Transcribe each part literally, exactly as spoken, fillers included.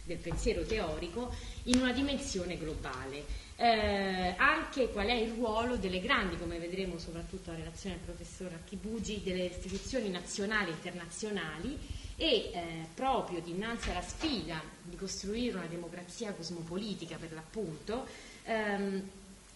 del pensiero teorico in una dimensione globale. Eh, anche qual è il ruolo delle grandi, come vedremo soprattutto in relazione al professor Archibugi, delle istituzioni nazionali e internazionali, e eh, proprio dinanzi alla sfida di costruire una democrazia cosmopolitica, per l'appunto, ehm,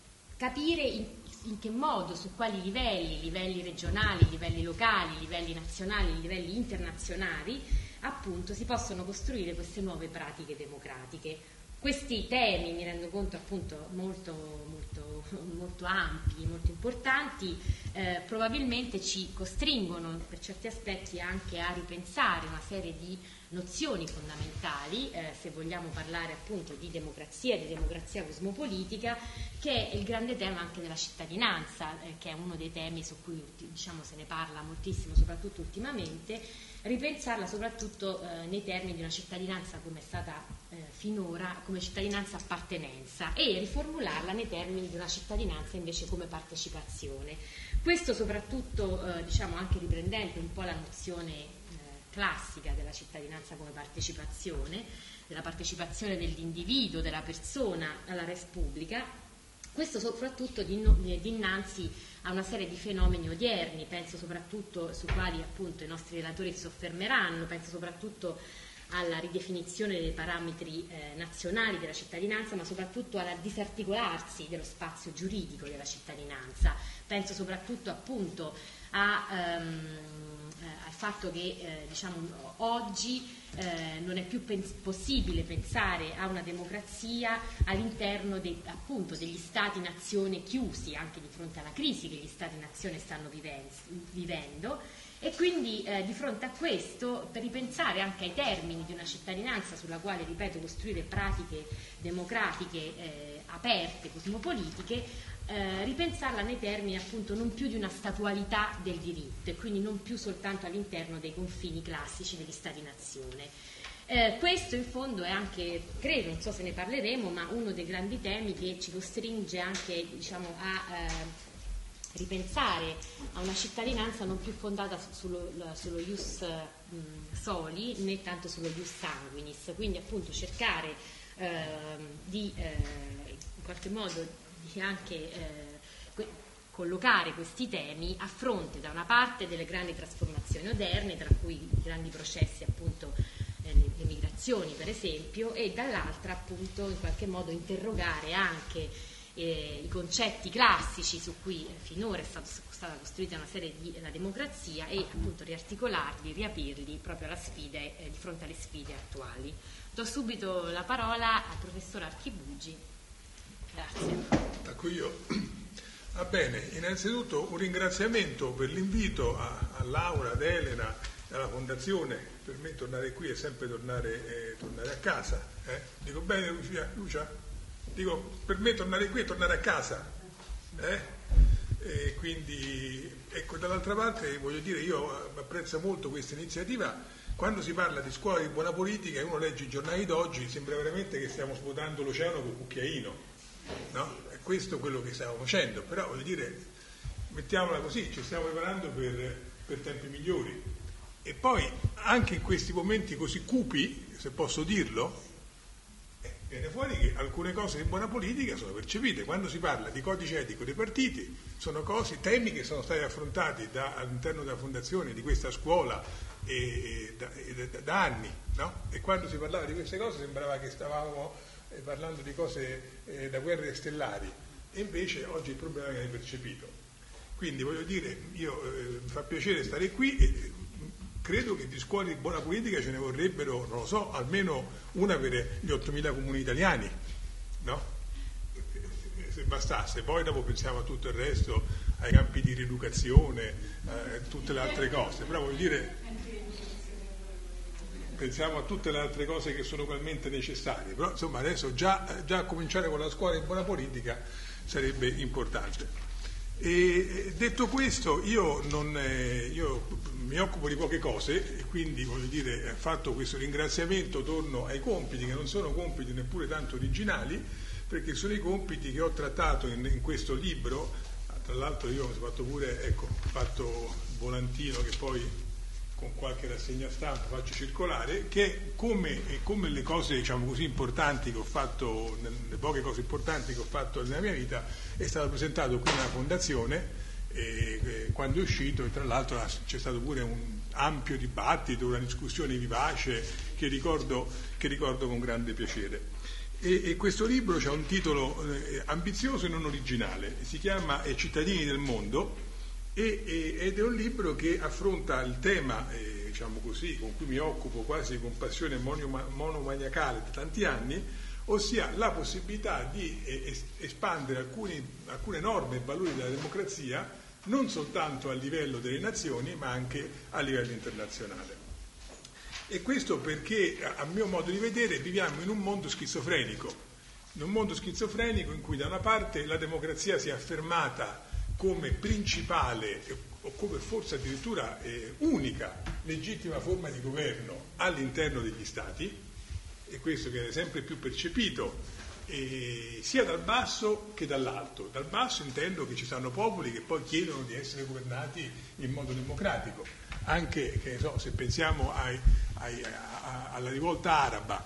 capire in, in che modo, su quali livelli, livelli regionali, livelli locali, livelli nazionali, livelli internazionali, appunto si possono costruire queste nuove pratiche democratiche. Questi temi, mi rendo conto, appunto molto, molto, molto ampi, molto importanti, eh, probabilmente ci costringono per certi aspetti anche a ripensare una serie di nozioni fondamentali, eh, se vogliamo parlare appunto di democrazia e di democrazia cosmopolitica, che è il grande tema anche della cittadinanza, eh, che è uno dei temi su cui, diciamo, se ne parla moltissimo, soprattutto ultimamente. Ripensarla soprattutto eh, nei termini di una cittadinanza come è stata eh, finora, come cittadinanza appartenenza, e riformularla nei termini di una cittadinanza invece come partecipazione. Questo soprattutto eh, diciamo anche riprendendo un po' la nozione eh, classica della cittadinanza come partecipazione, della partecipazione dell'individuo, della persona alla res publica. Questo soprattutto dinanzi a una serie di fenomeni odierni, penso soprattutto sui quali appunto i nostri relatori si soffermeranno, penso soprattutto alla ridefinizione dei parametri eh, nazionali della cittadinanza, ma soprattutto al disarticolarsi dello spazio giuridico della cittadinanza. Penso soprattutto appunto a, um, eh, al fatto che eh, diciamo, oggi eh, non è più pens- possibile pensare a una democrazia all'interno de- appunto degli stati-nazione chiusi, anche di fronte alla crisi che gli stati-nazione stanno viven- vivendo, e quindi eh, di fronte a questo, per ripensare anche ai termini di una cittadinanza sulla quale, ripeto, costruire pratiche democratiche eh, aperte, cosmopolitiche, Eh, ripensarla nei termini appunto non più di una statualità del diritto, e quindi non più soltanto all'interno dei confini classici degli Stati-nazione. Eh, questo in fondo è anche, credo, non so se ne parleremo, ma uno dei grandi temi che ci costringe anche, diciamo, a eh, ripensare a una cittadinanza non più fondata sullo, sullo ius mh, soli né tanto sullo ius sanguinis, quindi appunto cercare eh, di eh, in qualche modo anche eh, que- collocare questi temi a fronte da una parte delle grandi trasformazioni oderne, tra cui i grandi processi appunto eh, le, le migrazioni per esempio, e dall'altra appunto in qualche modo interrogare anche eh, i concetti classici su cui eh, finora è stato, stata costruita una serie di la democrazia, e appunto riarticolarli, riaprirli proprio alla sfida, eh, di fronte alle sfide attuali. Do subito la parola al professor Archibugi. Grazie. Ecco io. Va bene, innanzitutto un ringraziamento per l'invito a, a Laura, ad Elena, alla Fondazione. Per me tornare qui è sempre tornare, eh, tornare a casa. Eh? Dico bene Lucia? Lucia? Dico, per me tornare qui è tornare a casa. Eh? E quindi, ecco, dall'altra parte voglio dire, io apprezzo molto questa iniziativa. Quando si parla di scuola di buona politica e uno legge i giornali d'oggi, sembra veramente che stiamo svuotando l'oceano col cucchiaino. No? È questo quello che stiamo facendo, però voglio dire, mettiamola così, ci stiamo preparando per, per tempi migliori. E poi anche in questi momenti così cupi, se posso dirlo, eh, viene fuori che alcune cose di buona politica sono percepite. Quando si parla di codice etico dei partiti, sono cose, temi che sono stati affrontati da, all'interno della fondazione, di questa scuola e, e, da, e da, da anni, no? E quando si parlava di queste cose sembrava che stavamo parlando di cose eh, da guerre stellari, e invece oggi il problema viene percepito. Quindi voglio dire, io eh, mi fa piacere stare qui, e credo che di scuole di buona politica ce ne vorrebbero, non lo so, almeno una per gli ottomila comuni italiani, no? Se bastasse. Poi dopo pensiamo a tutto il resto, ai campi di rieducazione, a tutte le altre cose, però voglio dire, pensiamo a tutte le altre cose che sono ugualmente necessarie, però insomma adesso già, già cominciare con la scuola di buona politica sarebbe importante. E detto questo, io, non, eh, io mi occupo di poche cose, e quindi voglio dire, fatto questo ringraziamento, torno ai compiti, che non sono compiti neppure tanto originali, perché sono i compiti che ho trattato in, in questo libro. Tra l'altro io ho fatto pure, ecco, ho fatto il volantino che poi con qualche rassegna stampa faccio circolare, che come, come le cose, diciamo così, importanti che ho fatto, le poche cose importanti che ho fatto nella mia vita, è stato presentato qui nella fondazione e, e, quando è uscito, e tra l'altro c'è stato pure un ampio dibattito, una discussione vivace che ricordo, che ricordo con grande piacere. E, e questo libro ha un titolo eh, ambizioso e non originale, si chiama eh, Cittadini del mondo, e, e, ed è un libro che affronta il tema, eh, diciamo così, con cui mi occupo quasi con passione monomaniacale da tanti anni, ossia la possibilità di eh, espandere alcuni, alcune norme e valori della democrazia non soltanto a livello delle nazioni ma anche a livello internazionale. E questo perché, a mio modo di vedere, viviamo in un mondo schizofrenico, in un mondo schizofrenico in cui da una parte la democrazia si è affermata come principale o come forse addirittura eh, unica legittima forma di governo all'interno degli Stati, e questo viene sempre più percepito eh, sia dal basso che dall'alto. Dal basso intendo che ci sono popoli che poi chiedono di essere governati in modo democratico, anche che ne so, se pensiamo ai, ai, a, alla rivolta araba,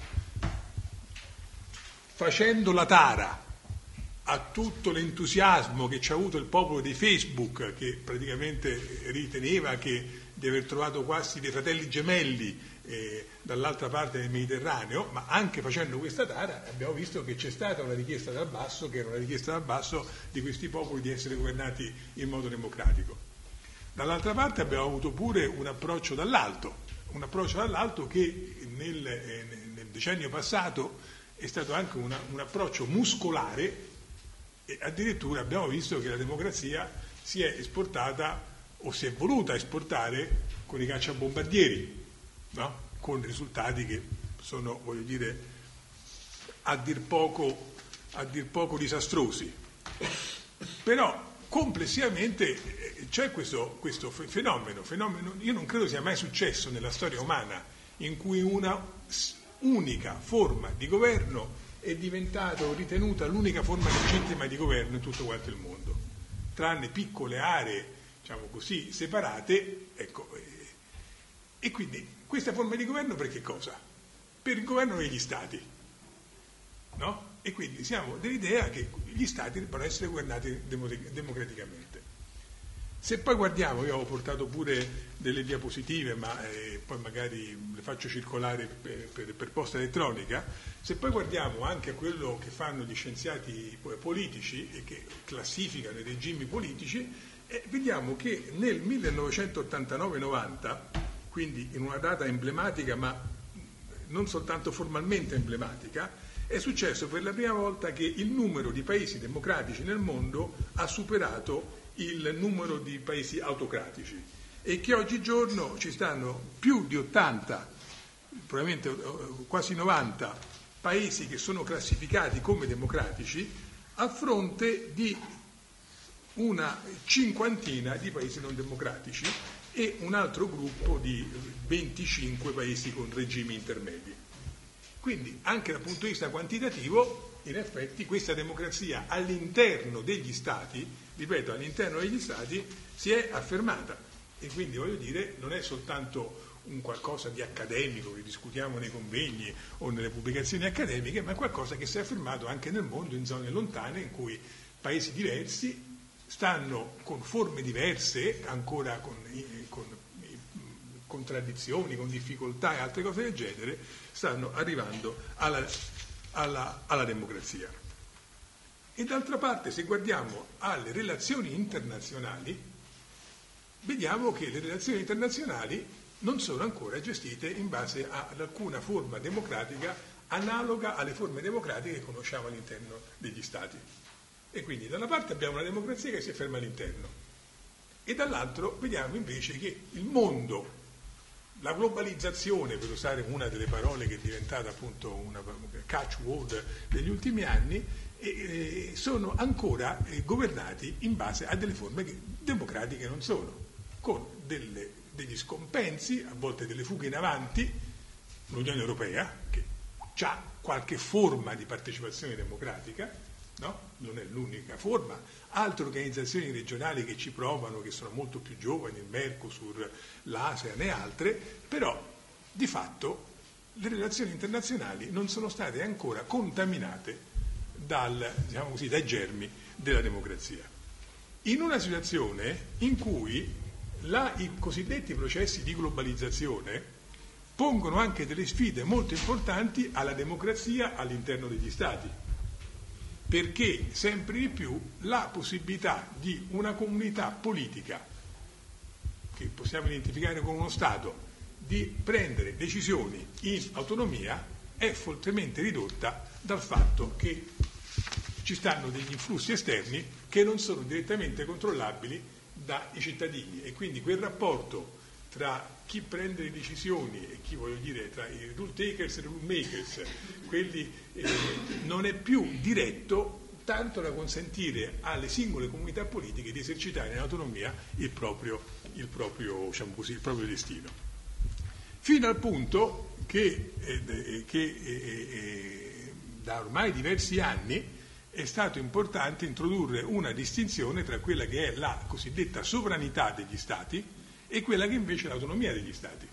facendo la tara a tutto l'entusiasmo che ci ha avuto il popolo di Facebook, che praticamente riteneva che di aver trovato quasi dei fratelli gemelli eh, dall'altra parte del Mediterraneo, ma anche facendo questa tara abbiamo visto che c'è stata una richiesta dal basso, che era una richiesta dal basso di questi popoli di essere governati in modo democratico. Dall'altra parte abbiamo avuto pure un approccio dall'alto, un approccio dall'alto che nel, eh, nel decennio passato è stato anche una, un approccio muscolare, e addirittura abbiamo visto che la democrazia si è esportata o si è voluta esportare con i cacciabombardieri, no? Con risultati che sono, voglio dire, a dir poco, a dir poco disastrosi. Però complessivamente c'è questo, questo fenomeno, fenomeno, io non credo sia mai successo nella storia umana in cui una unica forma di governo è diventato, ritenuta l'unica forma legittima di governo in tutto quanto il mondo, tranne piccole aree, diciamo così, separate, ecco. E quindi questa forma di governo per che cosa? Per il governo degli Stati, no? E quindi siamo dell'idea che gli Stati debbano essere governati democraticamente. Se poi guardiamo, io ho portato pure delle diapositive, ma eh, poi magari le faccio circolare per, per, per posta elettronica, se poi guardiamo anche a quello che fanno gli scienziati politici e che classificano i regimi politici, eh, vediamo che nel millenovecentottantanove novanta, quindi in una data emblematica ma non soltanto formalmente emblematica, è successo per la prima volta che il numero di paesi democratici nel mondo ha superato il numero di paesi autocratici, e che oggigiorno ci stanno più di ottanta, probabilmente quasi novanta paesi che sono classificati come democratici, a fronte di una cinquantina di paesi non democratici e un altro gruppo di venticinque paesi con regimi intermedi. Quindi anche dal punto di vista quantitativo, in effetti questa democrazia all'interno degli Stati, ripeto, all'interno degli Stati si è affermata, e quindi voglio dire non è soltanto un qualcosa di accademico che discutiamo nei convegni o nelle pubblicazioni accademiche, ma è qualcosa che si è affermato anche nel mondo, in zone lontane, in cui paesi diversi stanno con forme diverse, ancora con, con contraddizioni, con difficoltà e altre cose del genere, stanno arrivando alla, alla, alla democrazia. E d'altra parte, se guardiamo alle relazioni internazionali, vediamo che le relazioni internazionali non sono ancora gestite in base ad alcuna forma democratica analoga alle forme democratiche che conosciamo all'interno degli Stati. E quindi da una parte abbiamo una democrazia che si afferma all'interno, e dall'altro vediamo invece che il mondo, la globalizzazione, per usare una delle parole che è diventata appunto una catchword degli ultimi anni, eh, sono ancora eh, governati in base a delle forme che democratiche non sono, con delle, degli scompensi, a volte delle fughe in avanti. L'Unione Europea, che ha qualche forma di partecipazione democratica, no? Non è l'unica forma. Altre organizzazioni regionali che ci provano, che sono molto più giovani, il Mercosur, l'ASEAN e altre, però di fatto le relazioni internazionali non sono state ancora contaminate dal, diciamo così, dai germi della democrazia. In una situazione in cui la, i cosiddetti processi di globalizzazione pongono anche delle sfide molto importanti alla democrazia all'interno degli Stati, perché sempre di più la possibilità di una comunità politica, che possiamo identificare come uno Stato, di prendere decisioni in autonomia è fortemente ridotta dal fatto che ci stanno degli influssi esterni che non sono direttamente controllabili dai cittadini, e quindi quel rapporto tra chi prende le decisioni e chi, voglio dire, tra i rule takers e i rule makers, quelli eh, non è più diretto tanto da consentire alle singole comunità politiche di esercitare in autonomia il proprio, il proprio, diciamo così, il proprio destino. Fino al punto che, eh, che eh, da ormai diversi anni è stato importante introdurre una distinzione tra quella che è la cosiddetta sovranità degli Stati e quella che invece è l'autonomia degli Stati.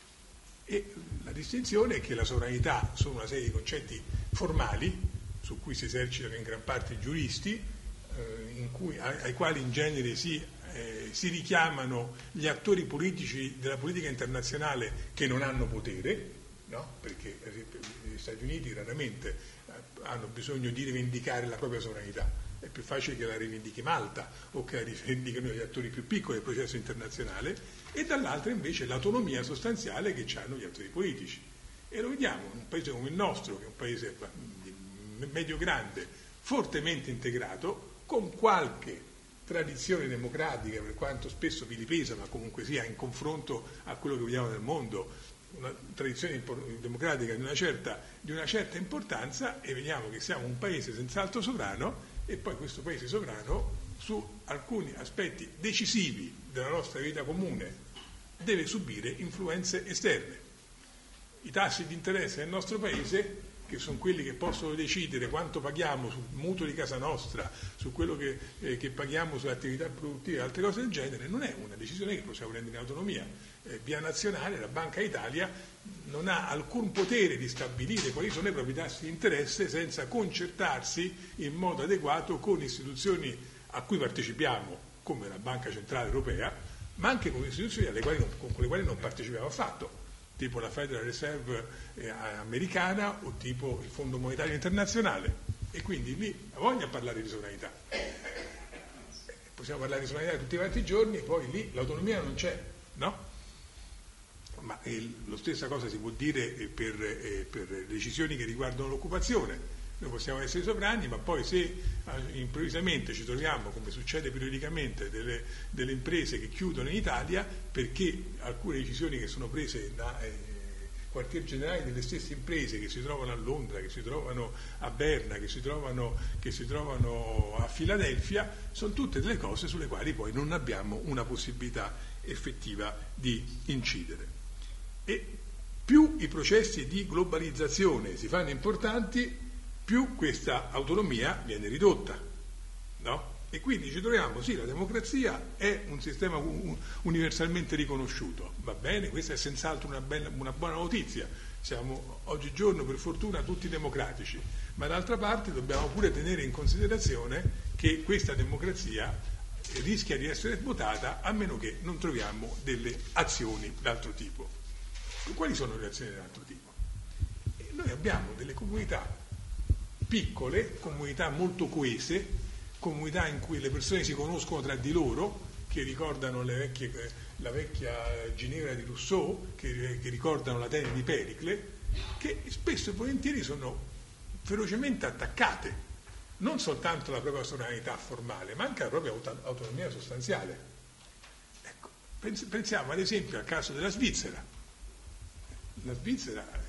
E la distinzione è che la sovranità sono una serie di concetti formali su cui si esercitano in gran parte i giuristi, eh, in cui, ai, ai quali in genere si, eh, si richiamano gli attori politici della politica internazionale che non hanno potere, no? Perché per esempio gli Stati Uniti raramente hanno bisogno di rivendicare la propria sovranità, è più facile che la rivendichi Malta o che la rivendichino gli attori più piccoli del processo internazionale, e dall'altra invece l'autonomia sostanziale che hanno gli attori politici. E lo vediamo in un paese come il nostro, che è un paese medio-grande, fortemente integrato, con qualche tradizione democratica, per quanto spesso vilipesa, ma comunque sia in confronto a quello che vediamo nel mondo, una tradizione democratica di una certa, di una certa importanza, e vediamo che siamo un paese senz'altro sovrano, e poi questo paese sovrano su alcuni aspetti decisivi della nostra vita comune deve subire influenze esterne. I tassi di interesse nel nostro paese, che sono quelli che possono decidere quanto paghiamo sul mutuo di casa nostra, su quello che, eh, che paghiamo sulle attività produttive e altre cose del genere, non è una decisione che possiamo prendere in autonomia. Eh, via nazionale, la Banca d'Italia non ha alcun potere di stabilire quali sono i propri tassi di interesse senza concertarsi in modo adeguato con istituzioni a cui partecipiamo, come la Banca Centrale Europea, ma anche con istituzioni alle quali non, con le quali non partecipiamo affatto, tipo la Federal Reserve eh, americana o tipo il Fondo Monetario Internazionale. E quindi lì voglia parlare di sovranità. Possiamo parlare di sovranità tutti quanti i giorni, e poi lì l'autonomia non c'è, no? Ma eh, lo stessa cosa si può dire eh, per, eh, per decisioni che riguardano l'occupazione. Noi possiamo essere sovrani, ma poi se eh, improvvisamente ci troviamo, come succede periodicamente, delle, delle imprese che chiudono in Italia perché alcune decisioni che sono prese da eh, quartier generali delle stesse imprese che si trovano a Londra, che si trovano a Berna, che si trovano, che si trovano a Filadelfia, sono tutte delle cose sulle quali poi non abbiamo una possibilità effettiva di incidere. E più i processi di globalizzazione si fanno importanti, più questa autonomia viene ridotta, no? E quindi ci troviamo, sì, la democrazia è un sistema universalmente riconosciuto, va bene, questa è senz'altro una, bella, una buona notizia, siamo oggigiorno per fortuna tutti democratici, ma d'altra parte dobbiamo pure tenere in considerazione che questa democrazia rischia di essere svuotata a meno che non troviamo delle azioni d'altro tipo. Quali sono le azioni d'altro tipo? E noi abbiamo delle comunità piccole, comunità molto coese, comunità in cui le persone si conoscono tra di loro, che ricordano le vecchie, la vecchia Ginevra di Rousseau, che, che ricordano l'Atene di Pericle, che spesso e volentieri sono ferocemente attaccate, non soltanto alla propria sovranità formale, ma anche alla propria autonomia sostanziale. Ecco, pensiamo ad esempio al caso della Svizzera. La Svizzera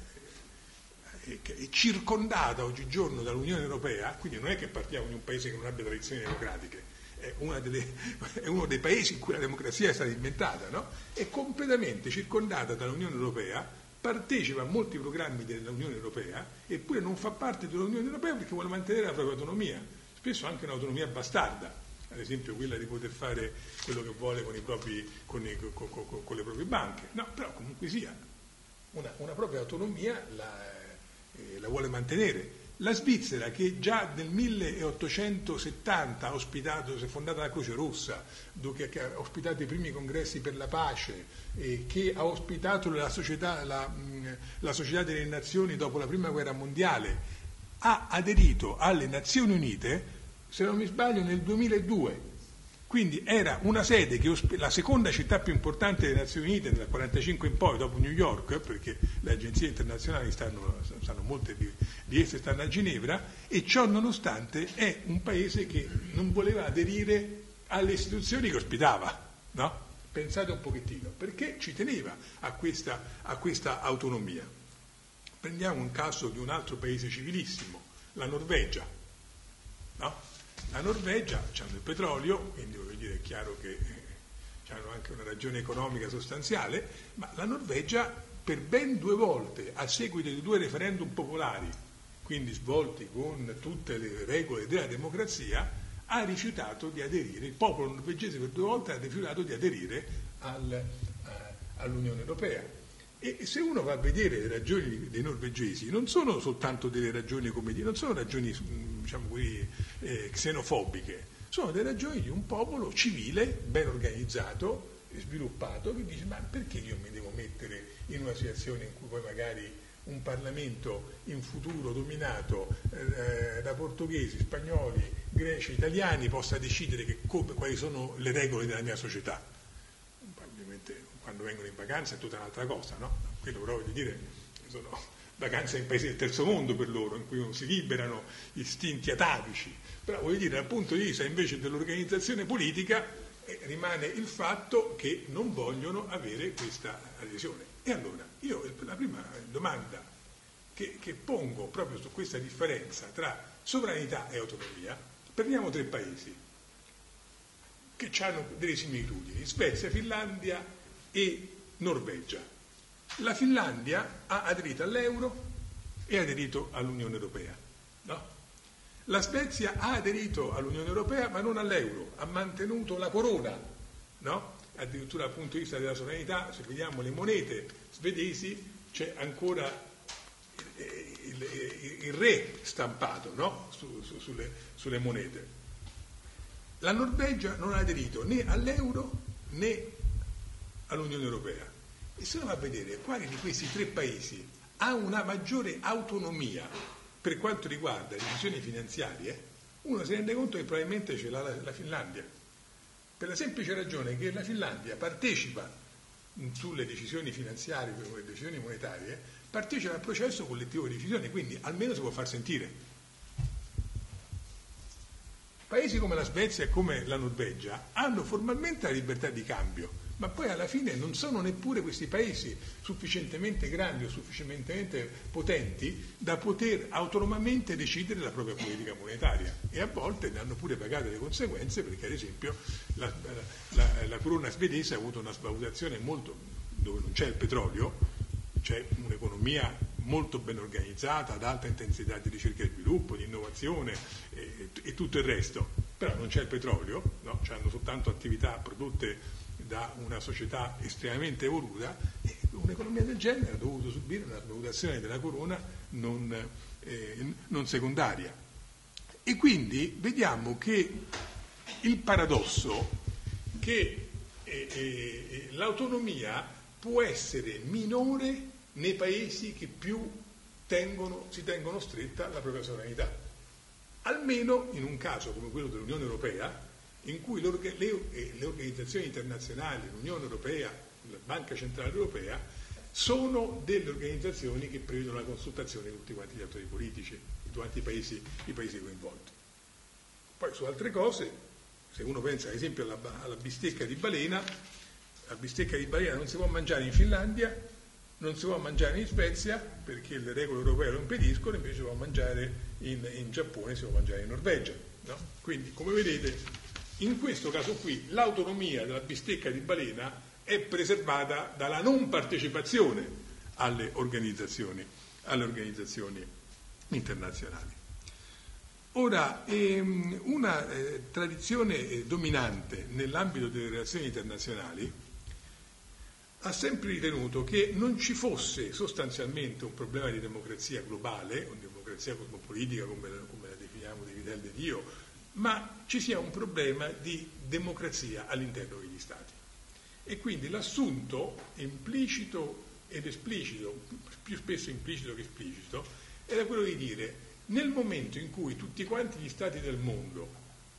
è circondata oggigiorno dall'Unione Europea, quindi non è che partiamo di un paese che non abbia tradizioni democratiche, è, una delle, è uno dei paesi in cui la democrazia è stata inventata, no? È completamente circondata dall'Unione Europea, partecipa a molti programmi dell'Unione Europea, eppure non fa parte dell'Unione Europea perché vuole mantenere la propria autonomia. spesso anche un'autonomia bastarda, ad esempio quella di poter fare quello che vuole con, i propri, con, i, con, con, con le proprie banche, no, però comunque sia una, una propria autonomia la, eh, la vuole mantenere. La Svizzera, che già nel milleottocentosettanta ha ospitato, si è fondata la Croce Rossa, che ha ospitato i primi congressi per la pace, eh, che ha ospitato la società, la, mh, la società delle Nazioni dopo la Prima Guerra Mondiale, ha aderito alle Nazioni Unite, se non mi sbaglio, nel duemiladue. Quindi era una sede che osp- la seconda città più importante delle Nazioni Unite dal quarantacinque in poi, dopo New York, perché le agenzie internazionali stanno, stanno molte di, di esse stanno a Ginevra, e ciò nonostante è un paese che non voleva aderire alle istituzioni che ospitava, no? Pensate un pochettino, perché ci teneva a questa, a questa autonomia. Prendiamo un caso di un altro paese civilissimo, la Norvegia, no? La Norvegia hanno il petrolio, quindi voglio dire, è chiaro che eh, hanno anche una ragione economica sostanziale, ma la Norvegia per ben due volte, a seguito di due referendum popolari, quindi svolti con tutte le regole della democrazia, ha rifiutato di aderire, il popolo norvegese per due volte ha rifiutato di aderire al, eh, all'Unione Europea. E se uno va a vedere le ragioni dei norvegesi, non sono soltanto delle ragioni, come dire, non sono ragioni, diciamo così, eh, xenofobiche, sono delle ragioni di un popolo civile, ben organizzato e sviluppato, che dice: ma perché io mi devo mettere in una situazione in cui poi magari un Parlamento in futuro dominato eh, da portoghesi, spagnoli, greci, italiani possa decidere che come, quali sono le regole della mia società? Ovviamente quando vengono in vacanza è tutta un'altra cosa, no? Quello però voglio dire, sono vacanze in paesi del terzo mondo per loro, in cui non si liberano istinti atavici, però voglio dire, dal punto di vista invece dell'organizzazione politica eh, rimane il fatto che non vogliono avere questa adesione. E allora, io la prima domanda che, che pongo proprio su questa differenza tra sovranità e autonomia, prendiamo tre paesi che hanno delle similitudini: Svezia, Finlandia e Norvegia. La Finlandia ha aderito all'euro e ha aderito all'Unione Europea, no? La Svezia ha aderito all'Unione Europea ma non all'euro, ha mantenuto la corona, no? Addirittura dal punto di vista della sovranità, se vediamo le monete svedesi, c'è ancora il, il, il re stampato, no? su, su, sulle, sulle monete. La Norvegia non ha aderito né all'euro né all'Unione Europea. E se uno va a vedere quali di questi tre paesi ha una maggiore autonomia per quanto riguarda le decisioni finanziarie, uno si rende conto che probabilmente ce l'ha la, la Finlandia, per la semplice ragione che la Finlandia partecipa sulle decisioni finanziarie, sulle decisioni monetarie, partecipa al processo collettivo di decisione, quindi almeno si può far sentire. Paesi come la Svezia e come la Norvegia hanno formalmente la libertà di cambio, ma poi alla fine non sono neppure questi paesi sufficientemente grandi o sufficientemente potenti da poter autonomamente decidere la propria politica monetaria, e a volte ne hanno pure pagato le conseguenze, perché ad esempio la, la, la corona svedese ha avuto una svalutazione molto, dove non c'è il petrolio, c'è un'economia molto ben organizzata, ad alta intensità di ricerca e sviluppo, di innovazione e, e tutto il resto, però non c'è il petrolio, no? C'hanno soltanto attività prodotte da una società estremamente evoluta, e un'economia del genere ha dovuto subire una svalutazione della corona non, eh, non secondaria. E quindi vediamo che il paradosso che eh, eh, l'autonomia può essere minore nei paesi che più tengono, si tengono stretta alla propria sovranità, almeno in un caso come quello dell'Unione Europea, in cui le, le, le organizzazioni internazionali, l'Unione Europea, la Banca Centrale Europea, sono delle organizzazioni che prevedono la consultazione di tutti quanti gli attori politici, di tutti i paesi, i paesi coinvolti. Poi su altre cose, se uno pensa ad esempio alla, alla bistecca di balena, la bistecca di balena non si può mangiare in Finlandia, non si può mangiare in Svezia perché le regole europee lo impediscono, invece si può mangiare in, in Giappone, si può mangiare in Norvegia, no? Quindi, come vedete, in questo caso qui l'autonomia della bistecca di balena è preservata dalla non partecipazione alle organizzazioni, alle organizzazioni internazionali. Ora, ehm, una eh, tradizione eh, dominante nell'ambito delle relazioni internazionali ha sempre ritenuto che non ci fosse sostanzialmente un problema di democrazia globale, o democrazia cosmopolitica come, come la definiamo di Vitel de Dio, ma ci sia un problema di democrazia all'interno degli Stati. E quindi l'assunto implicito ed esplicito, più spesso implicito che esplicito, era quello di dire: nel momento in cui tutti quanti gli Stati del mondo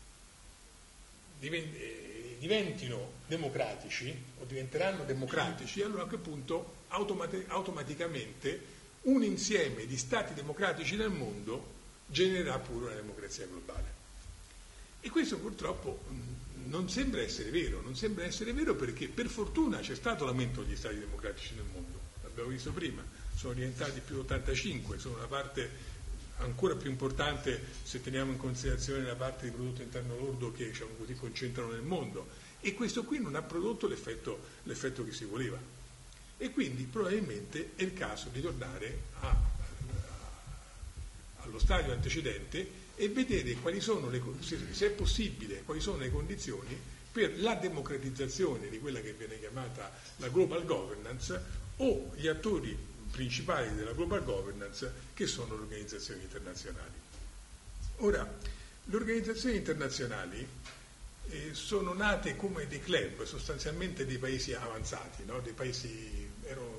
diventino democratici o diventeranno democratici, allora a quel punto automati- automaticamente un insieme di Stati democratici nel mondo genererà pure una democrazia globale. E questo purtroppo non sembra essere vero, non sembra essere vero perché per fortuna c'è stato l'aumento degli Stati democratici nel mondo, l'abbiamo visto prima, sono diventati più di ottantacinque, sono una parte ancora più importante se teniamo in considerazione la parte di prodotto interno lordo che, diciamo così, concentrano nel mondo, e questo qui non ha prodotto l'effetto, l'effetto che si voleva, e quindi probabilmente è il caso di tornare a, a, allo stadio antecedente e vedere quali sono le, se è possibile, quali sono le condizioni per la democratizzazione di quella che viene chiamata la global governance, o gli attori principali della global governance, che sono le organizzazioni internazionali. Ora, le organizzazioni internazionali eh, sono nate come dei club, sostanzialmente dei paesi avanzati, no? Dei paesi, erano,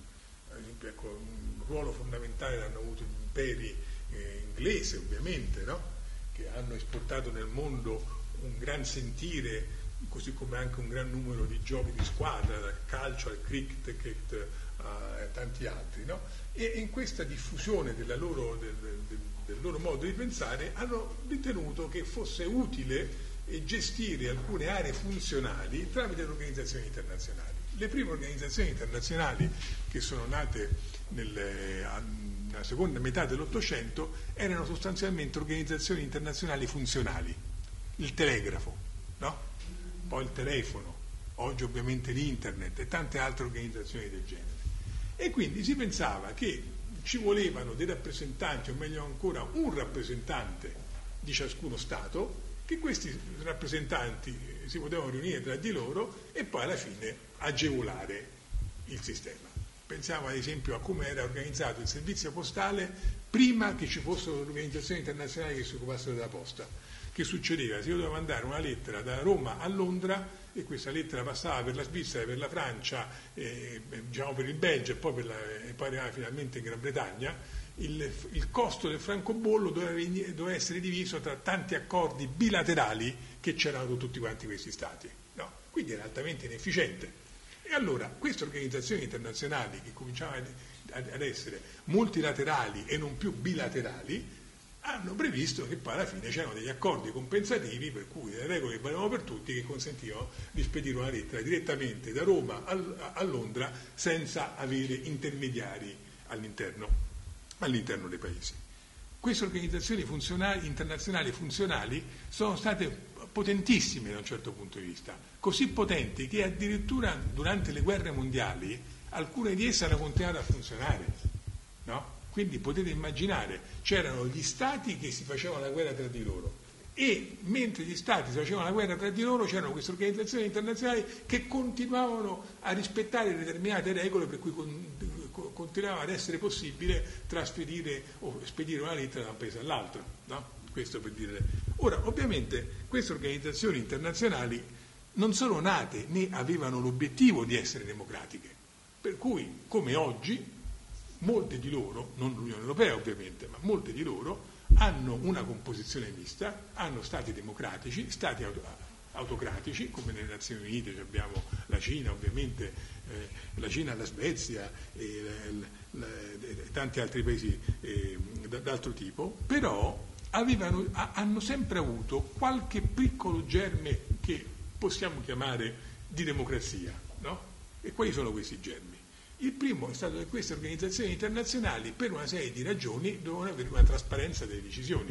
ad esempio, ecco, un ruolo fondamentale l'hanno avuto gli imperi eh, inglesi, ovviamente, no? Che hanno esportato nel mondo un gran sentire, così come anche un gran numero di giochi di squadra, dal calcio al cricket, a tanti altri, no? E in questa diffusione della loro, del, del, del loro modo di pensare hanno ritenuto che fosse utile gestire alcune aree funzionali tramite le organizzazioni internazionali. Le prime organizzazioni internazionali che sono nate nelle, nella seconda metà dell'Ottocento erano sostanzialmente organizzazioni internazionali funzionali, il telegrafo, no? Poi il telefono, oggi ovviamente l'internet e tante altre organizzazioni del genere. E quindi si pensava che ci volevano dei rappresentanti, o meglio ancora un rappresentante di ciascuno Stato, che questi rappresentanti si potevano riunire tra di loro e poi alla fine agevolare il sistema. Pensiamo ad esempio a come era organizzato il servizio postale prima che ci fossero organizzazioni internazionali che si occupassero della posta. Che succedeva? Si doveva mandare una lettera da Roma a Londra, e questa lettera passava per la Svizzera, per la Francia, eh, diciamo per il Belgio e poi, per la, e poi arrivava finalmente in Gran Bretagna. Il, il costo del francobollo doveva, doveva essere diviso tra tanti accordi bilaterali che c'erano con tutti quanti questi stati, no? Quindi era altamente inefficiente. E allora queste organizzazioni internazionali che cominciavano ad essere multilaterali e non più bilaterali hanno previsto che poi alla fine c'erano degli accordi compensativi, per cui delle regole che valevano per tutti, che consentivano di spedire una lettera direttamente da Roma a Londra senza avere intermediari all'interno, all'interno dei paesi. Queste organizzazioni funzionali, internazionali funzionali sono state potentissime da un certo punto di vista, così potenti che addirittura durante le guerre mondiali alcune di esse hanno continuato a funzionare, no? Quindi potete immaginare, c'erano gli stati che si facevano la guerra tra di loro, e mentre gli stati si facevano la guerra tra di loro c'erano queste organizzazioni internazionali che continuavano a rispettare determinate regole, per cui con, con, continuava ad essere possibile trasferire o spedire una lettera da un paese all'altro, no? Questo per dire. Ora, ovviamente queste organizzazioni internazionali non sono nate né avevano l'obiettivo di essere democratiche, per cui come oggi molte di loro, non l'Unione Europea ovviamente, ma molte di loro hanno una composizione mista, hanno stati democratici, stati autocratici, come nelle Nazioni Unite abbiamo la Cina ovviamente, eh, la Cina, la Svezia e, la, la, e tanti altri paesi eh, d'altro tipo, però avevano, hanno sempre avuto qualche piccolo germe che possiamo chiamare di democrazia, no? E quali sono questi germi? Il primo è stato che queste organizzazioni internazionali, per una serie di ragioni, dovevano avere una trasparenza delle decisioni.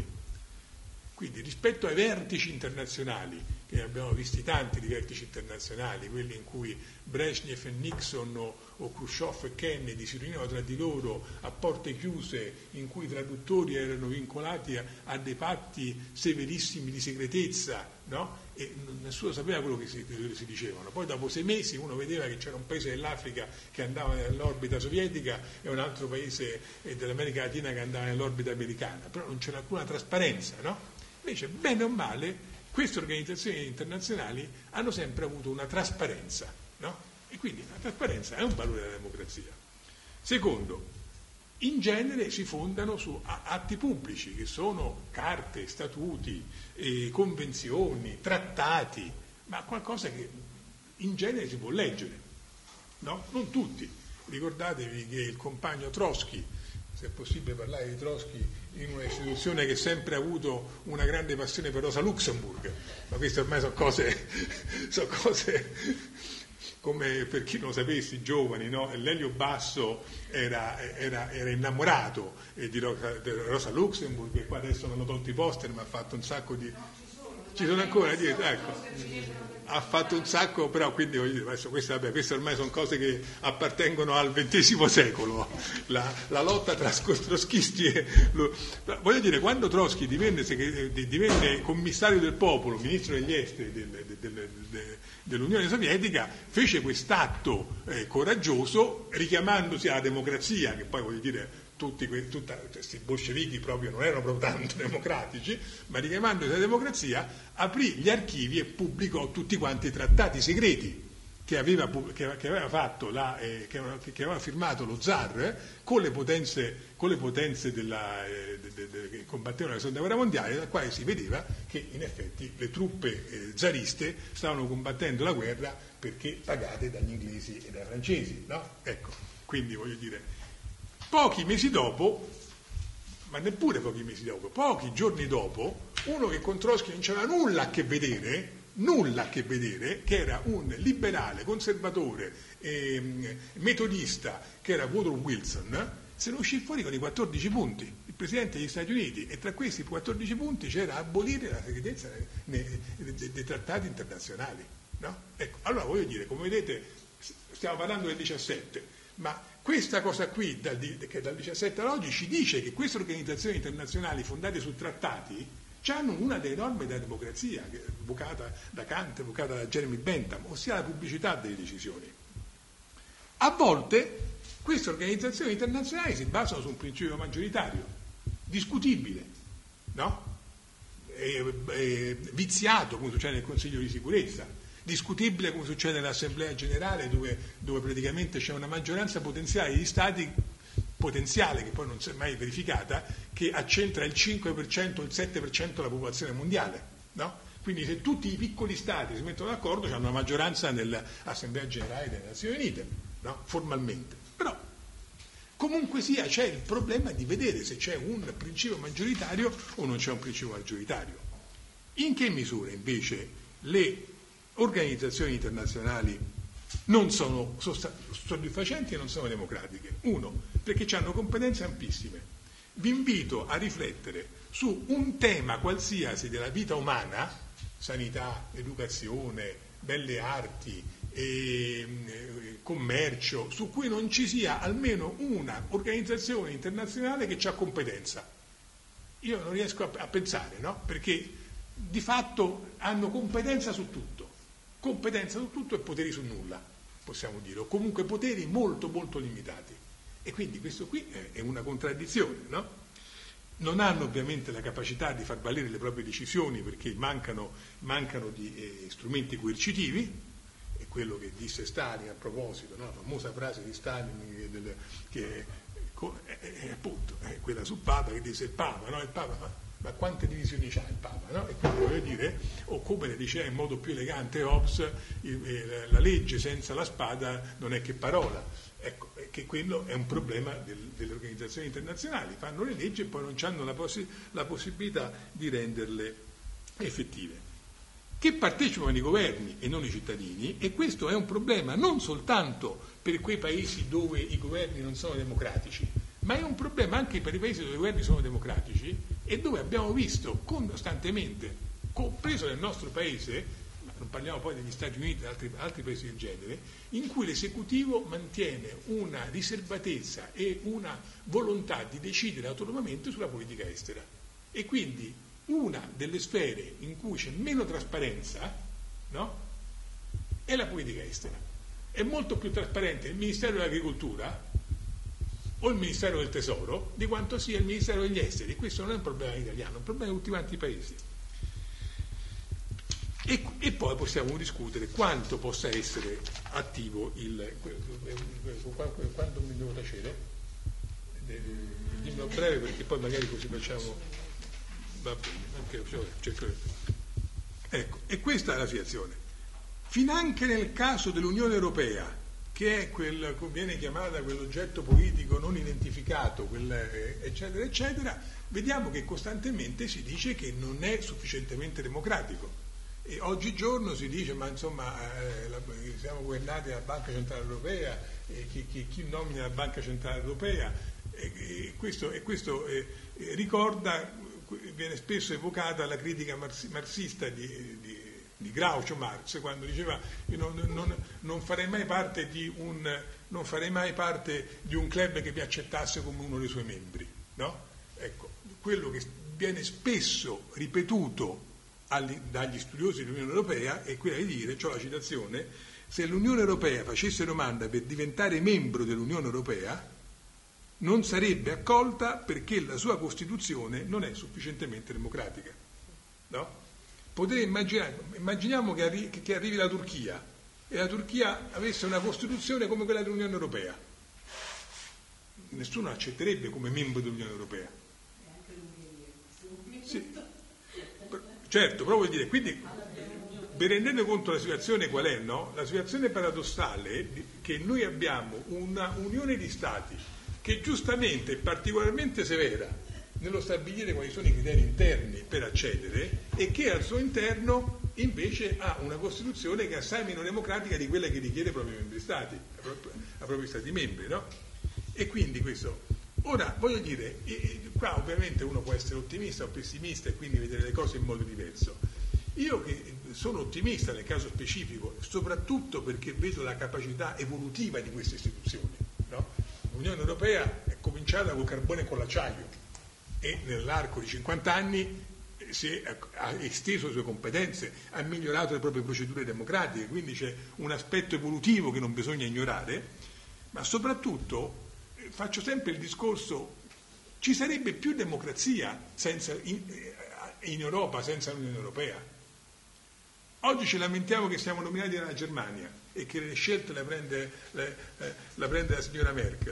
Quindi rispetto ai vertici internazionali, che abbiamo visti tanti di vertici internazionali, quelli in cui Brezhnev e Nixon o, o Khrushchev e Kennedy si riunivano tra di loro a porte chiuse in cui i traduttori erano vincolati a, a dei patti severissimi di segretezza, no? E nessuno sapeva quello che si, che si dicevano. Poi dopo sei mesi uno vedeva che c'era un paese dell'Africa che andava nell'orbita sovietica e un altro paese dell'America Latina che andava nell'orbita americana, però non c'era alcuna trasparenza, no? Invece, bene o male, queste organizzazioni internazionali hanno sempre avuto una trasparenza, no? E quindi la trasparenza è un valore della democrazia. Secondo, in genere si fondano su atti pubblici che sono carte, statuti, eh, convenzioni, trattati, ma qualcosa che in genere si può leggere, no? Non tutti. Ricordatevi che il compagno Trotsky, se è possibile parlare di Trotsky in una istituzione che sempre ha avuto una grande passione per Rosa Luxemburg, ma queste ormai sono cose, sono cose come per chi non lo sapesse, i giovani, no? Lelio Basso era, era, era innamorato eh, di, Rosa, di Rosa Luxemburg, e qua adesso non ho tolto i poster, ma ha fatto un sacco di... Ci sono ancora dietro, ecco. Ha fatto un sacco, però quindi voglio dire, adesso queste, vabbè, queste ormai sono cose che appartengono al ventesimo secolo, la, la lotta tra trotskisti e... Lo, voglio dire, quando Trotsky divenne, divenne commissario del popolo, ministro degli esteri del, del, del, del, dell'Unione Sovietica, fece quest'atto eh, coraggioso, richiamandosi alla democrazia, che poi voglio dire... Tutti questi bolscevichi proprio non erano proprio tanto democratici, ma richiamandosi alla democrazia aprì gli archivi e pubblicò tutti quanti i trattati segreti che aveva, che, che aveva fatto la, eh, che, che aveva firmato lo zar eh, con le potenze, con le potenze della, eh, de, de, de, che combattevano la seconda guerra mondiale, dal quale si vedeva che in effetti le truppe eh, zariste stavano combattendo la guerra perché pagate dagli inglesi e dai francesi, no? Ecco, quindi voglio dire, pochi mesi dopo, ma neppure pochi mesi dopo, pochi giorni dopo, uno che con Trotsky non c'era nulla a che vedere, nulla a che vedere, che era un liberale, conservatore, eh, metodista, che era Woodrow Wilson, se ne uscì fuori con i quattordici punti, il presidente degli Stati Uniti, e tra questi quattordici punti c'era abolire la segretezza dei, dei, dei trattati internazionali, no? Ecco, allora voglio dire, come vedete, stiamo parlando del diciassette, ma questa cosa qui, dal, che dal diciassette ad oggi, ci dice che queste organizzazioni internazionali fondate su trattati hanno una delle norme della democrazia, che è evocata da Kant, evocata da Jeremy Bentham, ossia la pubblicità delle decisioni. A volte queste organizzazioni internazionali si basano su un principio maggioritario, discutibile, no? E, e, viziato, come succede nel Consiglio di sicurezza, discutibile come succede nell'Assemblea Generale, dove, dove praticamente c'è una maggioranza potenziale di stati, potenziale che poi non si è mai verificata, che accentra il cinque per cento o il sette per cento della popolazione mondiale, no? Quindi se tutti i piccoli stati si mettono d'accordo, hanno una maggioranza nell'Assemblea Generale delle Nazioni Unite, no? Formalmente. Però comunque sia c'è il problema di vedere se c'è un principio maggioritario o non c'è un principio maggioritario. In che misura invece le organizzazioni internazionali non sono soddisfacenti e non sono democratiche? Uno, perché hanno competenze ampissime. Vi invito a riflettere su un tema qualsiasi della vita umana, sanità, educazione, belle arti, e commercio, su cui non ci sia almeno una organizzazione internazionale che ha competenza. Io non riesco a, a pensare, no? Perché di fatto hanno competenza su tutto. Competenza su tutto e poteri su nulla, possiamo dire, o comunque poteri molto molto limitati, e quindi questo qui è una contraddizione, no? Non hanno ovviamente la capacità di far valere le proprie decisioni perché mancano, mancano di eh, strumenti coercitivi, è quello che disse Stalin a proposito, no? La famosa frase di Stalin del, che è, è, appunto è quella sul Papa, che disse il Papa, no? Il Papa fa, ma quante divisioni c'ha il Papa, no? E quindi voglio dire, o come le diceva in modo più elegante Hobbes, la legge senza la spada non è che parola. Ecco, che quello è un problema del, delle organizzazioni internazionali, fanno le leggi e poi non hanno la, possi- la possibilità di renderle effettive. Che partecipano i governi e non i cittadini, e questo è un problema non soltanto per quei paesi dove i governi non sono democratici, ma è un problema anche per i paesi dove i governi sono democratici e dove abbiamo visto costantemente, compreso nel nostro paese, non parliamo poi degli Stati Uniti e altri, altri paesi del genere, in cui l'esecutivo mantiene una riservatezza e una volontà di decidere autonomamente sulla politica estera. E quindi una delle sfere in cui c'è meno trasparenza, no, è la politica estera. È molto più trasparente il Ministero dell'Agricoltura o il Ministero del Tesoro di quanto sia il Ministero degli Esteri. E questo non è un problema italiano, è un problema di tutti quanti i paesi. E, e poi possiamo discutere quanto possa essere attivo il... Quando mi devo tacere? Dimmelo breve, perché poi magari così facciamo... Va bene, anche, cerco... Ecco, e questa è la situazione. Finanche nel caso dell'Unione Europea, che è quel, viene chiamata quell'oggetto politico non identificato, quel, eccetera, eccetera, vediamo che costantemente si dice che non è sufficientemente democratico. E oggigiorno si dice, ma insomma, eh, la, siamo governati dalla Banca Centrale Europea, e chi, chi, chi nomina la Banca Centrale Europea, e, e questo, e questo eh, ricorda, viene spesso evocata la critica marxista di, di, di Groucho Marx, quando diceva io non, non, non farei mai parte di un non farei mai parte di un club che vi accettasse come uno dei suoi membri, no? Ecco, quello che viene spesso ripetuto dagli studiosi dell'Unione Europea è quella di dire, cioè la citazione, se l'Unione Europea facesse domanda per diventare membro dell'Unione Europea non sarebbe accolta perché la sua Costituzione non è sufficientemente democratica, no? Potrei immaginare, immaginiamo che, arri- che arrivi la Turchia e la Turchia avesse una Costituzione come quella dell'Unione Europea, nessuno accetterebbe come membro dell'Unione Europea. Sì. Certo, però vuol dire, quindi vi rendete conto la situazione qual è, no? La situazione paradossale è che noi abbiamo una unione di stati che giustamente è particolarmente severa nello stabilire quali sono i criteri interni per accedere e che al suo interno invece ha una Costituzione che è assai meno democratica di quella che richiede ai propri membri stati, ai propri stati membri, no? E quindi questo... Ora, voglio dire, qua ovviamente uno può essere ottimista o pessimista e quindi vedere le cose in modo diverso. Io che sono ottimista nel caso specifico, soprattutto perché vedo la capacità evolutiva di queste istituzioni, no? L'Unione Europea è cominciata col carbone e con l'acciaio e nell'arco di cinquanta anni si è, ha esteso le sue competenze, ha migliorato le proprie procedure democratiche, quindi c'è un aspetto evolutivo che non bisogna ignorare, ma soprattutto faccio sempre il discorso, ci sarebbe più democrazia senza, in, in Europa senza l'Unione Europea. Oggi ci lamentiamo che siamo nominati dalla Germania e che le scelte le prende, le, eh, la prende la signora Merkel.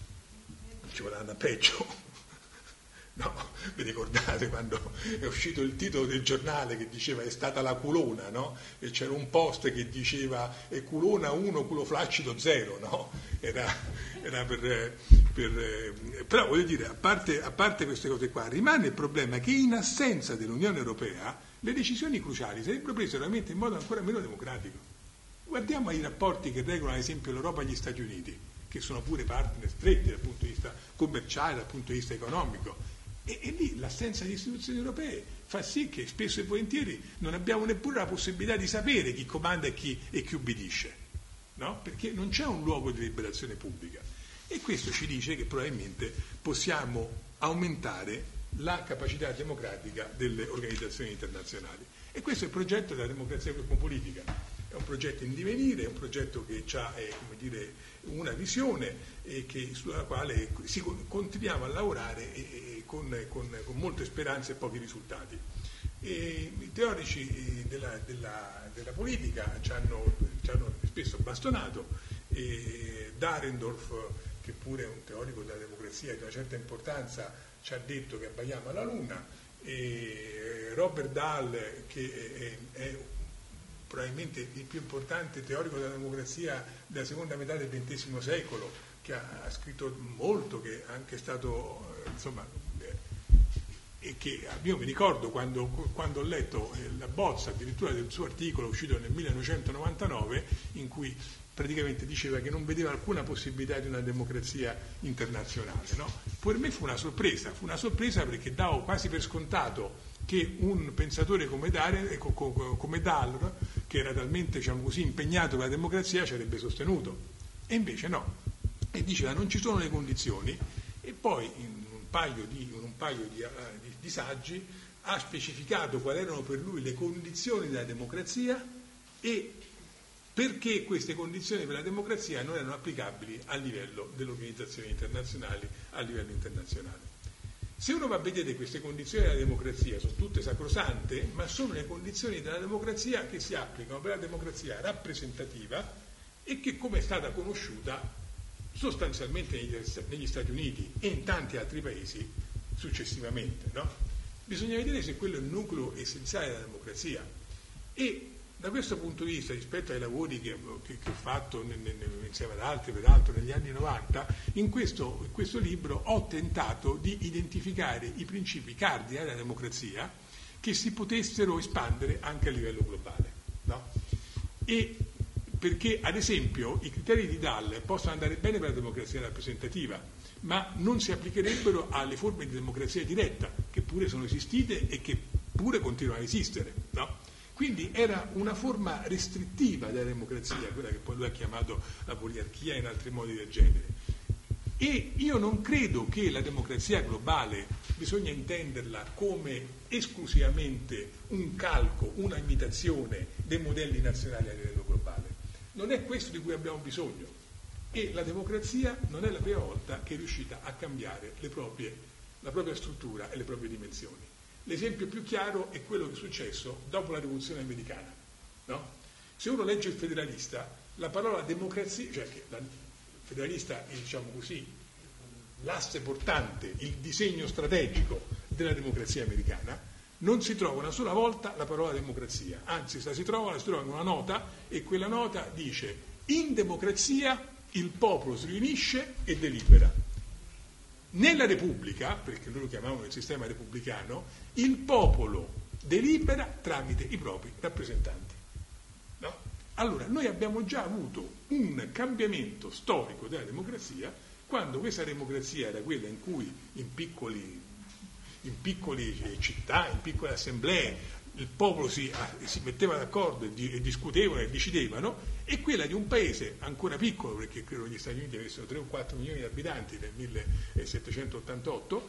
Ci vorrà andare peggio. No, vi ricordate quando è uscito il titolo del giornale che diceva è stata la culona, no? E c'era un post che diceva è culona uno, culo flaccido zero, no? Era, era per, per... Però voglio dire, a parte, a parte queste cose qua, rimane il problema che in assenza dell'Unione Europea le decisioni cruciali sarebbero prese veramente in modo ancora meno democratico. Guardiamo i rapporti che regolano ad esempio l'Europa e gli Stati Uniti, che sono pure partner stretti dal punto di vista commerciale, dal punto di vista economico. E, e lì l'assenza di istituzioni europee fa sì che spesso e volentieri non abbiamo neppure la possibilità di sapere chi comanda e chi, e chi ubbidisce, no? Perché non c'è un luogo di deliberazione pubblica e questo ci dice che probabilmente possiamo aumentare la capacità democratica delle organizzazioni internazionali e questo è il progetto della democrazia cosmopolitica. È un progetto in divenire, è un progetto che ha eh, come dire, una visione e che, sulla quale si, continuiamo a lavorare e, e con, con, con molte speranze e pochi risultati. E i teorici della, della, della politica ci hanno, ci hanno spesso bastonato, e Dahrendorf, che pure è un teorico della democrazia di una certa importanza, ci ha detto che abbaiamo alla luna, e Robert Dahl, che è, è probabilmente il più importante teorico della democrazia della seconda metà del ventesimo secolo, che ha, ha scritto molto, che è anche stato, eh, insomma, eh, e che io mi ricordo quando, quando ho letto eh, la bozza addirittura del suo articolo uscito nel millenovecentonovantanove, in cui praticamente diceva che non vedeva alcuna possibilità di una democrazia internazionale, no? Per me fu una sorpresa, fu una sorpresa perché davo quasi per scontato che un pensatore come, Dare, come Dahl, che era talmente, diciamo così, impegnato per la democrazia, ci avrebbe sostenuto. E invece no. E diceva non ci sono le condizioni, e poi in un paio di, in un paio di, di, di saggi ha specificato quali erano per lui le condizioni della democrazia e perché queste condizioni per la democrazia non erano applicabili a livello delle organizzazioni internazionali, a livello internazionale. Se uno va a vedere queste condizioni della democrazia, sono tutte sacrosante, ma sono le condizioni della democrazia che si applicano per la democrazia rappresentativa e che, come è stata conosciuta sostanzialmente negli Stati Uniti e in tanti altri paesi successivamente, no? Bisogna vedere se quello è il nucleo essenziale della democrazia. E da questo punto di vista, rispetto ai lavori che, che, che ho fatto ne, ne, insieme ad altri, peraltro negli anni novanta, in questo, in questo libro ho tentato di identificare i principi cardine della democrazia che si potessero espandere anche a livello globale, no? E perché, ad esempio, i criteri di Dahl possono andare bene per la democrazia rappresentativa, ma non si applicherebbero alle forme di democrazia diretta, che pure sono esistite e che pure continuano ad esistere, no? Quindi era una forma restrittiva della democrazia, quella che poi lui ha chiamato la poliarchia in altri modi del genere. E io non credo che la democrazia globale bisogna intenderla come esclusivamente un calco, una imitazione dei modelli nazionali a livello globale. Non è questo di cui abbiamo bisogno. E la democrazia non è la prima volta che è riuscita a cambiare le proprie, la propria struttura e le proprie dimensioni. L'esempio più chiaro è quello che è successo dopo la rivoluzione americana, no? Se uno legge il Federalista, la parola democrazia, cioè che il Federalista è, diciamo così, l'asse portante, il disegno strategico della democrazia americana, non si trova una sola volta la parola democrazia, anzi se si trova, la si trova in una nota e quella nota dice: in democrazia il popolo si riunisce e delibera. Nella Repubblica, perché noi lo chiamavamo il sistema repubblicano, il popolo delibera tramite i propri rappresentanti, no? Allora, noi abbiamo già avuto un cambiamento storico della democrazia quando questa democrazia era quella in cui in piccoli, in piccole città, in piccole assemblee, il popolo si, si metteva d'accordo e, di, e discutevano e decidevano, e quella di un paese ancora piccolo, perché credo gli Stati Uniti avessero tre o quattro milioni di abitanti nel millesettecentottantotto,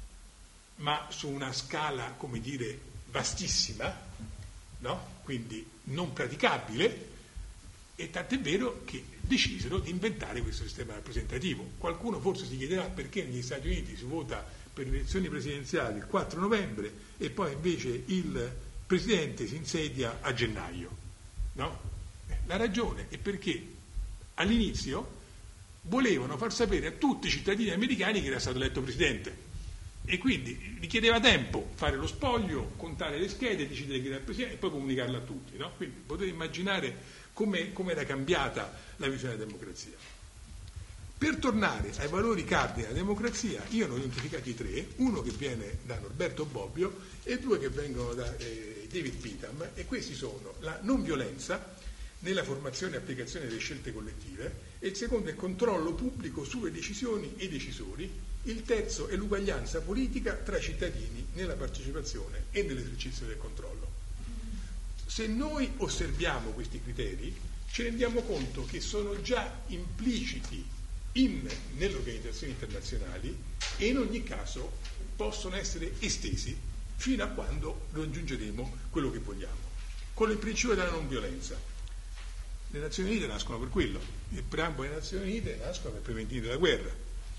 ma su una scala, come dire, vastissima, no? Quindi non praticabile, e tant'è vero che decisero di inventare questo sistema rappresentativo. Qualcuno forse si chiederà perché negli Stati Uniti si vota per le elezioni presidenziali il quattro novembre e poi invece il presidente si insedia a gennaio, no? La ragione è perché all'inizio volevano far sapere a tutti i cittadini americani che era stato eletto presidente e quindi richiedeva tempo fare lo spoglio, contare le schede, decidere chi era il presidente e poi comunicarlo a tutti, no? Quindi potete immaginare come, come era cambiata la visione della democrazia. Per tornare ai valori cardini della democrazia, io ne ho identificati tre, uno che viene da Norberto Bobbio e due che vengono da eh, David Beetham, e questi sono la non violenza nella formazione e applicazione delle scelte collettive, e il secondo è il controllo pubblico sulle decisioni e i decisori, il terzo è l'uguaglianza politica tra i cittadini nella partecipazione e nell'esercizio del controllo. Se noi osserviamo questi criteri, ci rendiamo conto che sono già impliciti in, nelle organizzazioni internazionali e in ogni caso possono essere estesi fino a quando raggiungeremo quello che vogliamo. Con il principio della non violenza. Le Nazioni Unite nascono per quello, il preambolo delle Nazioni Unite nascono per prevenire la guerra.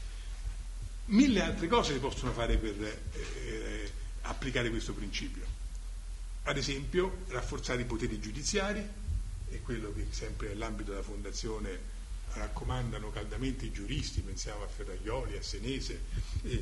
Mille altre cose si possono fare per eh, applicare questo principio. Ad esempio, rafforzare i poteri giudiziari, è quello che sempre nell'ambito della Fondazione raccomandano caldamente i giuristi, pensiamo a Ferraioli, a Senese e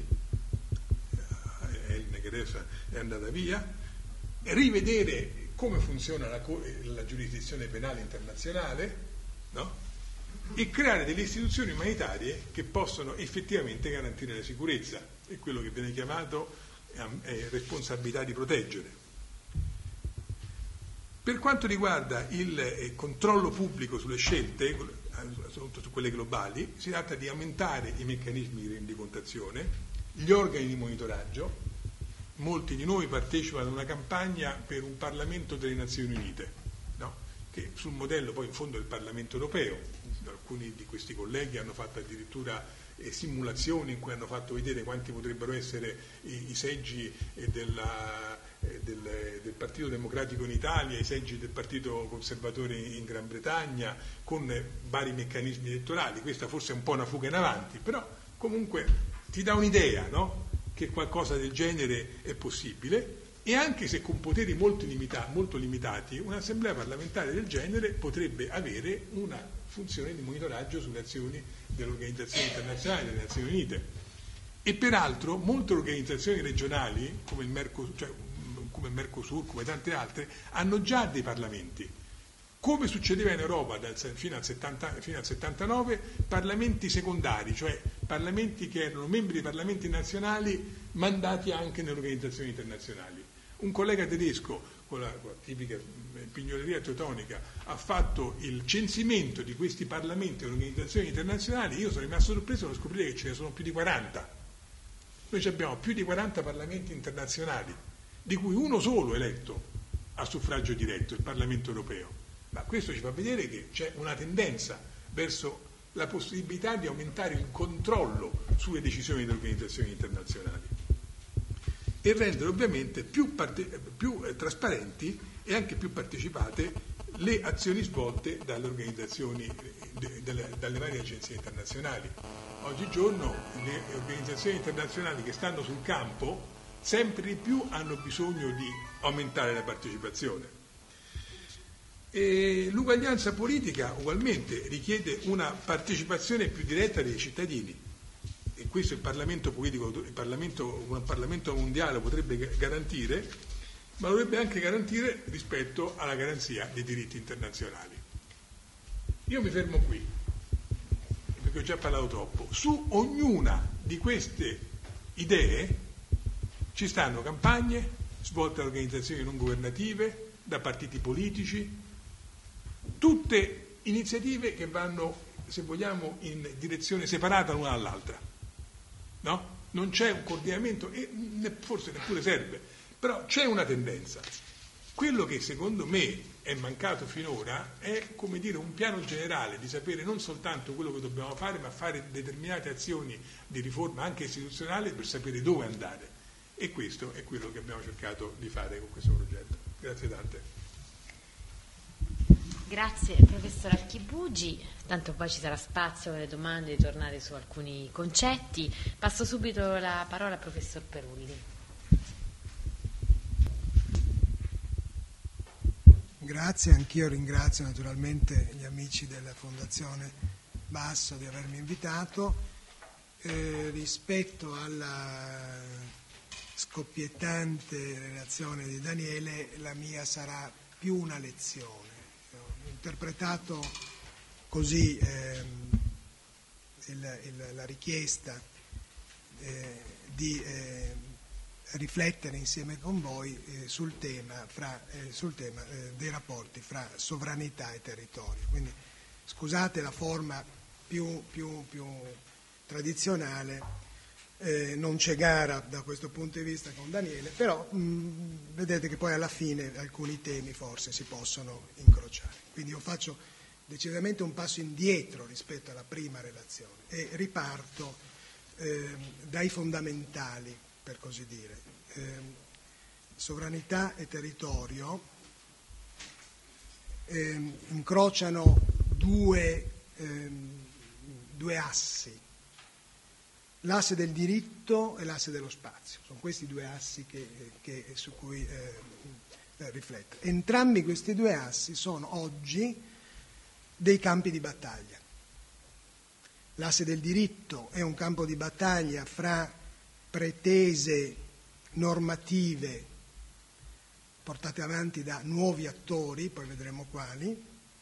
a Elena che adesso è andata via, e rivedere come funziona la, la giurisdizione penale internazionale, no? E creare delle istituzioni umanitarie che possono effettivamente garantire la sicurezza, è quello che viene chiamato eh, responsabilità di proteggere. Per quanto riguarda il eh, controllo pubblico sulle scelte, soprattutto su quelle globali, si tratta di aumentare i meccanismi di rendicontazione, gli organi di monitoraggio, molti di noi partecipano a una campagna per un Parlamento delle Nazioni Unite, no? Che sul modello poi in fondo del Parlamento europeo. Alcuni di questi colleghi hanno fatto addirittura eh, simulazioni in cui hanno fatto vedere quanti potrebbero essere i, i seggi eh, della, eh, del, del Partito Democratico in Italia, i seggi del Partito Conservatore in Gran Bretagna, con eh, vari meccanismi elettorali. Questa forse è un po' una fuga in avanti, però comunque ti dà un'idea, no? Che qualcosa del genere è possibile, e anche se con poteri molto, limita- molto limitati, un'assemblea parlamentare del genere potrebbe avere una funzione di monitoraggio sulle azioni delle organizzazioni internazionali delle Nazioni Unite. E peraltro molte organizzazioni regionali, come il Mercosur, cioè, come il Mercosur, come tante altre, hanno già dei parlamenti. Come succedeva in Europa dal, fino, al settanta, fino al settantanove, parlamenti secondari, cioè parlamenti che erano membri dei parlamenti nazionali mandati anche nelle organizzazioni internazionali. Un collega tedesco, con la, con la tipica pignoleria teutonica, ha fatto il censimento di questi parlamenti e organizzazioni internazionali. Io sono rimasto sorpreso nello scoprire che ce ne sono più di quaranta. Noi abbiamo più di quaranta parlamenti internazionali, di cui uno solo eletto a suffragio diretto, il Parlamento europeo. Ma questo ci fa vedere che c'è una tendenza verso la possibilità di aumentare il controllo sulle decisioni delle organizzazioni internazionali e rendere ovviamente più, parte, più eh, trasparenti e anche più partecipate le azioni svolte dalle organizzazioni, de, de, dalle varie agenzie internazionali. Oggigiorno le organizzazioni internazionali che stanno sul campo sempre di più hanno bisogno di aumentare la partecipazione. E l'uguaglianza politica ugualmente richiede una partecipazione più diretta dei cittadini, e questo il Parlamento politico, il Parlamento, un Parlamento mondiale potrebbe garantire, ma dovrebbe anche garantire rispetto alla garanzia dei diritti internazionali. Io mi fermo qui, perché ho già parlato troppo. Su ognuna di queste idee ci stanno campagne svolte da organizzazioni non governative, da partiti politici, tutte iniziative che vanno, se vogliamo, in direzione separata l'una dall'altra, no? Non c'è un coordinamento e forse neppure serve, però c'è una tendenza. Quello che secondo me è mancato finora è, come dire, un piano generale di sapere non soltanto quello che dobbiamo fare, ma fare determinate azioni di riforma anche istituzionale per sapere dove andare, e questo è quello che abbiamo cercato di fare con questo progetto. Grazie tante. Grazie professor Archibugi, tanto poi ci sarà spazio per le domande di tornare su alcuni concetti. Passo subito la parola al professor Perulli. Grazie, anch'io ringrazio naturalmente gli amici della Fondazione Basso di avermi invitato. Eh, rispetto alla scoppiettante relazione di Daniele, la mia sarà più una lezione. Interpretato così ehm, il, il, la richiesta eh, di eh, riflettere insieme con voi eh, sul tema, fra, eh, sul tema eh, dei rapporti fra sovranità e territorio. Quindi scusate la forma più, più, più tradizionale, eh, non c'è gara da questo punto di vista con Daniele, però mh, vedete che poi alla fine alcuni temi forse si possono incrociare. Quindi io faccio decisamente un passo indietro rispetto alla prima relazione e riparto eh, dai fondamentali, per così dire. Eh, sovranità e territorio eh, incrociano due, eh, due assi, l'asse del diritto e l'asse dello spazio. Sono questi due assi che, che, su cui eh, riflettere. Entrambi questi due assi sono oggi dei campi di battaglia. L'asse del diritto è un campo di battaglia fra pretese normative portate avanti da nuovi attori, poi vedremo quali.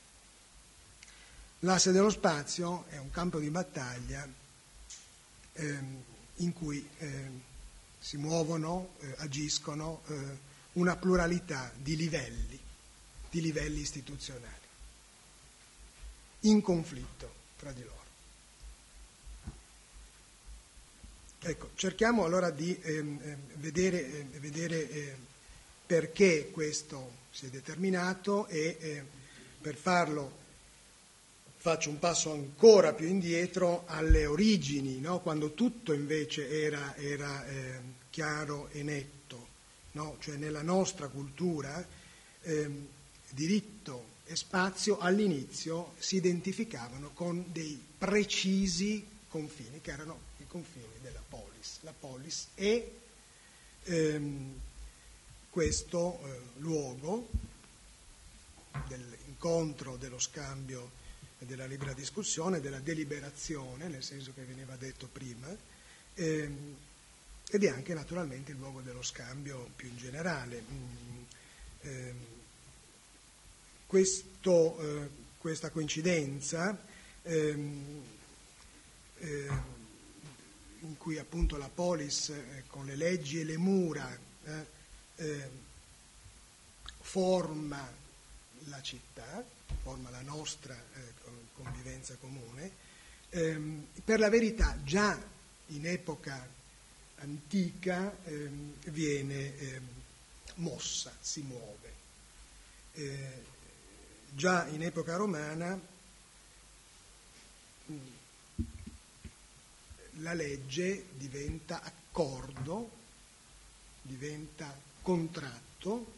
L'asse dello spazio è un campo di battaglia ehm, in cui eh, si muovono, eh, agiscono eh, una pluralità di livelli, di livelli istituzionali, in conflitto tra di loro. Ecco, cerchiamo allora di ehm, vedere, eh, vedere eh, perché questo si è determinato e eh, per farlo faccio un passo ancora più indietro alle origini, no? Quando tutto invece era, era eh, chiaro e netto, no? Cioè nella nostra cultura eh, diritto e spazio all'inizio si identificavano con dei precisi confini, che erano i confini della polis. La polis è ehm, questo eh, luogo dell'incontro, dello scambio, della libera discussione, della deliberazione, nel senso che veniva detto prima, ehm, ed è anche naturalmente il luogo dello scambio più in generale. Mm, ehm, questo, eh, questa coincidenza ehm, eh, in cui appunto la polis eh, con le leggi e le mura eh, eh, forma la città, forma la nostra eh, convivenza comune, ehm, per la verità già in epoca antica ehm, viene ehm, mossa, si muove. Eh, già in epoca romana mh, la legge diventa accordo, diventa contratto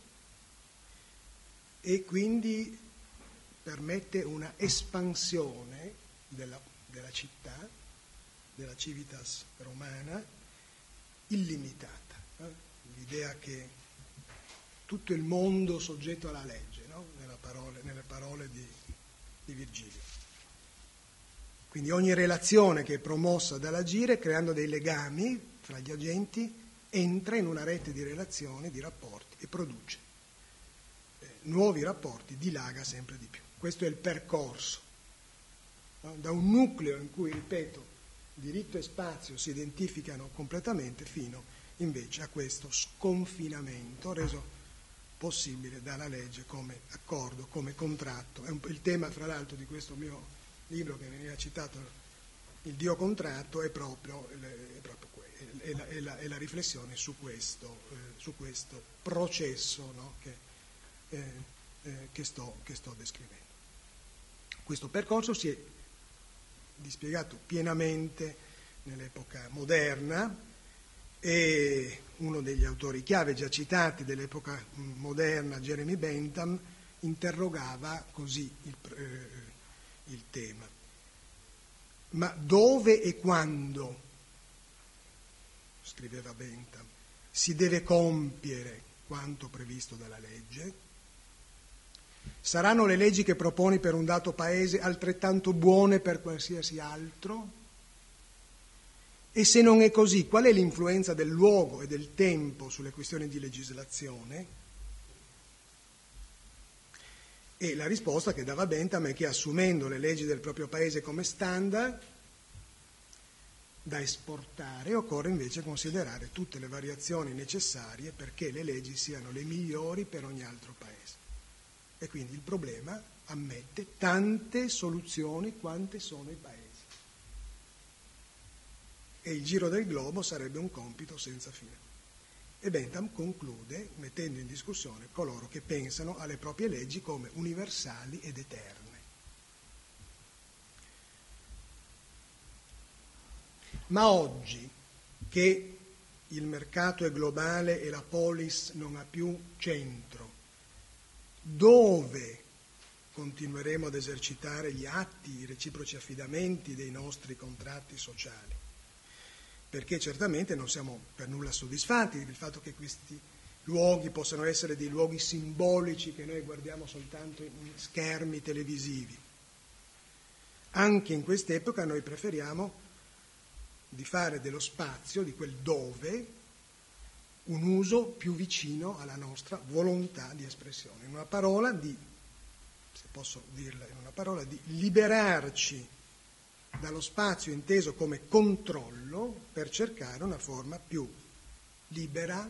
e quindi permette una espansione della, della città, della civitas romana, illimitata. Eh? L'idea che tutto il mondo soggetto alla legge, no? Nella parole, nelle parole di, di Virgilio. Quindi ogni relazione che è promossa dall'agire, creando dei legami fra gli agenti, entra in una rete di relazioni, di rapporti e produce eh, nuovi rapporti, dilaga sempre di più. Questo è il percorso, no? Da un nucleo in cui, ripeto, diritto e spazio si identificano completamente fino invece a questo sconfinamento reso possibile dalla legge come accordo, come contratto. È un, il tema, fra l'altro, di questo mio libro che veniva citato, Il Dio contratto, è proprio, è proprio è la, è la, è la riflessione su questo, eh, su questo processo, no? che, eh, eh, che, sto, che sto descrivendo. Questo percorso si è dispiegato pienamente nell'epoca moderna e uno degli autori chiave già citati dell'epoca moderna, Jeremy Bentham, interrogava così il, eh, il tema. Ma dove e quando, scriveva Bentham, si deve compiere quanto previsto dalla legge? Saranno le leggi che proponi per un dato paese altrettanto buone per qualsiasi altro? E se non è così, qual è l'influenza del luogo e del tempo sulle questioni di legislazione? E la risposta che dava Bentham è che, assumendo le leggi del proprio paese come standard da esportare, occorre invece considerare tutte le variazioni necessarie perché le leggi siano le migliori per ogni altro paese. E quindi il problema ammette tante soluzioni quante sono i paesi. E il giro del globo sarebbe un compito senza fine. E Bentham conclude mettendo in discussione coloro che pensano alle proprie leggi come universali ed eterne. Ma oggi, che il mercato è globale e la polis non ha più centro, dove continueremo ad esercitare gli atti, i reciproci affidamenti dei nostri contratti sociali? Perché certamente non siamo per nulla soddisfatti del fatto che questi luoghi possano essere dei luoghi simbolici che noi guardiamo soltanto in schermi televisivi. Anche in quest'epoca noi preferiamo di fare dello spazio, di quel dove, un uso più vicino alla nostra volontà di espressione. In una parola di, se posso dirla in una parola, di liberarci dallo spazio inteso come controllo per cercare una forma più libera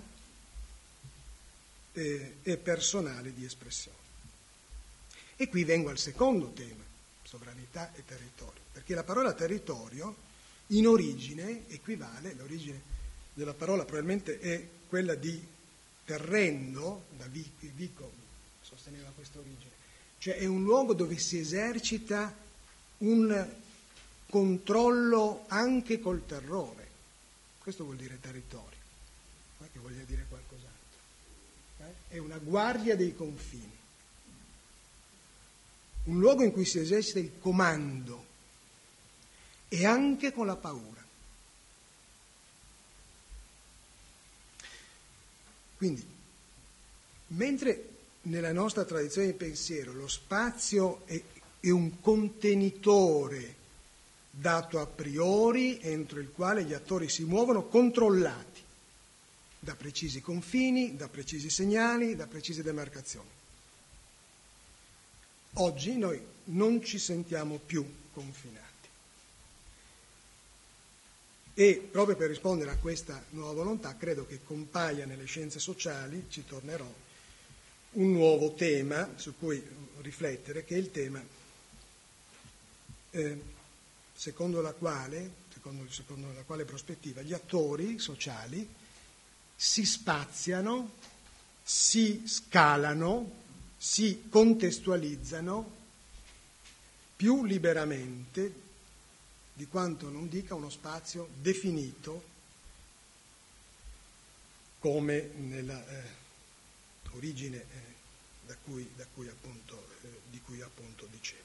eh, e personale di espressione. E qui vengo al secondo tema, sovranità e territorio, perché la parola territorio In origine equivale, l'origine della parola probabilmente è quella di terreno, da Vico sosteneva questa origine, cioè è un luogo dove si esercita un controllo anche col terrore. Questo vuol dire territorio, non è che voglia dire qualcos'altro. Eh? È una guardia dei confini, un luogo in cui si esercita il comando e anche con la paura. Quindi, mentre nella nostra tradizione di pensiero lo spazio è, è un contenitore dato a priori entro il quale gli attori si muovono controllati da precisi confini, da precisi segnali, da precise demarcazioni. Oggi noi non ci sentiamo più confinati. E proprio per rispondere a questa nuova volontà credo che compaia nelle scienze sociali, ci tornerò, un nuovo tema su cui riflettere, che è il tema eh, secondo la quale, secondo, secondo la quale prospettiva, gli attori sociali si spaziano, si scalano, si contestualizzano più liberamente di quanto non dica uno spazio definito come nella eh, origine eh, da cui, da cui appunto, eh, di cui appunto dicevo.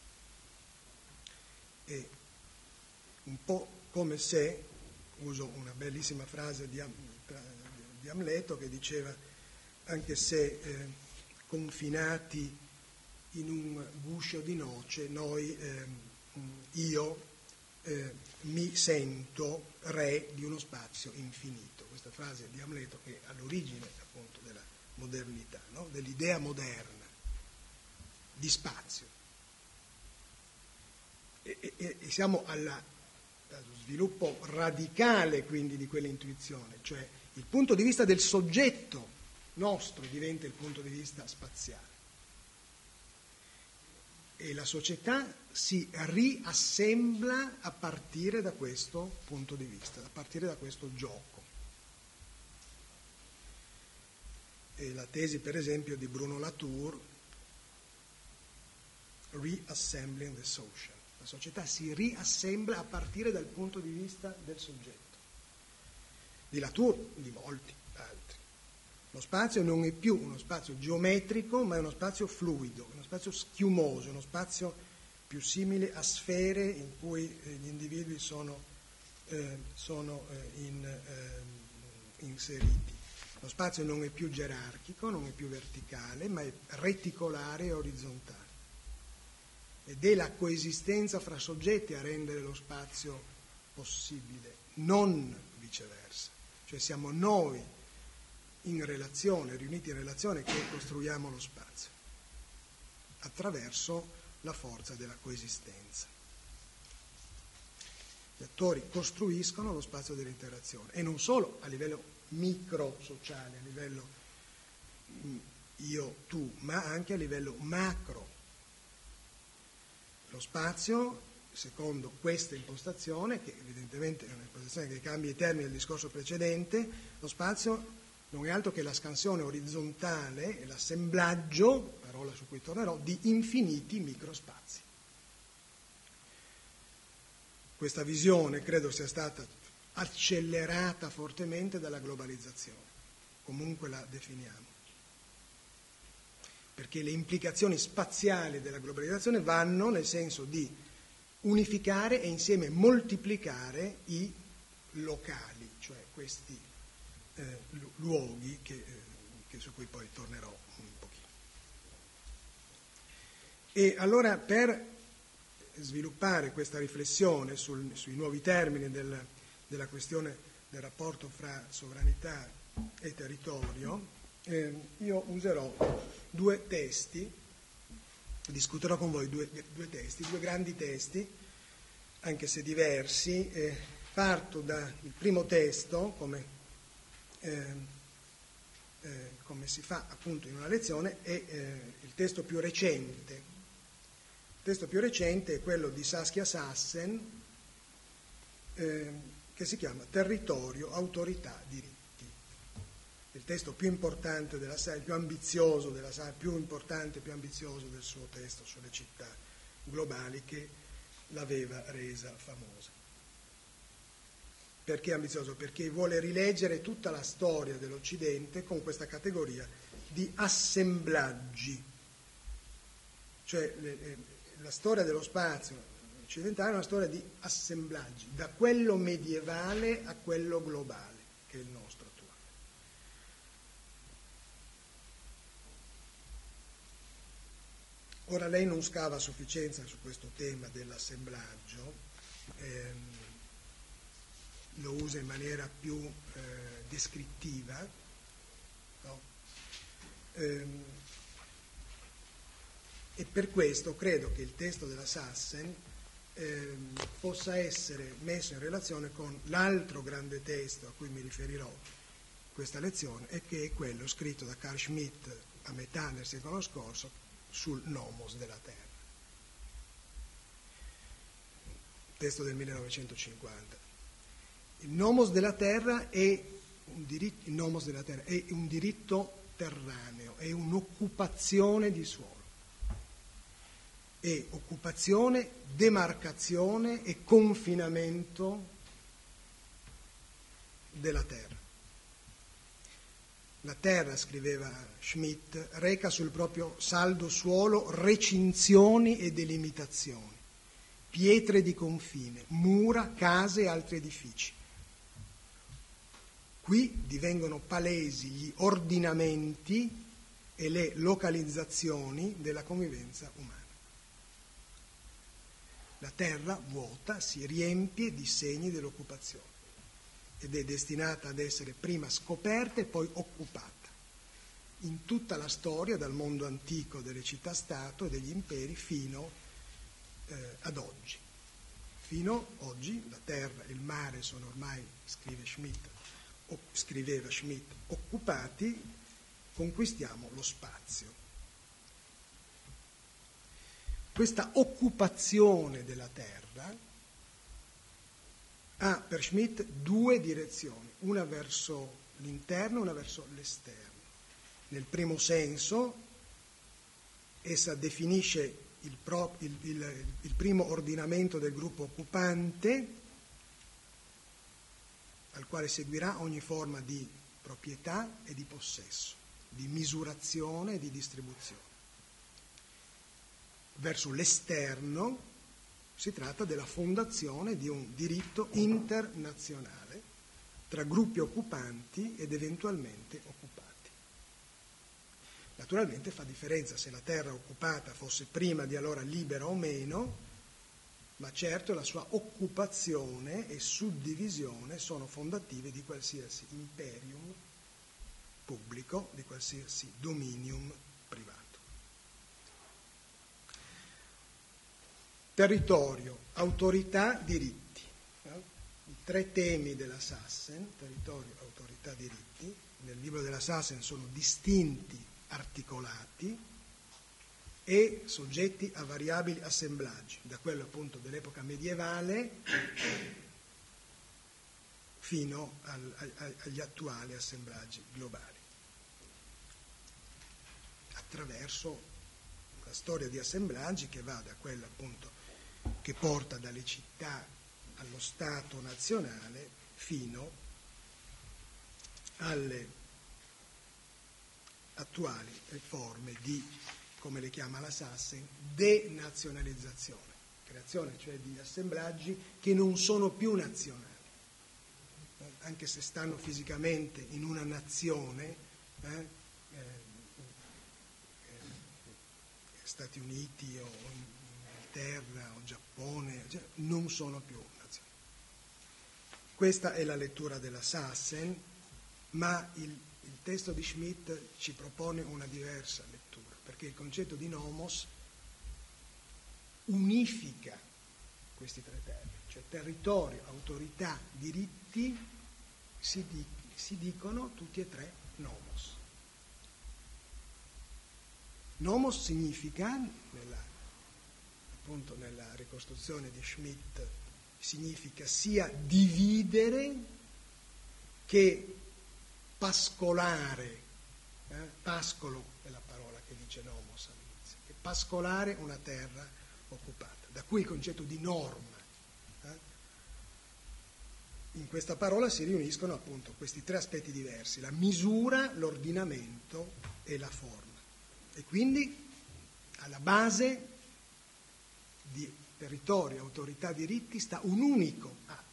È un po' come se, uso una bellissima frase di, di Amleto che diceva, anche se eh, confinati in un guscio di noce, noi, eh, io, Eh, mi sento re di uno spazio infinito. Questa frase di Amleto che è all'origine appunto della modernità, no? Dell'idea moderna di spazio. E, e, e siamo alla, allo sviluppo radicale quindi di quell'intuizione, cioè il punto di vista del soggetto nostro diventa il punto di vista spaziale. E la società si riassembla a partire da questo punto di vista, a partire da questo gioco. E la tesi, per esempio, di Bruno Latour, Reassembling the Social. La società si riassembla a partire dal punto di vista del soggetto. Di Latour, di molti altri. Lo spazio non è più uno spazio geometrico, ma è uno spazio fluido, uno spazio schiumoso, uno spazio più simile a sfere in cui gli individui sono, eh, sono eh, in, eh, inseriti. Lo spazio non è più gerarchico, non è più verticale, ma è reticolare e orizzontale. Ed è la coesistenza fra soggetti a rendere lo spazio possibile, non viceversa. Cioè siamo noi in relazione, riuniti in relazione, che costruiamo lo spazio attraverso la forza della coesistenza. Gli attori costruiscono lo spazio dell'interazione e non solo a livello micro-sociale, a livello io, tu, ma anche a livello macro. Lo spazio, secondo questa impostazione, che evidentemente è un'impostazione che cambia i termini del discorso precedente, lo spazio non è altro che la scansione orizzontale e l'assemblaggio, parola su cui tornerò, di infiniti microspazi. Questa visione credo sia stata accelerata fortemente dalla globalizzazione, comunque la definiamo, perché le implicazioni spaziali della globalizzazione vanno nel senso di unificare e insieme moltiplicare i locali, cioè questi Eh, luoghi che, eh, che su cui poi tornerò un pochino. E allora, per sviluppare questa riflessione sul, sui nuovi termini del, della questione del rapporto fra sovranità e territorio, eh, io userò due testi, discuterò con voi due, due testi, due grandi testi, anche se diversi. Eh, parto dal primo testo, come Eh, eh, come si fa appunto in una lezione, è eh, il testo più recente. Il testo più recente è quello di Saskia Sassen, eh, che si chiama Territorio, Autorità, Diritti. Il testo più importante della Sassen, più ambizioso della Sassen, più importante e più ambizioso del suo testo sulle città globali, che l'aveva resa famosa. Perché ambizioso? Perché vuole rileggere tutta la storia dell'Occidente con questa categoria di assemblaggi. Cioè le, le, la storia dello spazio occidentale è una storia di assemblaggi, da quello medievale a quello globale, che è il nostro attuale. Ora lei non scava a sufficienza su questo tema dell'assemblaggio, ehm, lo usa in maniera più eh, descrittiva, no? ehm, e per questo credo che il testo della Sassen ehm, possa essere messo in relazione con l'altro grande testo a cui mi riferirò in questa lezione, e che è quello scritto da Carl Schmitt a metà del secolo scorso sul nomos della terra, testo del millenovecentocinquanta. Il nomos della terra è un diritto, il nomos della terra è un diritto terraneo, è un'occupazione di suolo, è occupazione, demarcazione e confinamento della terra. La terra, scriveva Schmitt, reca sul proprio saldo suolo recinzioni e delimitazioni, pietre di confine, mura, case e altri edifici. Qui divengono palesi gli ordinamenti e le localizzazioni della convivenza umana. La terra vuota si riempie di segni dell'occupazione ed è destinata ad essere prima scoperta e poi occupata. In tutta la storia, dal mondo antico delle città-stato e degli imperi fino eh, ad oggi. Fino ad oggi la terra e il mare sono ormai, scrive Schmitt, o, scriveva Schmitt, occupati, conquistiamo lo spazio. Questa occupazione della terra ha per Schmitt due direzioni, una verso l'interno e una verso l'esterno. Nel primo senso, essa definisce il, pro, il, il, il primo ordinamento del gruppo occupante, al quale seguirà ogni forma di proprietà e di possesso, di misurazione e di distribuzione. Verso l'esterno si tratta della fondazione di un diritto internazionale tra gruppi occupanti ed eventualmente occupati. Naturalmente fa differenza se la terra occupata fosse prima di allora libera o meno, ma certo la sua occupazione e suddivisione sono fondative di qualsiasi imperium pubblico, di qualsiasi dominium privato. Territorio, autorità, diritti. I tre temi della Sassen, territorio, autorità, diritti, nel libro della Sassen sono distinti, articolati e soggetti a variabili assemblaggi, da quello appunto dell'epoca medievale fino al, a, agli attuali assemblaggi globali, attraverso una storia di assemblaggi che va da quella appunto che porta dalle città allo Stato nazionale fino alle attuali forme di, come le chiama la Sassen, denazionalizzazione, creazione cioè di assemblaggi che non sono più nazionali, anche se stanno fisicamente in una nazione, eh, eh, Stati Uniti o Inghilterra o Giappone, cioè, non sono più nazioni. Questa è la lettura della Sassen, ma il, il testo di Schmitt ci propone una diversa lettura, perché il concetto di nomos unifica questi tre termini, cioè territorio, autorità, diritti, si, di, si dicono tutti e tre nomos. Nomos significa, nella, appunto nella ricostruzione di Schmitt significa sia dividere che pascolare, eh? pascolo è la parola che dice nomos all'inizio, che pascolare una terra occupata, da cui il concetto di norma. Eh? In questa parola si riuniscono appunto questi tre aspetti diversi, la misura, l'ordinamento e la forma, e quindi alla base di territorio, autorità, diritti sta un unico atto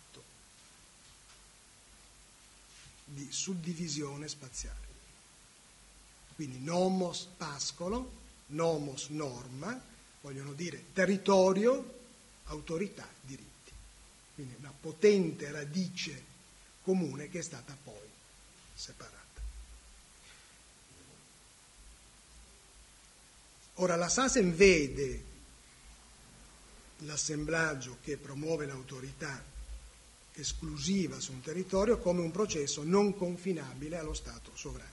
di suddivisione spaziale. Quindi nomos pascolo, nomos norma, vogliono dire territorio, autorità, diritti. Quindi una potente radice comune che è stata poi separata. Ora la Sassen vede l'assemblaggio che promuove l'autorità esclusiva su un territorio come un processo non confinabile allo Stato sovrano.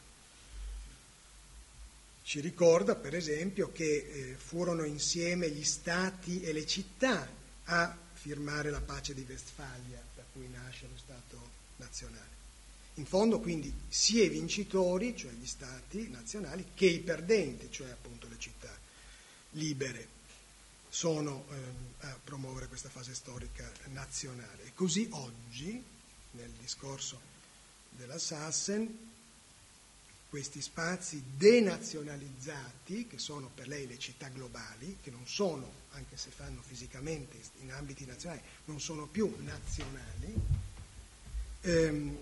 Ci ricorda, per esempio, che eh, furono insieme gli Stati e le città a firmare la pace di Westfalia, da cui nasce lo Stato nazionale. In fondo, quindi, sia i vincitori, cioè gli Stati nazionali, che i perdenti, cioè appunto le città libere, sono eh, a promuovere questa fase storica nazionale. E così oggi, nel discorso della Sassen, questi spazi denazionalizzati, che sono per lei le città globali, che non sono, anche se fanno fisicamente in ambiti nazionali, non sono più nazionali, ehm,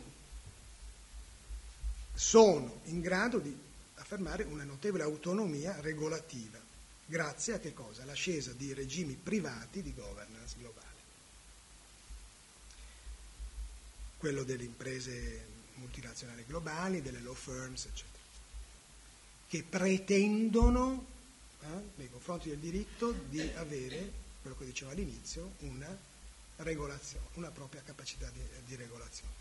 sono in grado di affermare una notevole autonomia regolativa. Grazie a che cosa? All'ascesa di regimi privati di governance globale. Quello delle imprese multinazionali globali, delle law firms, eccetera, che pretendono, eh, nei confronti del diritto, di avere, quello che dicevo all'inizio, una regolazione, una propria capacità di, di regolazione.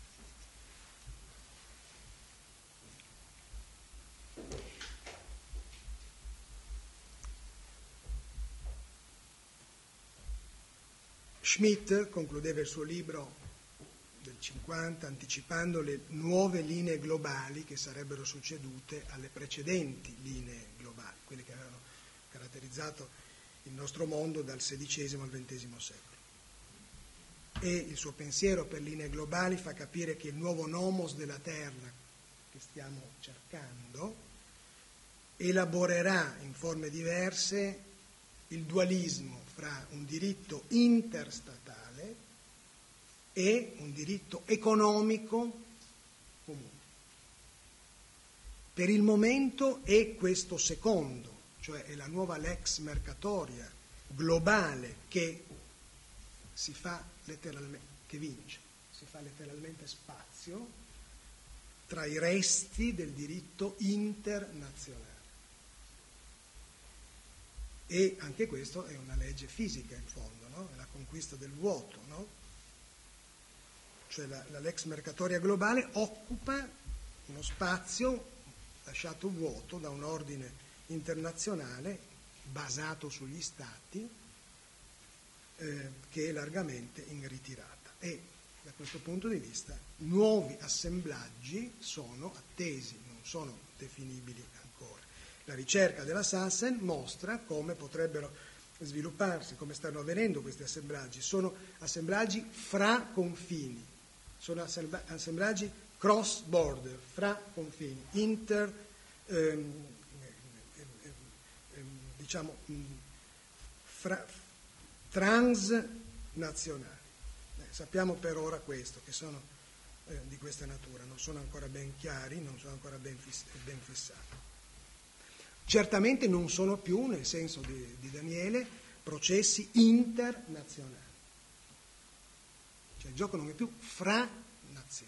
Schmitt concludeva il suo libro del cinquanta anticipando le nuove linee globali che sarebbero succedute alle precedenti linee globali, quelle che avevano caratterizzato il nostro mondo dal sedicesimo al ventesimo secolo. E il suo pensiero per linee globali fa capire che il nuovo nomos della Terra che stiamo cercando elaborerà in forme diverse il dualismo fra un diritto interstatale e un diritto economico comune. Per il momento è questo secondo, cioè è la nuova lex mercatoria globale che si fa letteralmente, che vince, si fa letteralmente spazio tra i resti del diritto internazionale. E anche questo è una legge fisica in fondo, no? È la conquista del vuoto, no? Cioè la, la lex mercatoria globale occupa uno spazio lasciato vuoto da un ordine internazionale basato sugli stati eh, che è largamente in ritirata. E da questo punto di vista nuovi assemblaggi sono attesi, non sono definibili ancora. La ricerca della Sassen mostra come potrebbero svilupparsi, come stanno avvenendo questi assemblaggi. Sono assemblaggi fra confini, sono assemblaggi cross border, fra confini, inter, ehm, ehm, diciamo, fra, transnazionali. Eh, sappiamo per ora questo, che sono eh, di questa natura, non sono ancora ben chiari, non sono ancora ben, fiss- ben fissati. Certamente non sono più, nel senso di, di Daniele, processi internazionali. Cioè il gioco non è più fra nazioni,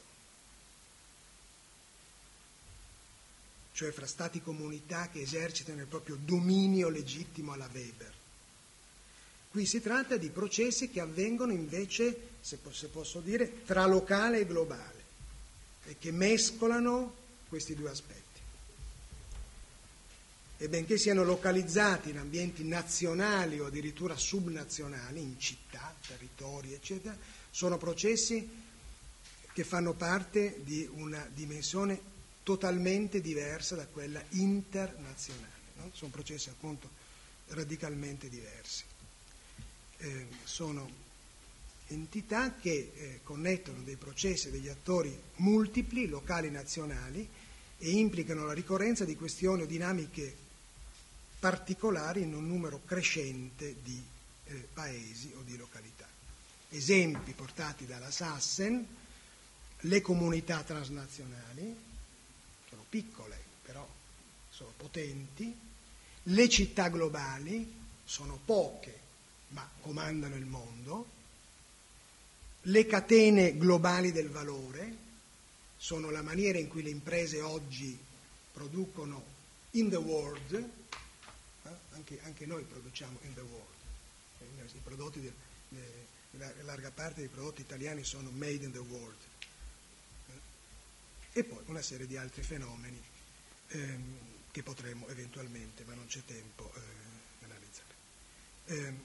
cioè fra stati comunità che esercitano il proprio dominio legittimo alla Weber. Qui si tratta di processi che avvengono invece, se posso dire, tra locale e globale e che mescolano questi due aspetti. e benché siano localizzati in ambienti nazionali o addirittura subnazionali, in città, territori, eccetera, sono processi che fanno parte di una dimensione totalmente diversa da quella internazionale, no? Sono processi appunto radicalmente diversi. Eh, sono entità che eh, connettono dei processi, degli attori multipli, locali, nazionali, e implicano la ricorrenza di questioni o dinamiche particolari in un numero crescente di eh, paesi o di località. Esempi portati dalla Sassen: le comunità transnazionali, sono piccole però sono potenti; le città globali, sono poche ma comandano il mondo; le catene globali del valore, sono la maniera in cui le imprese oggi producono in the world, eh? anche, anche noi produciamo in the world, i prodotti di, di, la larga parte dei prodotti italiani sono made in the world, eh? E poi una serie di altri fenomeni ehm, che potremo eventualmente, ma non c'è tempo, eh, analizzare. Eh,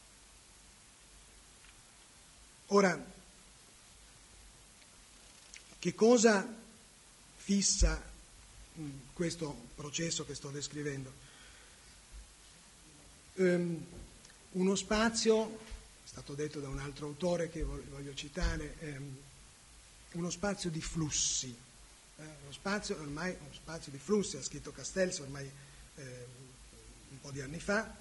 ora, che cosa fissa mh, questo processo che sto descrivendo? Um, uno spazio, è stato detto da un altro autore che voglio citare, um, uno spazio di flussi. Eh, uno spazio, ormai uno spazio di flussi, ha scritto Castells ormai eh, un po' di anni fa.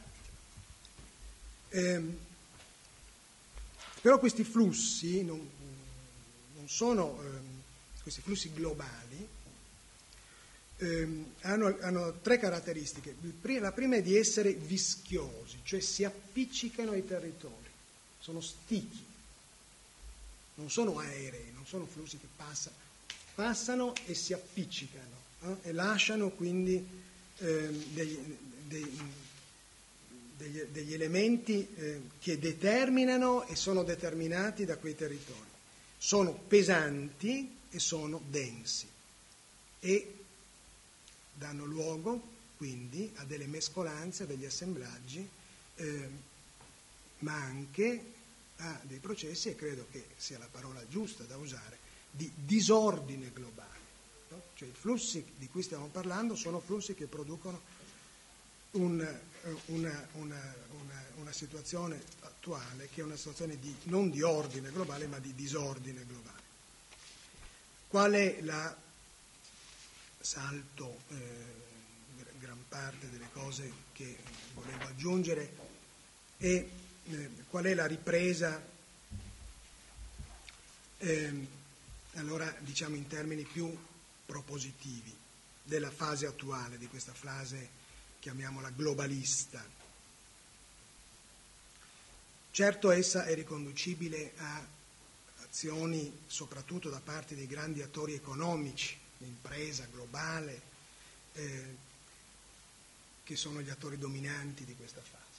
Um, però questi flussi non, non sono... Um, questi flussi globali ehm, hanno, hanno tre caratteristiche. La prima è di essere vischiosi, cioè si appiccicano ai territori, sono stichi, non sono aerei, non sono flussi che passano, passano e si appiccicano, eh, e lasciano quindi ehm, degli, dei, degli, degli elementi eh, che determinano e sono determinati da quei territori. Sono pesanti e sono densi e danno luogo quindi a delle mescolanze, a degli assemblaggi, eh, ma anche a dei processi, e credo che sia la parola giusta da usare, di disordine globale, no? Cioè i flussi di cui stiamo parlando sono flussi che producono un, una, una, una, una situazione attuale che è una situazione di, non di ordine globale ma di disordine globale. Qual è la salto eh, gran parte delle cose che volevo aggiungere e eh, qual è la ripresa eh, allora diciamo in termini più propositivi della fase attuale, di questa fase chiamiamola globalista. Certo essa è riconducibile a azioni soprattutto da parte dei grandi attori economici, l'impresa globale, eh, che sono gli attori dominanti di questa fase,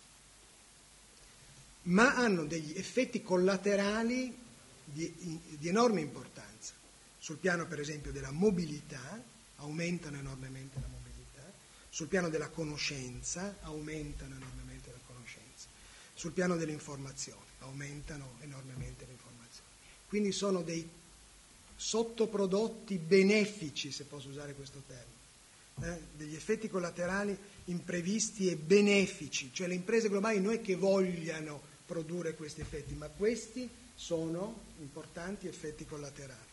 ma hanno degli effetti collaterali di, di enorme importanza. Sul piano per esempio della mobilità, aumentano enormemente la mobilità; sul piano della conoscenza, aumentano enormemente la conoscenza; sul piano dell'informazione, aumentano enormemente l'informazione. Quindi sono dei sottoprodotti benefici, se posso usare questo termine, eh? degli effetti collaterali imprevisti e benefici, cioè le imprese globali non è che vogliano produrre questi effetti, ma questi sono importanti effetti collaterali.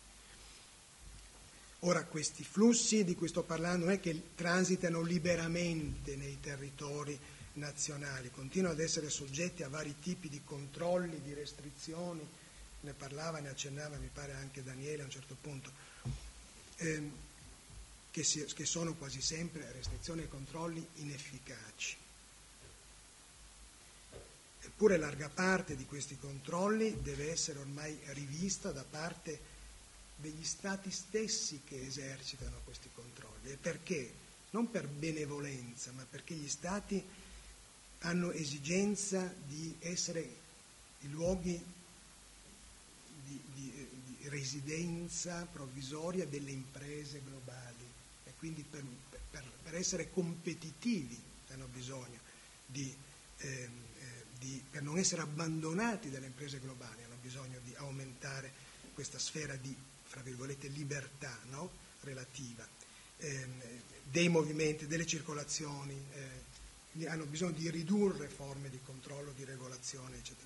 Ora, questi flussi di cui sto parlando non è che transitano liberamente nei territori nazionali, continuano ad essere soggetti a vari tipi di controlli, di restrizioni. Ne parlava, ne accennava, mi pare anche Daniele a un certo punto, ehm, che, si, che sono quasi sempre restrizioni e controlli inefficaci. Eppure larga parte di questi controlli deve essere ormai rivista da parte degli stati stessi che esercitano questi controlli. E perché? Non per benevolenza, ma perché gli stati hanno esigenza di essere i luoghi Di, di, di residenza provvisoria delle imprese globali. Ecco, quindi per, per, per essere competitivi hanno bisogno di, eh, eh, di, per non essere abbandonati dalle imprese globali, hanno bisogno di aumentare questa sfera di, fra virgolette, libertà, no? Relativa, eh, dei movimenti, delle circolazioni, eh, hanno bisogno di ridurre forme di controllo, di regolazione, eccetera.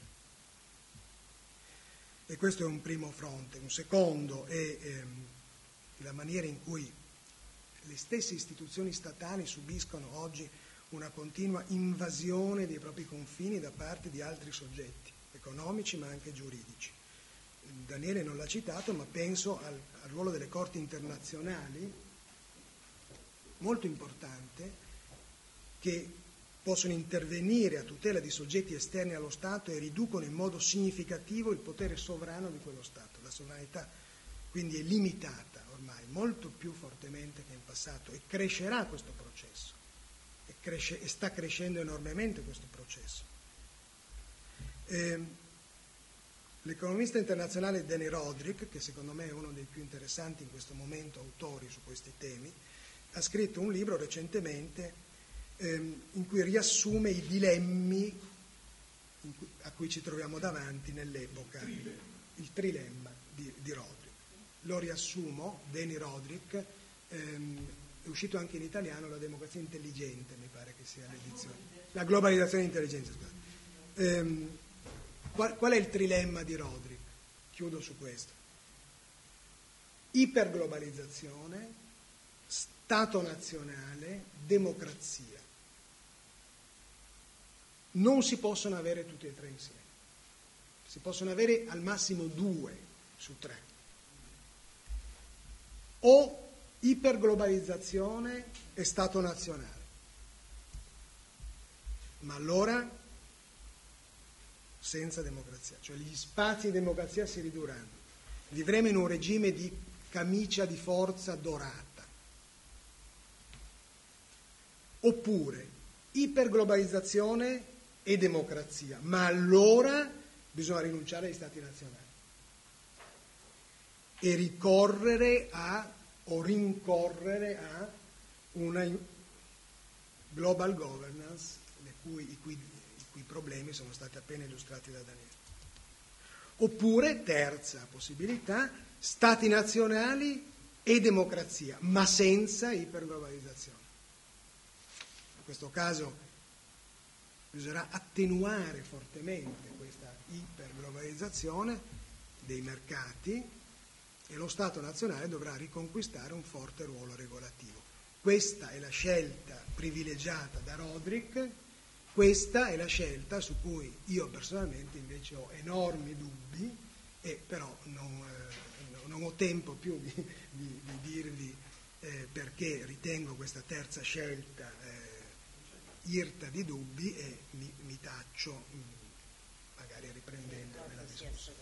E questo è un primo fronte. Un secondo è ehm, la maniera in cui le stesse istituzioni statali subiscono oggi una continua invasione dei propri confini da parte di altri soggetti, economici ma anche giuridici. Daniele non l'ha citato, ma penso al, al ruolo delle corti internazionali, molto importante, che possono intervenire a tutela di soggetti esterni allo Stato e riducono in modo significativo il potere sovrano di quello Stato. La sovranità quindi è limitata ormai molto più fortemente che in passato e crescerà questo processo e, cresce, e sta crescendo enormemente questo processo. Eh, l'economista internazionale Danny Rodrik, che secondo me è uno dei più interessanti in questo momento autori su questi temi, ha scritto un libro recentemente in cui riassume i dilemmi cui, a cui ci troviamo davanti nell'epoca, il trilemma di, di Rodrik. Lo riassumo, Danny Rodrik, ehm, è uscito anche in italiano, La democrazia intelligente, mi pare che sia l'edizione. La globalizzazione intelligente, scusate. Ehm, qual, qual è il trilemma di Rodrik? Chiudo su questo. Iperglobalizzazione, Stato nazionale, democrazia. Non si possono avere tutti e tre insieme. Si possono avere al massimo due su tre. O iperglobalizzazione e Stato nazionale. Ma allora senza democrazia, cioè gli spazi di democrazia si ridurranno. Vivremo in un regime di camicia di forza dorata. Oppure iperglobalizzazione e democrazia, ma allora bisogna rinunciare agli stati nazionali e ricorrere a o rincorrere a una global governance le cui, i, cui, i cui problemi sono stati appena illustrati da Daniele. Oppure, terza possibilità, stati nazionali e democrazia, ma senza iperglobalizzazione. In questo caso bisognerà attenuare fortemente questa iperglobalizzazione dei mercati e lo Stato nazionale dovrà riconquistare un forte ruolo regolativo. Questa è la scelta privilegiata da Rodrik, questa è la scelta su cui io personalmente invece ho enormi dubbi e però non, eh, non ho tempo più di, di, di dirvi eh, perché ritengo questa terza scelta eh, irta di dubbi e mi, mi taccio magari riprendendo la discussione.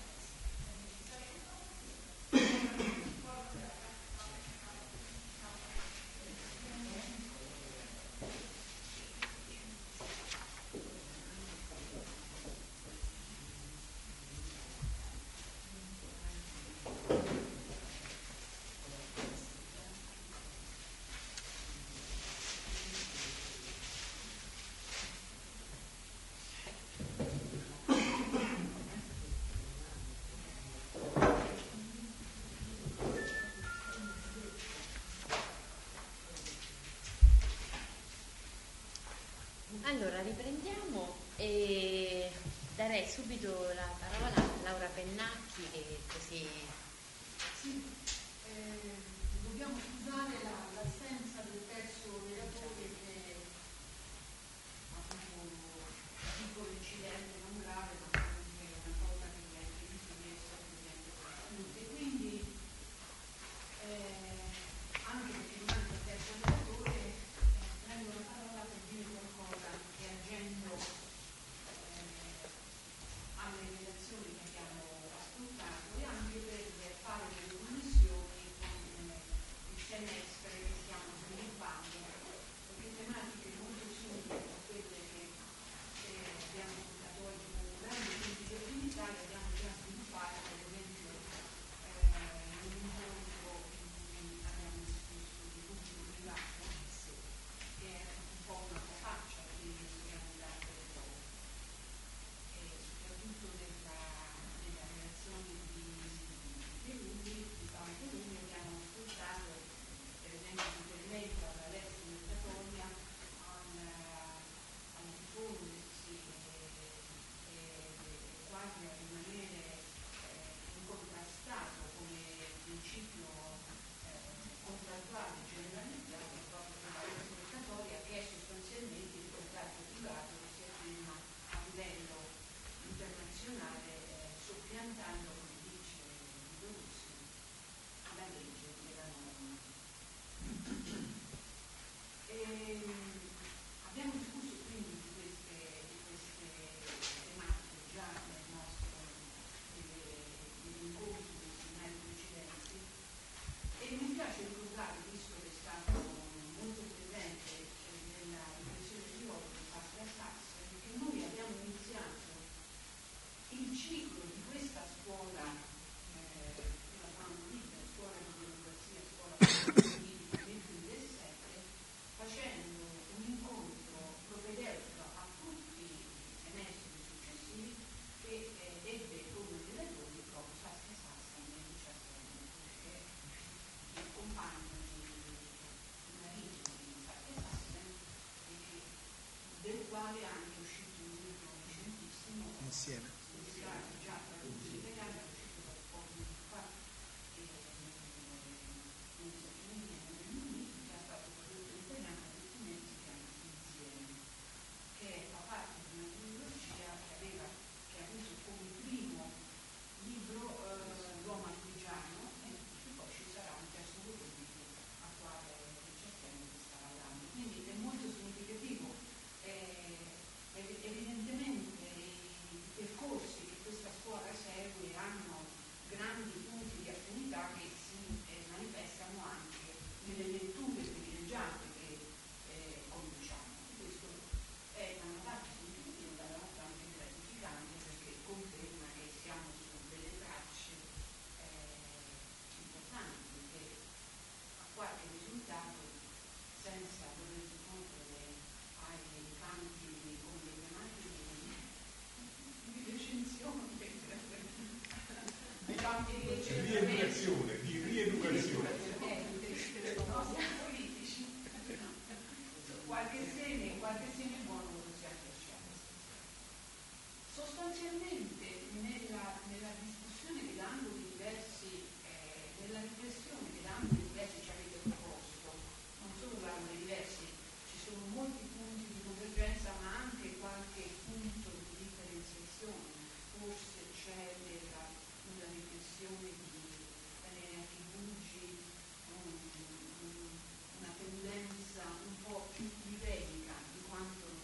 Allora riprendiamo e darei subito la parola a Laura Pennacchi che così... Sì, eh, dobbiamo scusare la, l'assenza del terzo relatore che ha avuto un piccolo incidente non grave, ma comunque è una cosa che gli ha impedito di essere presente per tutti. E quindi eh, anche perché manca il terzo relatore eh, prendo la parola per dire qualcosa che agendo eh, alle relazioni che abbiamo ascoltato e anche per fare delle connessioni con il semestre insieme. Rieducazione, di rieducazione. Qualche seme, qualche seme buono lo possiamo lasciare. Sostanzialmente nella, nella discussione che da angoli diversi, eh, nella riflessione che da angoli diversi ci avete proposto, non solo da angoli diversi, ci sono molti punti di convergenza, ma anche qualche punto di differenziazione. Forse c'è nella, una riflessione di Daniele Archibugi, un, un, una tendenza un po' più iberica di quanto non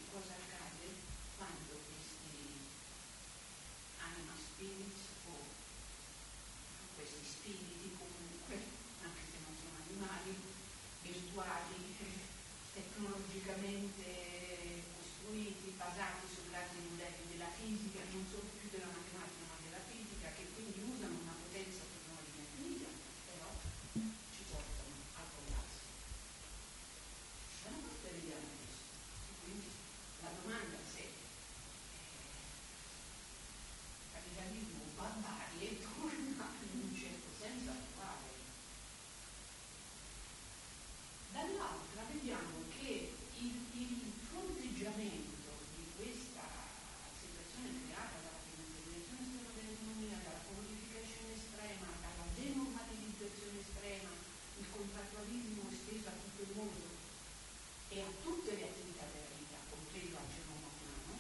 cosa accade quando questi anima spirits o questi spiriti comunque, anche se non sono animali, virtuali, tecnologicamente costruiti, basati su grandi modelli della fisica, non solo più della matematica ma della fisica, che quindi usano una potenza tecnologica infinita, però ci portano al collasso. Da una parte vediamo questo, e quindi la domanda se eh, capitalismo o barbarie torna in un certo senso attuale. Dall'altra vediamo che il, il fronteggiamento di questa situazione creata dalla privatizzazione estrema dell'economia, dalla commodificazione estrema, dalla denormativizzazione estrema, il contrattualismo esteso a tutto il mondo e a tutte le attività della vita, compreso al genoma umano,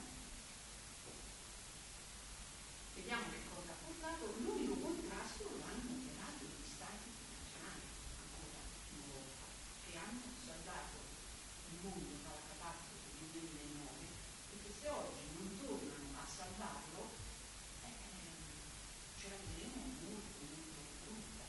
vediamo che cosa ha portato. L'unico contrasto lo hanno operato gli stati nazionali, ancora in Europa, che hanno salvato il mondo dalla catastrofe del duemilanove, e che se oggi non tornano a salvarlo, eh, ce la vedremo molto, molto brutta.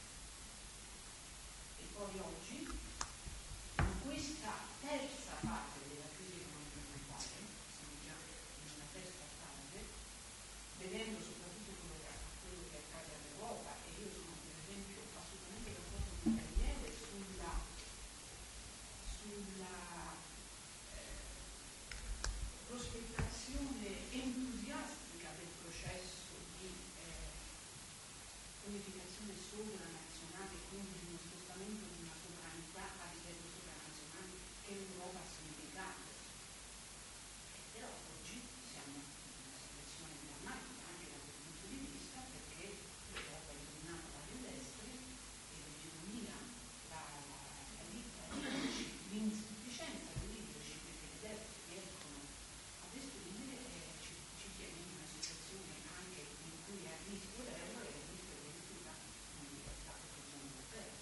E poi oggi, in questa terza fase della crisi economica globale, siamo già nella terza fase, vedendo soprattutto quello che, quello che accade all'Europa, e io sono per esempio assolutamente d'accordo con Daniele sulla, sulla eh, prospettazione entusiastica del processo di eh, unificazione sovranazionale, quindi di uno spostamento di una sovranità a livello sovranazionale che l'Europa ha significato. Però oggi siamo in una situazione drammatica anche da quel punto di vista, perché l'Europa è dominata dalle destre e l'egemonia, la, la, la, la leadership, l'insufficienza di leadership che le destre riescono a destruire eh, ci, ci tiene in una situazione anche in cui è a rischio l'euro e a rischio addirittura la costruzione europea.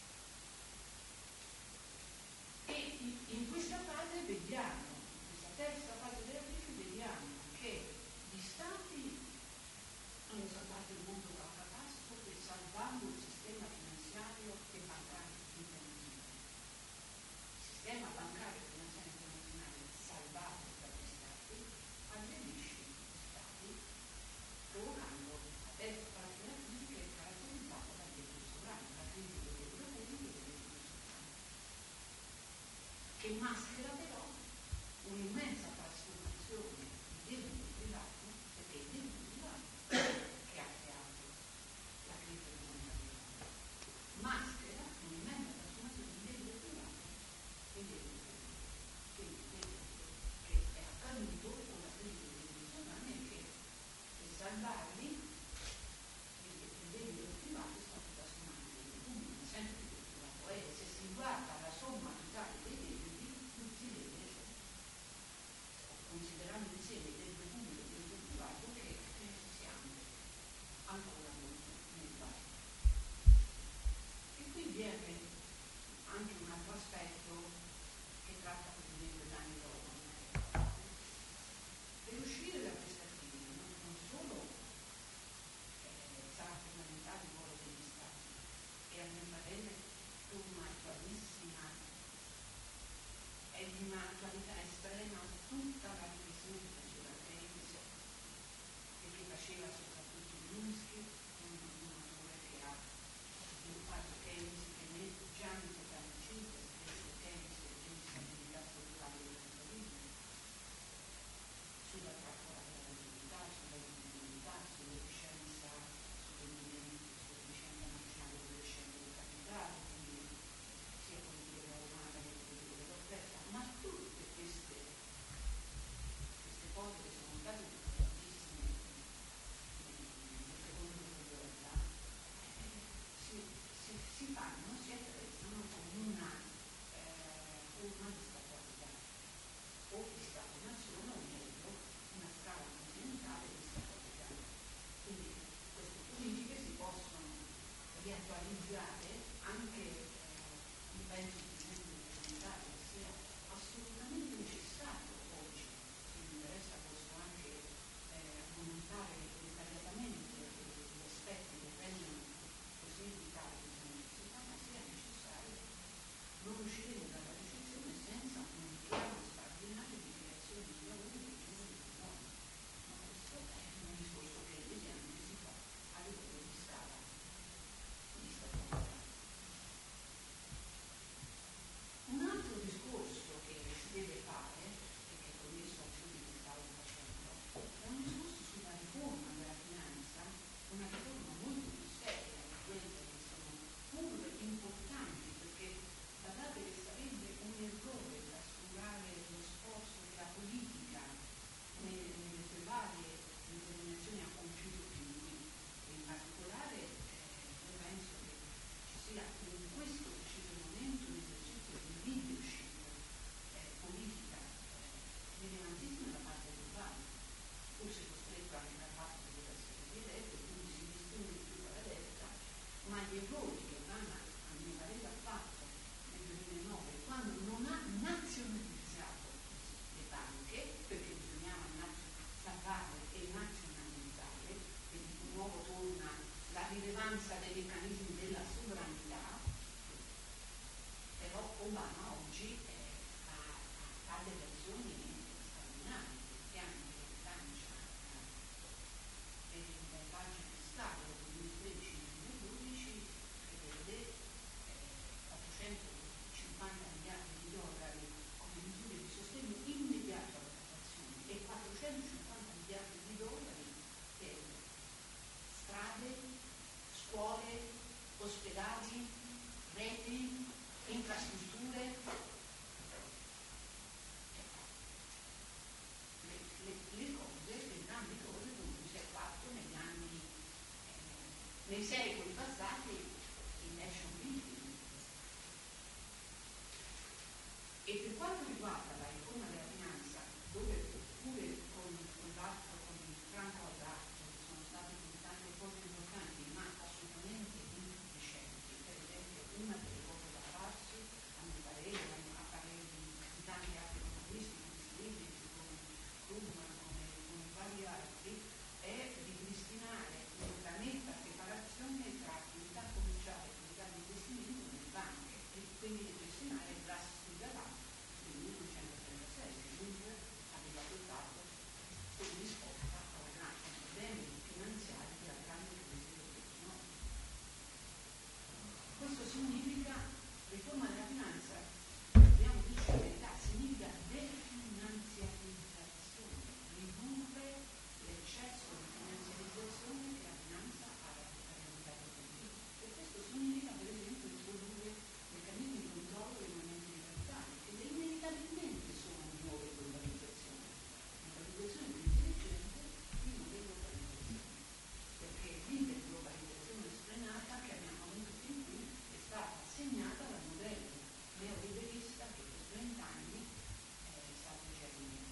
E in, in questa fase vediamo, in questa terza fase della crisi, vediamo che gli stati hanno salvato il mondo dalla catastrofe salvando il sistema finanziario e bancario internazionale. Il sistema bancario e finanziario internazionale salvato dagli stati aggredisce gli stati, provocando la terza fase della crisi, che è caratterizzata dal debito sovrano, la crisi del debito pubblico e del debito sovrano, che maschera però un'immensa trasformazione di debito privato, perché è il debito privato che ha creato la crisi economica globale, maschera un'immensa trasformazione di debito privato e debito pubblico, che, che è accaduto con la crisi del debito sovrano, e che per salvarli il, il debito privato è stato trasformato in debito pubblico, sempre più privato, e se si guarda la somma totale dei debiti si vede, considerando insieme il debito pubblico e il debito privato, che eh, siamo ancora molto nel basso. E qui viene anche un altro aspetto che tratta per esempio Dani Roman. Per uscire da questa crisi non, non solo eh, sarà fondamentale il ruolo degli stati, e a mio parere con un'attualissima, è di un'attualità estrema tutta la riflessione che faceva Keynes e che faceva soprattutto Minsky, un, un autore che ha sviluppato Keynes, che nel, già nel settantacinque scrisse Keynes e l'instabilità strutturale del capitalismo, sulla trappola della legittimità, sulla legittimità, sull'efficienza, sull'efficienza marginale delle scelte del capitale, quindi sia politico della domanda che politico dell'offerta, ma tutte queste, queste cose che sono state importantissime nel secondo riguarda la riforma della finanza, dove pure con l'altro, con il Franco Alberto, sono state tante cose importanti, ma assolutamente insufficienti. Per esempio, una delle cose da farsi, a mio parere, a parere di, di tanti altri economisti, come Slivik, come Krugman, come, come vari altri, è ripristinare una netta separazione tra attività commerciale e attività di investimento nelle banche, e quindi ripristinare il Glass Steagall del millenovecentotrentasei, che dunque aveva adottato come risposta a una problemi finanziari della grande crisi del duemilanove. Questo significa, riforma della finanza, dobbiamo dire la verità, significa definanziarizzazione, ridurre l'eccesso di finanziarizzazione che la finanza ha rappresentato per noi. E questo significa, per esempio, introdurre meccanismi di controllo dei movimenti di capitali, che inevitabilmente sono nuove globalizzazioni. Globalizzazione più intelligente, prima deglobalizzazione. Perché l'interglobalizzazione sfrenata che abbiamo avuto fin qui è stata segnata dal modello neoliberista che per vent'anni è stato germinato.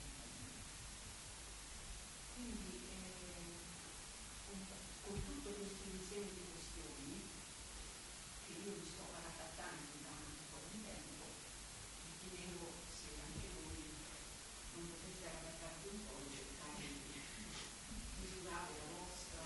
Quindi eh, con, con tutto questo insieme di questioni che io mi sto paracattando da un po' di tempo, vi chiedevo se anche voi non potete adattarvi un po' e cercare di misurare la vostra,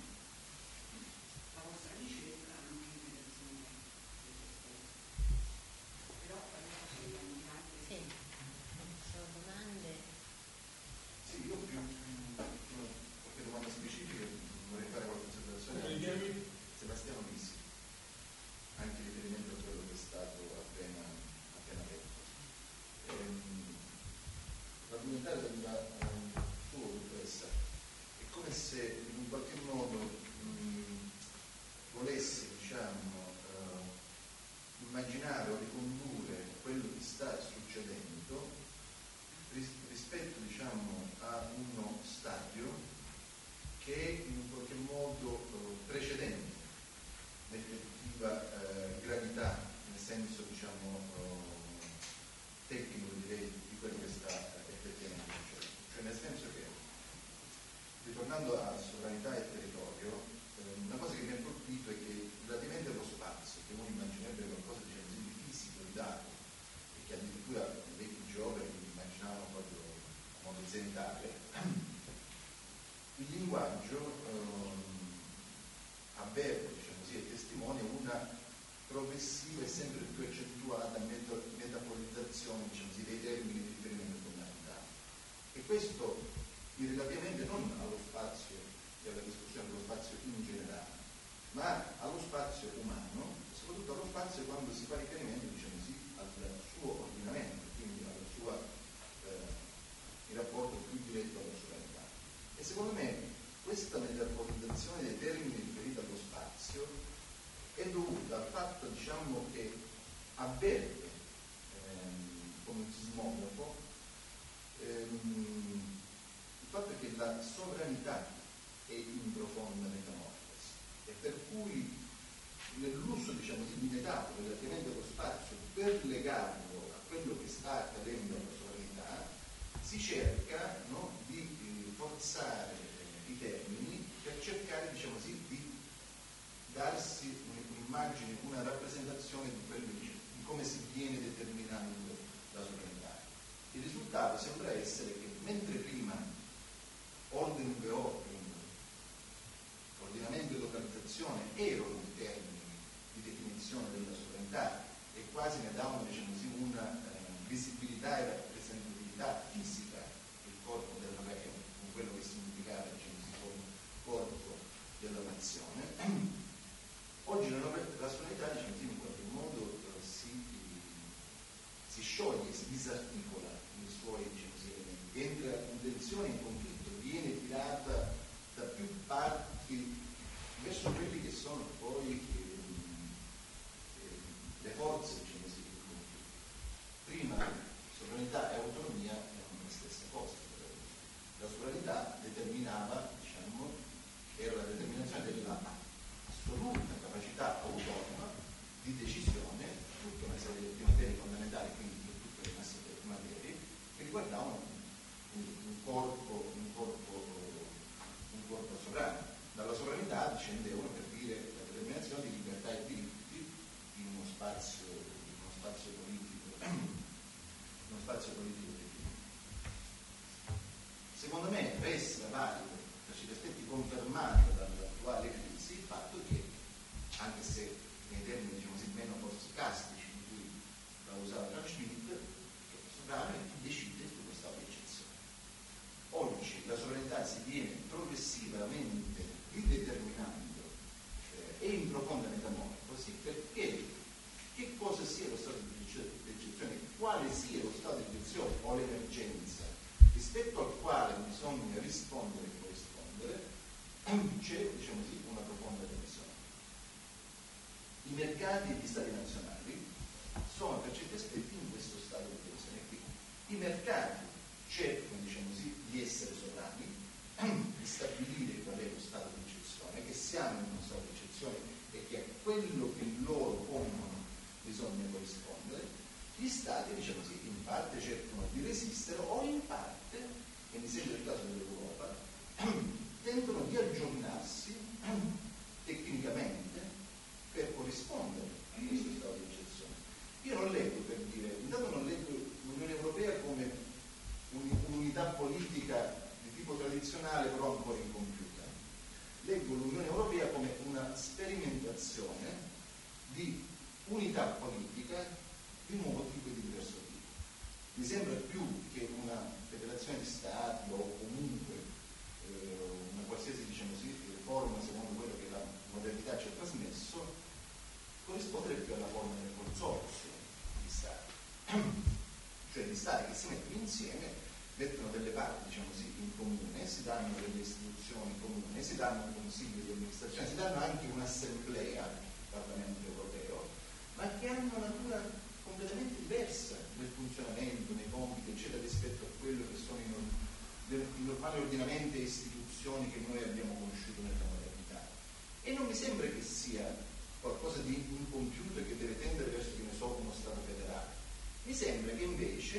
la vostra ricerca anche in relazione a queste cose. Però parliamo solo di altre. Sì, sono domande. Sì, io più, più qualche domanda specifica vorrei fare qualche osservazione. Come ti chiami? Sebastiano Vissi, anche in riferimento a quello che è stato appena, appena detto. Ehm, l'argomentario della eh, tua dottoressa è come se in un qualche modo mh, volesse, diciamo, eh, immaginare o ricondurre quello che sta succedendo ris- rispetto, diciamo, a uno stadio che è in un qualche modo eh, precedente l'effettiva eh, gravità, nel senso, diciamo, eh, tecnico, direi, di quello che sta eh, effettivamente succedendo. Cioè, nel senso che, ritornando a sovranità e territorio, eh, una cosa che mi ha colpito è che relativamente allo spazio, che uno immaginerebbe qualcosa, diciamo, di fisico, di dato, e che addirittura i vecchi geografi immaginavano proprio a modo zentale, il linguaggio ehm, avverte, diciamo così, e testimonia una progressiva e sempre più accentuata meta- metabolizzazione, diciamo così, dei termini di riferimento fondamentali. E questo relativamente non allo spazio e alla discussione dello spazio in generale, ma allo spazio umano, e soprattutto allo spazio quando si fa riferimento, diciamo così, al suo ordinamento, quindi alla sua, eh, il rapporto più diretto alla sovranità. E secondo me questa metabolizzazione dei termini riferiti allo spazio è dovuta al fatto, diciamo, che avverte ehm, come un sismografo ehm, il fatto che la sovranità è in profonda metamorfosi, e per cui nell'uso, diciamo, di metafore relativamente allo spazio per legarlo a quello che sta accadendo alla sovranità si cerca, no, di eh, forzare eh, i termini per cercare, diciamo così, di darsi un'immagine, una rappresentazione di quello che, di come si viene determinando la sovranità. Il risultato sembra essere che mentre prima ordinum e ordinum, ordinamento e localizzazione erano i termini di definizione della sovranità e quasi ne davano, diciamo così, una eh, visibilità e rappresentatività fisica del corpo del re, con quello che significava, diciamo così, come corpo della nazione. Oggi la, la sovranità, diciamo così, in qualche modo eh, si, si scioglie, si disarticola nei suoi, diciamo così, elementi, entra in tensione, in conflitto, viene tirata da più parti verso quelli che sono poi eh, eh, le forze, diciamo così, del conflitto. Prima sovranità e autonomia erano le stesse cose. La sovranità determinava, diciamo, era la determinazione della assoluta capacità autonoma di decisione, tutta una serie di materie fondamentali, quindi tutte le materie corpo, un corpo, un corpo sovrano. Dalla sovranità discendevano, per dire, la determinazione di libertà e diritti in uno spazio, in uno spazio politico, uno spazio politico definito. Secondo me resta valido, per certi aspetti confermato dall'attuale crisi, il fatto che, anche se nei termini diciamo così meno sarcastici in cui la usava Carl Schmitt, che il sovrano decide sullo stato di eccezione. Oggi la sovranità si viene progressivamente rideterminando eh, e in profonda metamorfosi, perché che cosa sia lo stato di eccezione, quale sia lo stato di eccezione o l'emergenza rispetto al quale bisogna rispondere e corrispondere, c'è, diciamo così, una profonda tensione. I mercati e gli stati nazionali sono per certi aspetti in questo stato di tensione qui. I mercati cercano, diciamo così, di essere sovrani, di stabilire qual è lo stato di eccezione, che siamo in uno stato di eccezione e che a quello che loro pongono bisogna corrispondere. Gli stati, diciamo così, in parte cercano di resistere o in parte, e mi sembra il caso dell'Europa, tendono di aggiornarsi tecnicamente per corrispondere a questo stato di eccezione. Io non leggo, per dire, intanto non leggo l'Unione Europea come un'unità politica di tipo tradizionale però ancora incompiuta. Leggo l'Unione Europea come una sperimentazione di unità politica di nuovo tipo e di diverso tipo. Mi sembra più che una federazione di stati o comunque eh, una qualsiasi, diciamo così, forma secondo quello che la modernità ci ha trasmesso, corrispondere più alla forma del consorzio di stati, cioè di stati che si mettono insieme, mettono delle parti, diciamo così, in comune, si danno delle istituzioni comuni, si danno un consiglio di amministrazione, si danno anche un'assemblea, il Parlamento europeo, ma che hanno una natura completamente diversa nel funzionamento, nei compiti, eccetera, rispetto a quello che sono i normali ordinamenti e istituzioni che noi abbiamo conosciuto nella modernità. E non mi sembra che sia qualcosa di incompiuto e che deve tendere verso, che ne so, uno Stato federale. Mi sembra che invece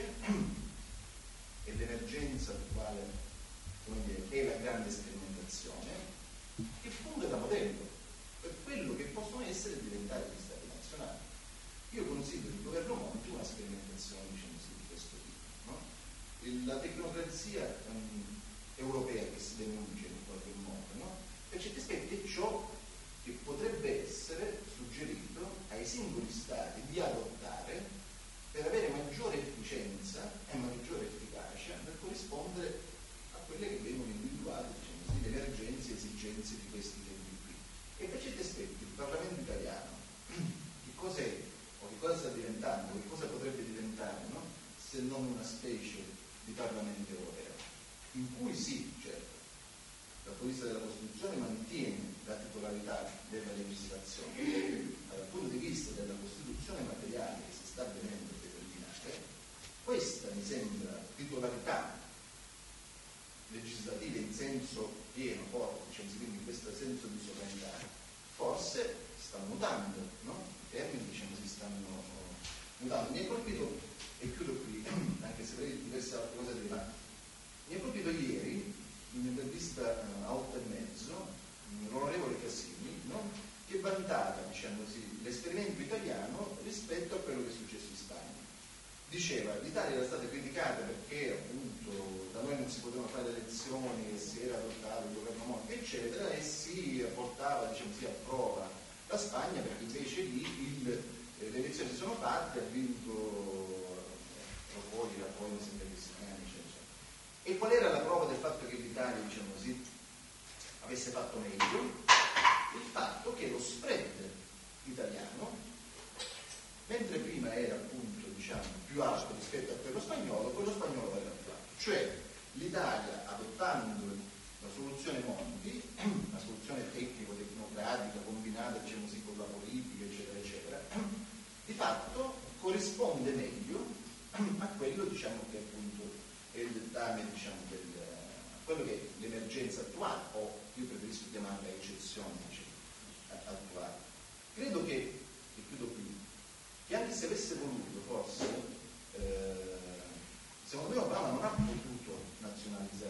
è l'emergenza attuale, come dire, è la grande sperimentazione che funge da modello per quello che possono essere diventati gli Stati nazionali. Io considero il governo Monti una sperimentazione, diciamo così, di questo tipo, no? La tecnocrazia um, europea che si denuncia in qualche modo, no? Per certi aspetti è ciò che potrebbe essere suggerito ai singoli stati di adottare per avere maggiore efficienza e maggiore efficacia nel corrispondere a quelle che vengono individuate, diciamo così, le emergenze e esigenze di questi tempi qui. E per certi aspetti il Parlamento italiano che cos'è o che cosa sta diventando, o che cosa potrebbe diventare, no? Se non una specie di Parlamento europeo, in cui sì, certo, dal punto di vista della Costituzione mantiene la titolarità della legislazione, ma dal punto di vista della Costituzione materiale che si sta venendo a determinare, questa mi sembra titolarità legislativa in senso pieno, forte, diciamo, quindi in questo senso di sovranità, forse sta mutando, no? I termini, diciamo, si stanno mutando. Mi è colpito, e chiudo qui, anche se avrei diverse altre cose da dire, ma mi è colpito ieri, in un'intervista a otto e mezzo, l'onorevole Cassini, no? Che vantava, diciamo così, l'esperimento italiano rispetto a quello che è successo in Spagna. Diceva, l'Italia era stata criticata perché appunto da noi non si potevano fare le elezioni e si era adottato il governo Monti, eccetera, e si portava, diciamo così, a prova la Spagna perché invece lì il, eh, le elezioni si sono fatte, ha vinto Rajoy, Rajoy, mi sembra che si chiami, eccetera. E qual era la prova del fatto che l'Italia, diciamo così, avesse fatto meglio? Il fatto che lo spread italiano, mentre prima era appunto, diciamo, più alto rispetto a quello spagnolo, quello spagnolo era più alto. Cioè l'Italia, adottando la soluzione Monti, una soluzione tecnico-tecnocratica combinata, diciamo così, con la politica, eccetera, eccetera, di fatto corrisponde meglio a quello, diciamo, che appunto è il dettame, diciamo, del, quello che è l'emergenza attuale, o io preferisco chiamarla eccezione, diciamo, attuale. Credo che, e chiudo qui, che anche se avesse voluto, forse, eh, secondo me Obama non ha potuto nazionalizzare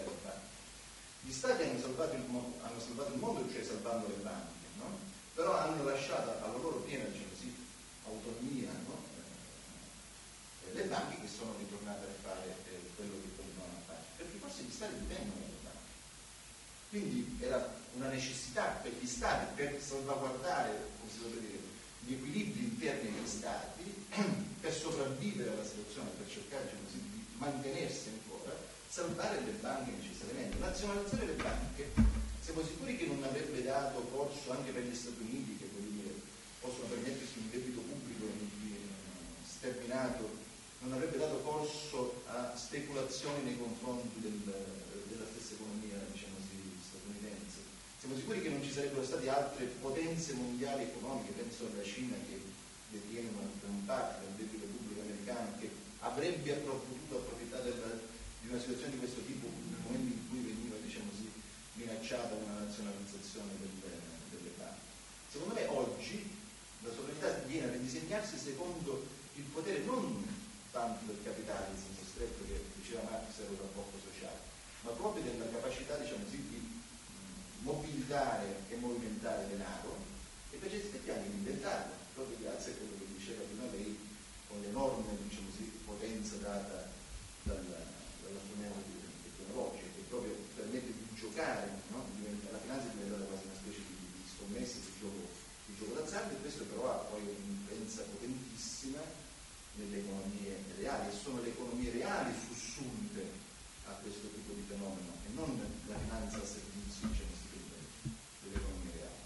Gli stati hanno salvato il, mo- hanno salvato il mondo, cioè salvando le banche, no? Però hanno lasciato alla loro piena, diciamo così, autonomia, no? eh, le banche che sono ritornate a fare eh, quello che continuano a fare, perché forse gli stati dipendono dalle banche. Quindi era una necessità per gli stati, per salvaguardare, come si dovrebbe dire, gli equilibri interni degli stati, per sopravvivere alla situazione, per cercare, diciamo così, di mantenersi ancora, salvare le banche necessariamente. Nazionalizzare le banche, siamo sicuri che non avrebbe dato corso anche per gli Stati Uniti, che voglio dire, possono permettersi un debito pubblico sterminato, non avrebbe dato corso a speculazioni nei confronti del, della stessa economia, diciamo così, statunitense. Siamo sicuri che non ci sarebbero state altre potenze mondiali economiche, penso alla Cina che detiene una gran parte del debito pubblico americano, che avrebbe potuto approfittare della, di una situazione di questo tipo nel momento in cui veniva, diciamo così, minacciata una nazionalizzazione delle, delle banche. Secondo me oggi la sovranità viene a ridisegnarsi secondo il potere non tanto del capitale in senso stretto, che diceva Marx era un rapporto sociale, ma proprio della capacità, diciamo così, di mobilitare e movimentare denaro, e per certi aspetti anche di inventarlo, proprio grazie a quello che diceva prima lei, con l'enorme, diciamo così, potenza data dalla, dalla strumento tecnologica, che proprio permette di giocare, no? La finanza è diventata quasi una specie di, di scommessa, di gioco, di gioco d'azzardo, e questo però ha poi un'influenza potentissima nelle economie reali, e sono le economie reali sussunte a questo tipo di fenomeno e non la finanza al servizio, diciamo, delle economie reali.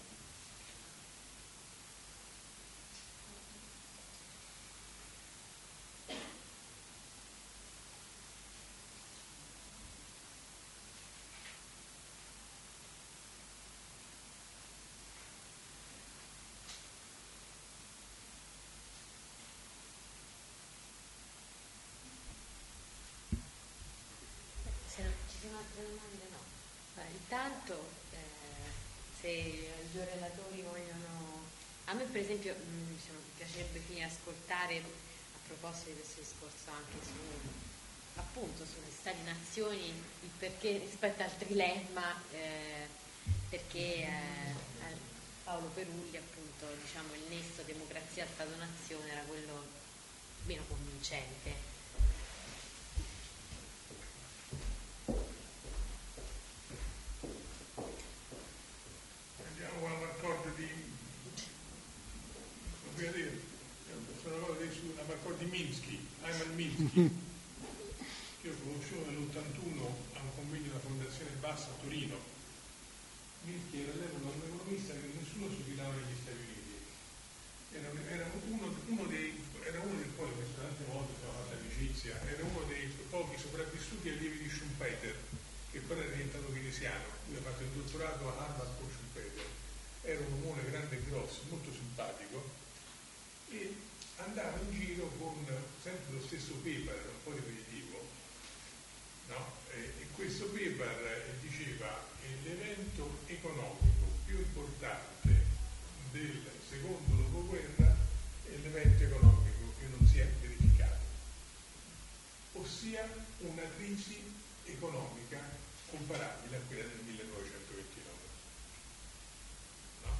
Se non ci sono altre domande, no. Beh, intanto, eh, se i due relatori vogliono... A me, per esempio, mh, diciamo, mi piacerebbe finire ascoltare, a proposito di questo discorso, anche su, appunto, sulle stati-nazioni, il perché rispetto al trilemma, eh, perché eh, Paolo Perulli, appunto, diciamo, il nesso democrazia-Stato-nazione era quello meno convincente. Di Minsky, Ayman Minsky, che io ho conosciuto nell'ottantuno a un convegno della Fondazione Bassa a Torino. Minsky era all'epoca un economista che nessuno supplicava negli Stati Uniti. Era, era, uno, uno dei, era uno dei poi, questa tante volte si è fatta amicizia, era uno dei pochi sopravvissuti allievi di Schumpeter, che poi era diventato keynesiano. Lui ha fatto il dottorato a Harvard con Schumpeter. Era un uomo grande e grosso, molto simpatico, e andava in giro con sempre lo stesso paper, un po' ripetitivo, no? E, e questo paper diceva che l'evento economico più importante del secondo dopoguerra è l'evento economico che non si è verificato, ossia una crisi economica comparabile a quella del millenovecentoventinove. No?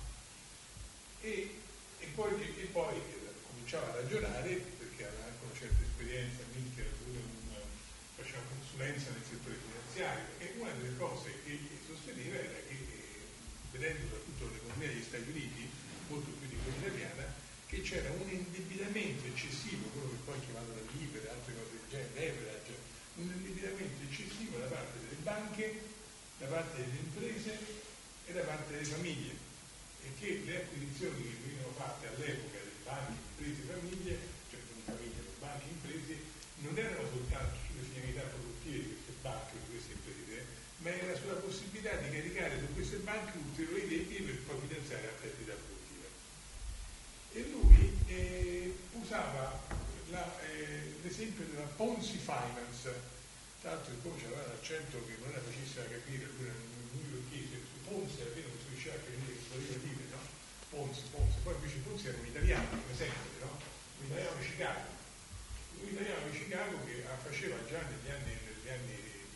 E, e poi, e poi cominciava a ragionare, perché aveva anche una certa esperienza, Minsky era pure un, faceva consulenza nel settore finanziario, e una delle cose che sosteneva era che, vedendo soprattutto l'economia degli Stati Uniti, molto più di quella italiana, che c'era un indebitamento eccessivo, quello che poi chiamavano la libera, altre cose del genere, leverage, un indebitamento eccessivo da parte delle banche, da parte delle imprese e da parte delle famiglie, e che le acquisizioni che venivano fatte all'epoca delle banche, imprese e famiglie, cioè non famiglie, banche e imprese, non erano soltanto sulle finalità produttive di queste banche, di queste imprese, ma era sulla possibilità di caricare su queste banche ulteriori debiti per poi finanziare altre attività produttive. E lui eh, usava la, eh, l'esempio della Ponzi Finance, tra l'altro il coach aveva un accento che non era facilissimo da capire, lui era newyorkese, su Ponzi alla fine non si riusciva a capire che voleva dire, no? Ponzi, Ponzi, poi invece Ponzi era un italiano, come sempre, no? Un italiano di Chicago, un italiano di Chicago che faceva già negli anni, negli anni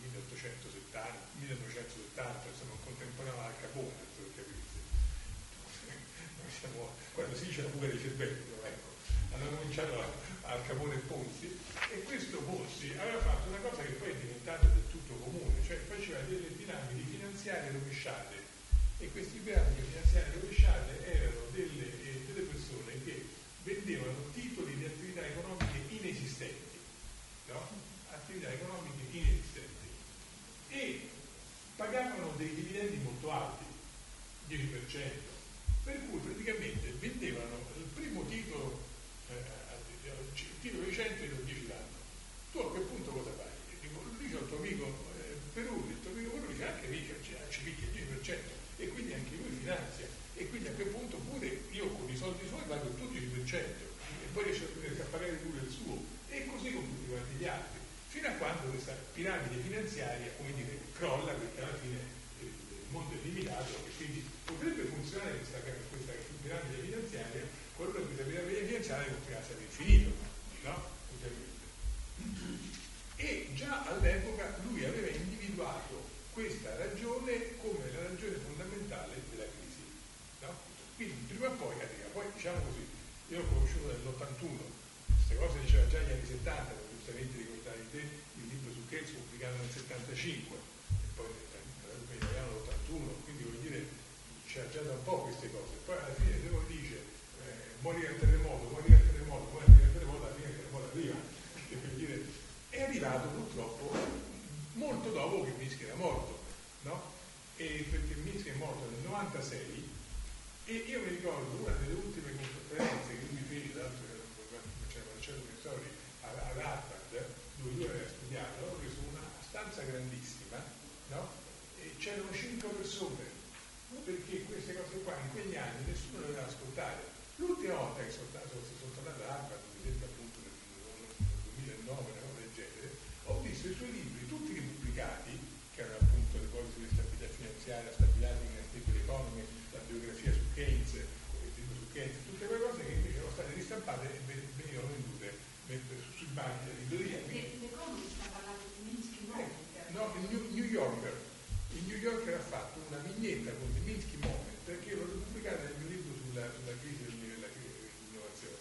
milleottocentosettanta, millenovecentosettanta, insomma contemporaneo al Capone, per capirsi. Noi siamo, quando si dice la fuga dei cervelli, ecco, hanno cominciato a, al Capone e Ponzi, e questo Ponzi aveva fatto una cosa che poi è diventata del tutto comune, cioè faceva delle piramidi finanziarie rovesciate, e queste piramidi finanziarie rovesciate erano delle, eh, delle persone che vendevano titoli di attività economiche inesistenti, no? Attività economiche inesistenti, e pagavano dei dividendi molto alti, dieci per cento, per cui praticamente vendevano il primo titolo, eh, il titolo di cento e lo dieci l'anno. Tu a quel punto cosa fai? Dico, dice al tuo amico eh, Perù, il tuo amico Perù dice anche lì ci picchia il dieci per cento, e quindi anche lui finanzia, e quindi a quel punto pure io con i soldi suoi pago tutti il dieci per cento, e poi riesce a pagare pure il suo, e così con tutti quanti gli altri, fino a quando questa piramide finanziaria, come dire, crolla, perché alla fine il mondo è limitato, e quindi potrebbe funzionare questa, questa piramide finanziaria, qualora questa piramide finanziaria continuasse all'infinito, no? E già all'epoca lui aveva individuato questa ragione come la ragione fondamentale della crisi, no? Quindi prima o poi arriva. Poi diciamo così, io l'ho conosciuto nell'ottantuno, queste cose diceva già negli anni settanta, come giustamente ricordavi te, il libro su Keynes pubblicato nel settantacinque, e poi nel nell'ottantuno, quindi vuol dire c'era già da un po' queste cose. Poi alla fine se uno dice eh, morire al terremoto, morire al terremoto, poi al terremoto, alla fine il terremoto arriva, perché per dire, è arrivato purtroppo molto dopo che Minsky era morto, no? E perché Minsky è morto nel novantasei, e io mi ricordo una delle ultime conferenze che lui fece, tra l'altro c'era Marcello Messori ad Harvard, dove lui aveva studiato, aveva preso una stanza grandissima, no? E c'erano cinque persone, perché queste cose qua in quegli anni nessuno le aveva ascoltate. L'ultima volta che sono tornato ad Harvard, mi sembra appunto nel duemilanove, una cosa del genere, ho visto i suoi libri tutti ripubblicati, che erano appunto le cose sulle stabilità finanziaria, stability in a stable economy, la biografia su Keynes, il libro su Keynes, tutte quelle cose che invece erano state ristampate e venivano vendute sui banchi della libreria. L'economist sta parlando di Minsky Moment. No, il New, New Yorker. Il New Yorker ha fatto una vignetta con il Minsky Moment, che l'ho pubblicata nel mio libro sulla, sulla crisi dell'innovazione.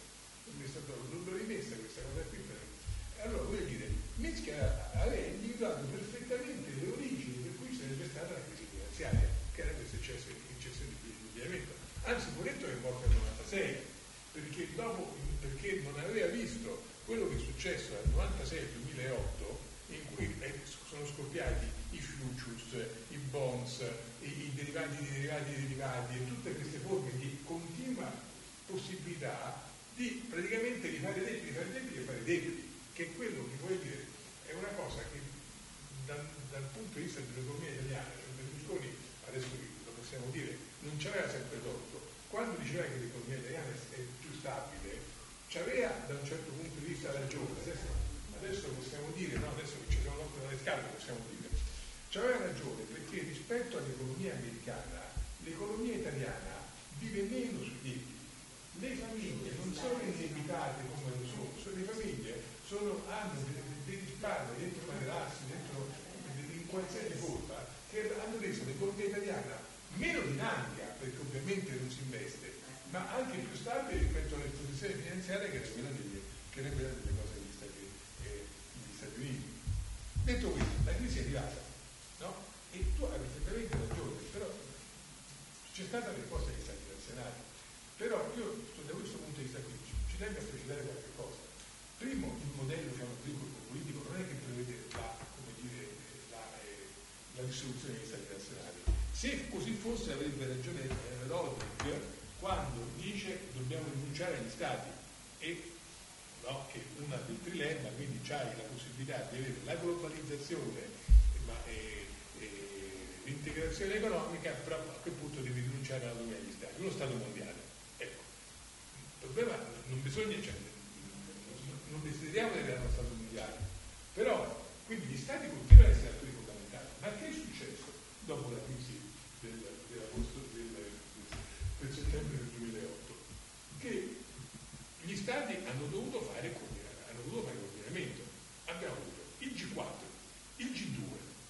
L'ho rimessa questa cosa qui per... Allora voglio dire, Minsky aveva individuato perfettamente le origini per cui sarebbe stata la crisi finanziaria, che era questo eccesso di indebitamento. Anzi, pure detto che è morto nel novantasei, perché dopo, perché non aveva visto quello che è successo dal novantasei al duemilaotto, in cui eh, sono scoppiati i futures, i bonds, i, i derivati di derivati di derivati, e tutte queste forme di continua possibilità di praticamente rifare debiti, rifare debiti e fare debiti, che è quello che vuol dire, è una cosa che dal, dal punto di vista dell'economia italiana, cioè Berlusconi, adesso lo possiamo dire, non ci aveva sempre torto. Quando diceva che l'economia italiana è più stabile, ci aveva da un certo punto di vista ragione. Adesso, adesso possiamo dire, no, adesso che ci sono l'occhio dalle scale possiamo dire, ci aveva ragione, perché rispetto all'economia americana, l'economia italiana vive meno sui debiti. Le famiglie non sono indebitate come lo sono, sono le famiglie sono, hanno dei, dei risparmi dentro materassi, dentro in qualsiasi forma, che hanno reso l'economia italiana meno dinamica, perché ovviamente non si investe, ma anche più stabile rispetto all'esposizione finanziaria che era quella delle, che era quella delle cose degli Stati, eh, degli Stati Uniti. Detto questo, la crisi è arrivata, no? E tu hai perfettamente ragione, però c'è stata la risposta degli Stati nazionali. Però io da questo punto di vista qui ci tengo a precisare qualche cosa. Primo, il modello diciamo, politico non è che prevede la, come dire, la, eh, la dissoluzione degli Stati nazionali. Se così fosse avrebbe ragione eh, Rodrik quando dice dobbiamo rinunciare agli Stati, e no, che una del trilemma, quindi c'hai la possibilità di avere la globalizzazione ma, eh, eh, l'integrazione economica, però a quel punto devi rinunciare all'autonomia degli Stati, uno Stato mondiale. Il problema non bisogna, cioè, non desideriamo di avere uno Stato mondiale, però quindi gli Stati continuano ad essere attori fondamentali. Ma che è successo dopo la crisi del, dell'agosto del, del settembre del duemilaotto? Che gli Stati hanno dovuto fare hanno dovuto fare coordinamento. Abbiamo avuto il G quattro, il G due,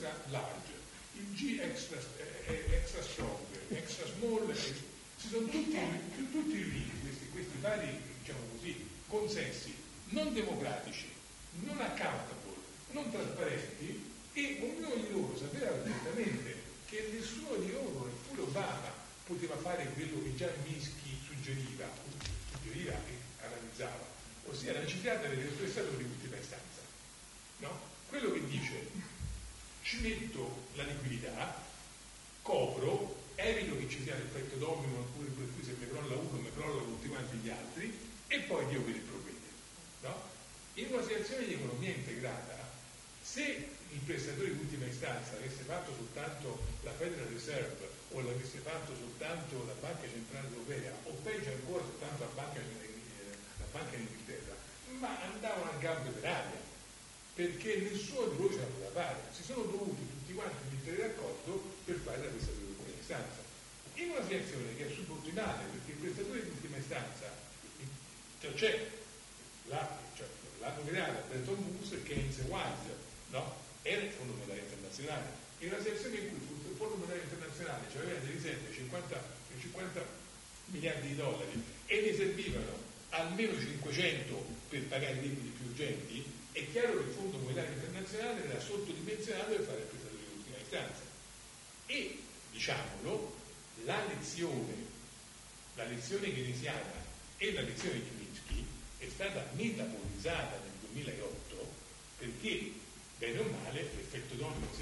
extra large, il G extra, eh, extra strong, extra small, eh, ci sono tutti, tutti riuniti questi, questi vari, diciamo così, consensi non democratici, non accountable, non trasparenti, e ognuno di loro sapeva perfettamente che nessuno di loro, neppure Obama, poteva fare quello che già Minsky suggeriva, suggeriva e analizzava, ossia la necessità di avere il prestato di ultima istanza. No? Quello che dice: ci metto la liquidità, copro, evito che ci sia l'effetto domino, oppure per cui se mi crolla uno mi crollano tutti quanti gli altri, e poi Dio per il provvede. No? In una situazione di economia integrata, se il prestatore di ultima istanza avesse fatto soltanto la Federal Reserve o l'avesse fatto soltanto la Banca Centrale Europea, o peggio ancora soltanto la Banca, la Banca d'Inghilterra, ma andavano a gambe per aria, perché nessuno di loro ce la poteva fare. Si sono dovuti tutti quanti mettere d'accordo per fare la prestatore di ultima istanza. In una situazione che è subordinata, perché il prestatore di ultima istanza, cioè c'è la, cioè, la nominata Bretton Woods e Keynes e Wise, no? Era il Fondo Monetario Internazionale. In una situazione in cui il Fondo Monetario Internazionale aveva delle riserve cinquanta miliardi di dollari e ne servivano almeno cinquecento per pagare i debiti più urgenti, è chiaro che il Fondo Monetario Internazionale era sottodimensionato per fare il prestatore di ultima istanza. E, diciamolo, la lezione, la lezione keynesiana e la lezione di Minsky è stata metabolizzata nel duemilaotto, perché bene o male l'effetto domino si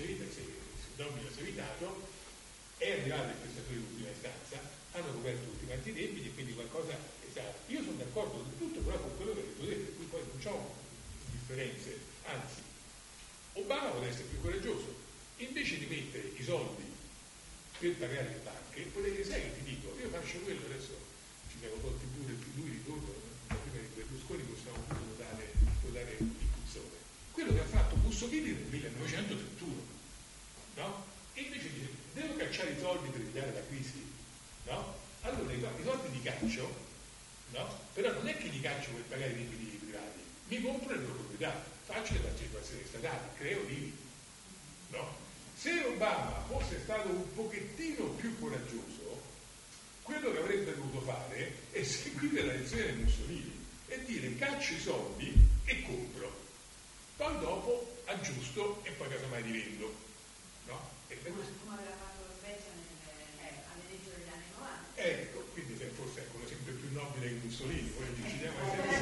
è evitato, è arrivato il prestatore di ultima istanza, hanno coperto tutti quanti i debiti, e quindi qualcosa è stato. Io sono d'accordo con tutto, però con quello che avete detto, per cui poi non c'ho differenze, anzi Obama poteva essere più coraggioso, invece di mettere i soldi per pagare le banche, poteva dire: sai che ti dico, io faccio quello, adesso ci siamo tolti pure lui ritorno, prima di Berlusconi possiamo pure votare, votare il Pizzone, quello che ha fatto Mussolini nel millenovecentotrentuno, no? E invece dice: devo cacciare i soldi per evitare la crisi, no? Allora i soldi li caccio, no? Però non è che li caccio per pagare i debiti privati, mi compro le loro proprietà, faccio le partecipazioni statali, creo l'I V I, no? Se Obama fosse stato un pochettino più coraggioso, quello che avrebbe dovuto fare è seguire la lezione di Mussolini e dire: caccio i soldi e compro, poi dopo aggiusto e poi casomai rivendo, no? E per come, questo... come aveva fatto la Svezia eh, all'inizio degli anni novanta. Ecco, quindi forse è un esempio più nobile che Mussolini, poi decidiamo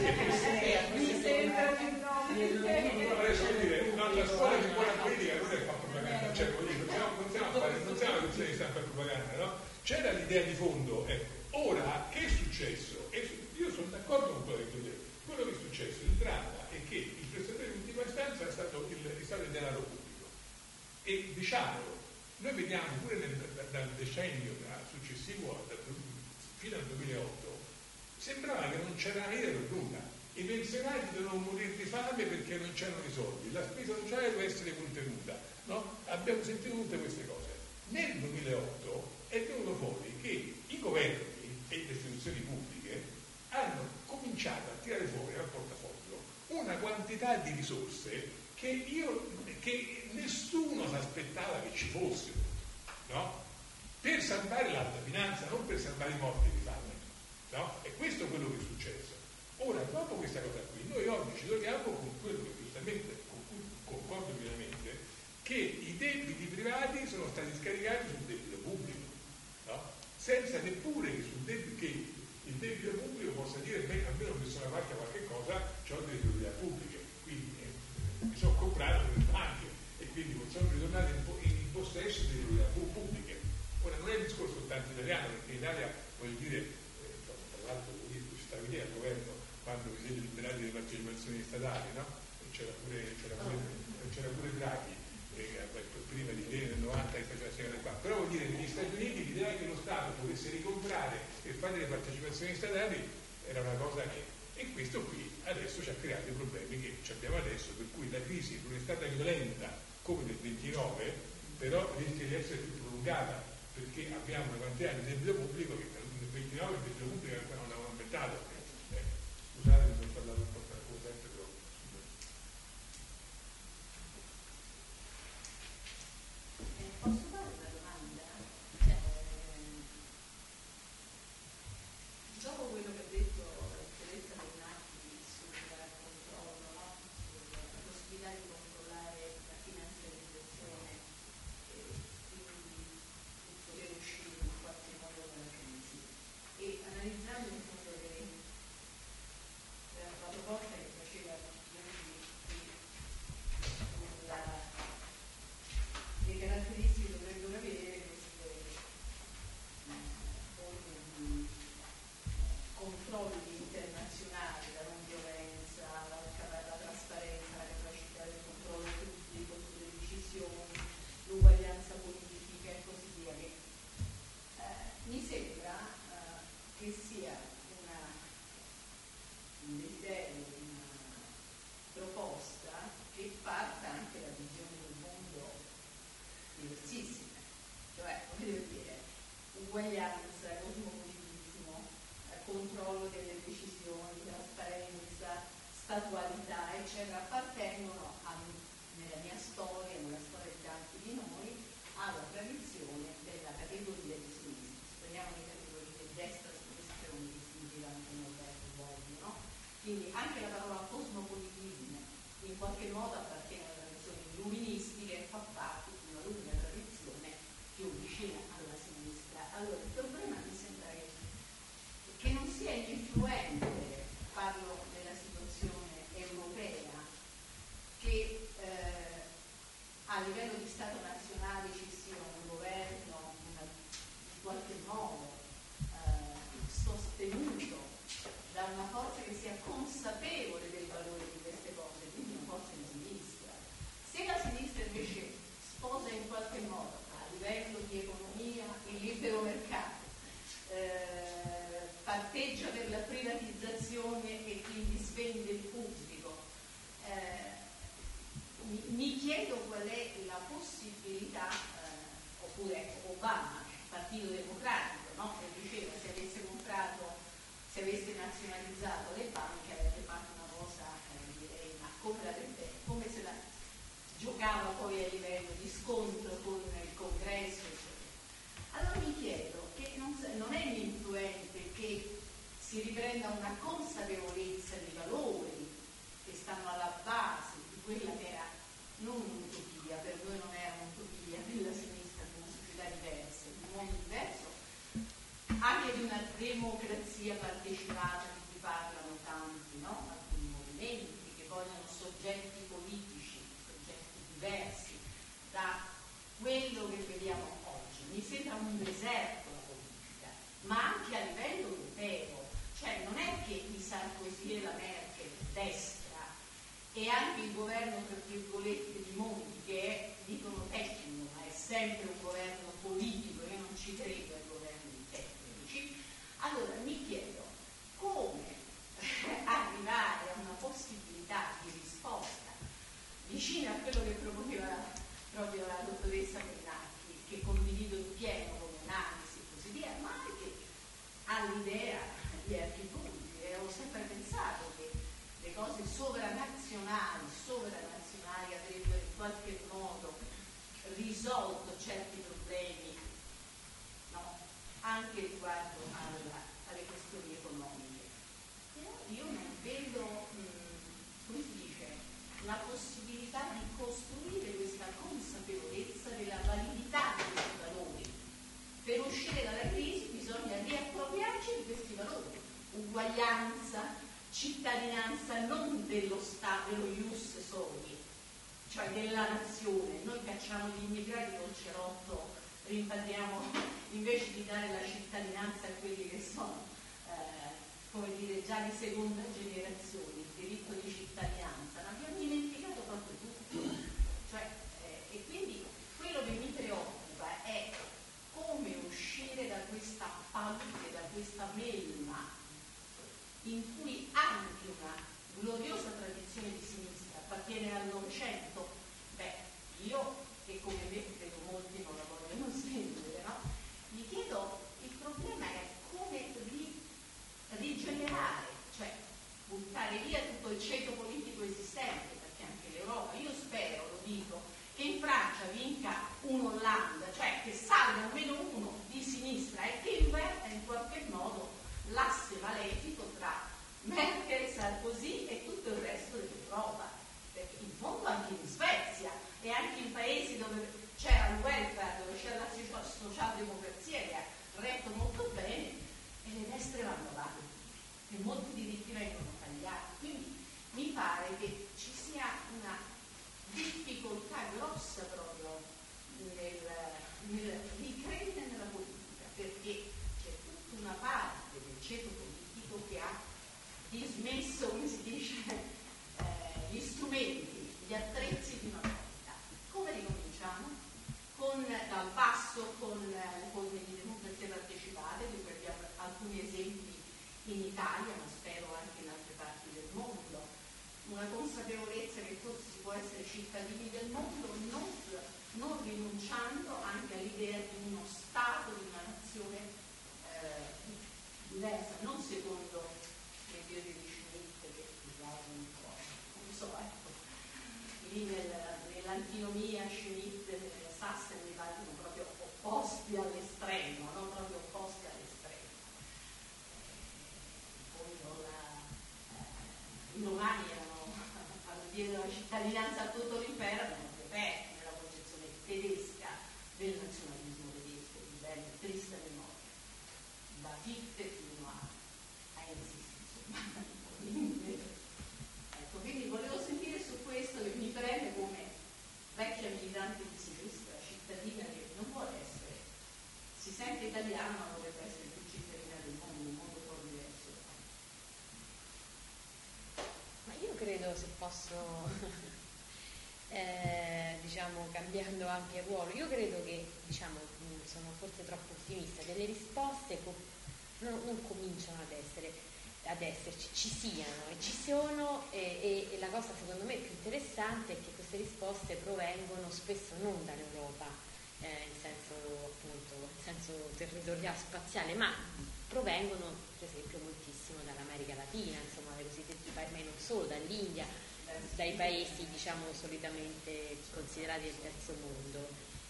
Mi sembra più nobile. adesso dire, no, la scuola di buona politica non è fa propaganda, cioè non siamo, non siamo a fare, non siamo una questione di stampa e propaganda, no? C'era l'idea di fondo, ecco. Ora che è successo? E io sono d'accordo con quello che tu hai detto. Quello che è successo, il dramma è che il prestatore di ultima istanza è stato il, è stato il denaro pubblico. E diciamolo, noi vediamo pure nel, dal decennio da, successivo da, fino al duemilaotto, sembrava che non c'era niente per nulla. I pensionati dovevano morire di fame perché non c'erano i soldi, la spesa sociale doveva essere contenuta, no? Abbiamo sentito tutte queste cose. Nel duemilaotto è venuto fuori che i governi e le istituzioni pubbliche hanno cominciato a tirare fuori dal portafoglio una quantità di risorse che io che nessuno si aspettava che ci fossero, no? Per salvare l'alta finanza, non per salvare i morti di fame, no? E questo è quello che è successo. Ora, dopo questa cosa qui, noi oggi ci troviamo con quello che giustamente, con cui concordo pienamente, che i debiti privati sono stati scaricati sul debito pubblico, no? Senza neppure che, sul debito, che il debito pubblico possa dire: beh, almeno ho messo da parte qualche cosa, ho delle priorità pubbliche, quindi eh, mi sono comprato le banche e quindi sono ritornato in, po- in possesso delle priorità pubbliche. Ora, non è un discorso soltanto italiano, perché in Italia, voglio dire, eh, tra l'altro, ci stavi lì al governo quando vi siete liberati delle partecipazioni statali, no? E c'era pure, c'era pure, c'era pure Draghi, eh, prima di te nel novanta che faceva questa cosa qua. Però vuol dire che negli Stati Uniti l'idea che lo Stato potesse ricomprare e fare le partecipazioni statali era una cosa che... E questo qui adesso ci ha creato i problemi che abbiamo adesso, per cui la crisi non è stata violenta come nel ventinove, però rischia di essere più prolungata, perché abbiamo una quantità di debito pubblico che nel ventinove il debito pubblico ancora non aveva aumentato. Scusate, mi sono parlato un po' troppo sempre, però. uguaglianza, cosmopolitismo, eh, controllo delle decisioni, trasparenza, statualità, eccetera, appartengono a, nella mia storia, nella storia di tanti di noi, alla tradizione della categoria di sinistra. Speriamo le categorie di destra e sinistra non distinguere anche Norberto Bobbio, no? Quindi anche la parola cosmopolitismo in qualche modo appartiene alla tradizione illuministica e fa parte di una lunga tradizione più vicina alla sinistra. Allora il problema mi sembra che, che non sia influente, parlo della situazione europea, che eh, a livello di Stato nazionale ci sia un governo una, in qualche modo eh, sostenuto da una forza che sia consapevole del valore di queste cose, quindi una forza di sinistra. Se la sinistra invece sposa in qualche modo a livello di economia il libero mercato, eh, parteggia per la privatizzazione e quindi spende il pubblico, eh, mi, mi chiedo qual è la possibilità, eh, oppure Obama, Partito Democratico, no? Che diceva se avesse comprato, se avesse nazionalizzato le banche avrebbe fatto una cosa, eh, direi, ma come, l'avrebbe, come se la giocava poi a livello di scontro con il congresso, eccetera. Allora mi chiedo che non, non è l'influente che si riprenda una consapevolezza di valori che stanno alla base di quella che era non un'utopia, per noi non era un'utopia della sinistra, di una società diversa, di un mondo diverso, anche di una democrazia partecipata di cui parlano tanti, no? Alcuni movimenti che vogliono soggetti politici, soggetti diversi da quello che vediamo oggi. Mi sembra un deserto la politica, ma anche a livello europeo, cioè non è che i Sarkozy e la Merkel destra e anche il governo tra virgolette di Monti, che è, dicono tecnico, ma è sempre un governo politico, io non ci credo ai governi tecnici. Allora mi chiedo come arrivare a una possibilità di risposta vicina a quello che proponeva proprio la dottoressa Pennacchi, che condivido in pieno come analisi e così via, ma anche all'idea di Archibudi, e ho sempre pensato che le cose sovranazionali, sovranazionali avrebbero in qualche modo risolto certi problemi, no? Anche riguardo alla, alle questioni economiche. Però io non vedo, mh, come si dice, la possibilità di costruire questa consapevolezza della validità di questi valori. Per uscire dalla crisi bisogna riappropriarci di questi valori: uguaglianza, cittadinanza non dello Stato, dello ius soli, cioè della nazione. Noi cacciamo gli immigrati col cerotto, rimpatriamo, invece di dare la cittadinanza a quelli che sono, eh, come dire, già di seconda generazione, il diritto di cittadinanza. Ma abbiamo dimenticato proprio tutto. Cioè, eh, e quindi quello che mi preoccupa è come uscire da questa palude, da questa melma in cui anche una gloriosa tradizione di sinistra appartiene al Novecento. Beh, io, che come me credo molti non la vogliono svendere, no? Mi chiedo, il problema è come ri- rigenerare, cioè buttare via tutto il ceto politico esistente, perché anche l'Europa, io spero, lo dico, che in Francia vinca un Hollande, cioè che salga almeno uno di sinistra e che inverta in qualche modo l'asse malefico tra Merkel, Sarkozy e tutto il resto dell'Europa, perché in fondo anche in Svezia e anche in paesi dove c'era il welfare, dove c'era la socialdemocrazia che ha retto molto bene, e le destre vanno avanti e molti diritti vengono tagliati. Quindi mi pare che ci sia una difficoltà grossa proprio nel, nel ricredere nella politica, perché c'è tutta una parte del ceto politico che ha dismesso, come si dice, eh, gli strumenti, gli attrezzi di una volta. Come ricominciamo? Con, dal basso, con, con le democrazie partecipate, di cui abbiamo alcuni esempi in Italia, ma spero anche in altre parti del mondo. Una consapevolezza che forse si può essere cittadini del mondo non, non rinunciando anche all'idea di uno Stato, di una nazione diversa, non secondo le teorie di Schmitt che scusate un po', non so, ecco, lì nel, nell'antinomia Schmitt e Sassen mi paiono proprio opposti all'estremo, non proprio opposti all'estremo. Poi i romani erano, quando diedero la cittadinanza a tutto l'impero, erano più aperti nella concezione tedesca del nazionalismo tedesco, di belle triste memoria, da Fichte fino a, a Enzi, insomma. Ecco, quindi volevo sentire su questo, che mi preme come vecchia militante di sinistra, cittadina che non vuole essere, si sente italiana ma vorrebbe essere più cittadina del mondo, un mondo un po' diverso. Ma io credo, se posso, eh, diciamo, cambiando anche il ruolo, io credo che, diciamo, sono forse troppo ottimista, delle risposte co- non, non cominciano ad essere, ad esserci, ci siano e ci sono, e, e, e la cosa secondo me più interessante è che queste risposte provengono spesso non dall'Europa, eh, in senso appunto, in senso territoriale, spaziale, ma provengono per esempio moltissimo dall'America Latina, insomma, dai cosiddetti paesi, ma non solo, dall'India, dai paesi diciamo solitamente considerati del terzo mondo,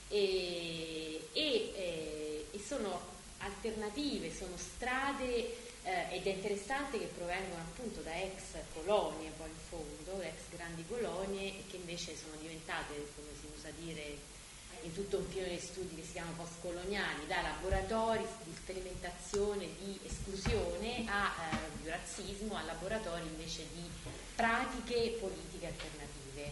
e, e, e, e sono alternative, sono strade, eh, ed è interessante che provengono appunto da ex colonie, poi in fondo, ex grandi colonie, e che invece sono diventate, come si usa dire in tutto un pieno di studi che si chiamano postcoloniali, da laboratori di sperimentazione di esclusione a eh, di razzismo, a laboratori invece di pratiche politiche alternative,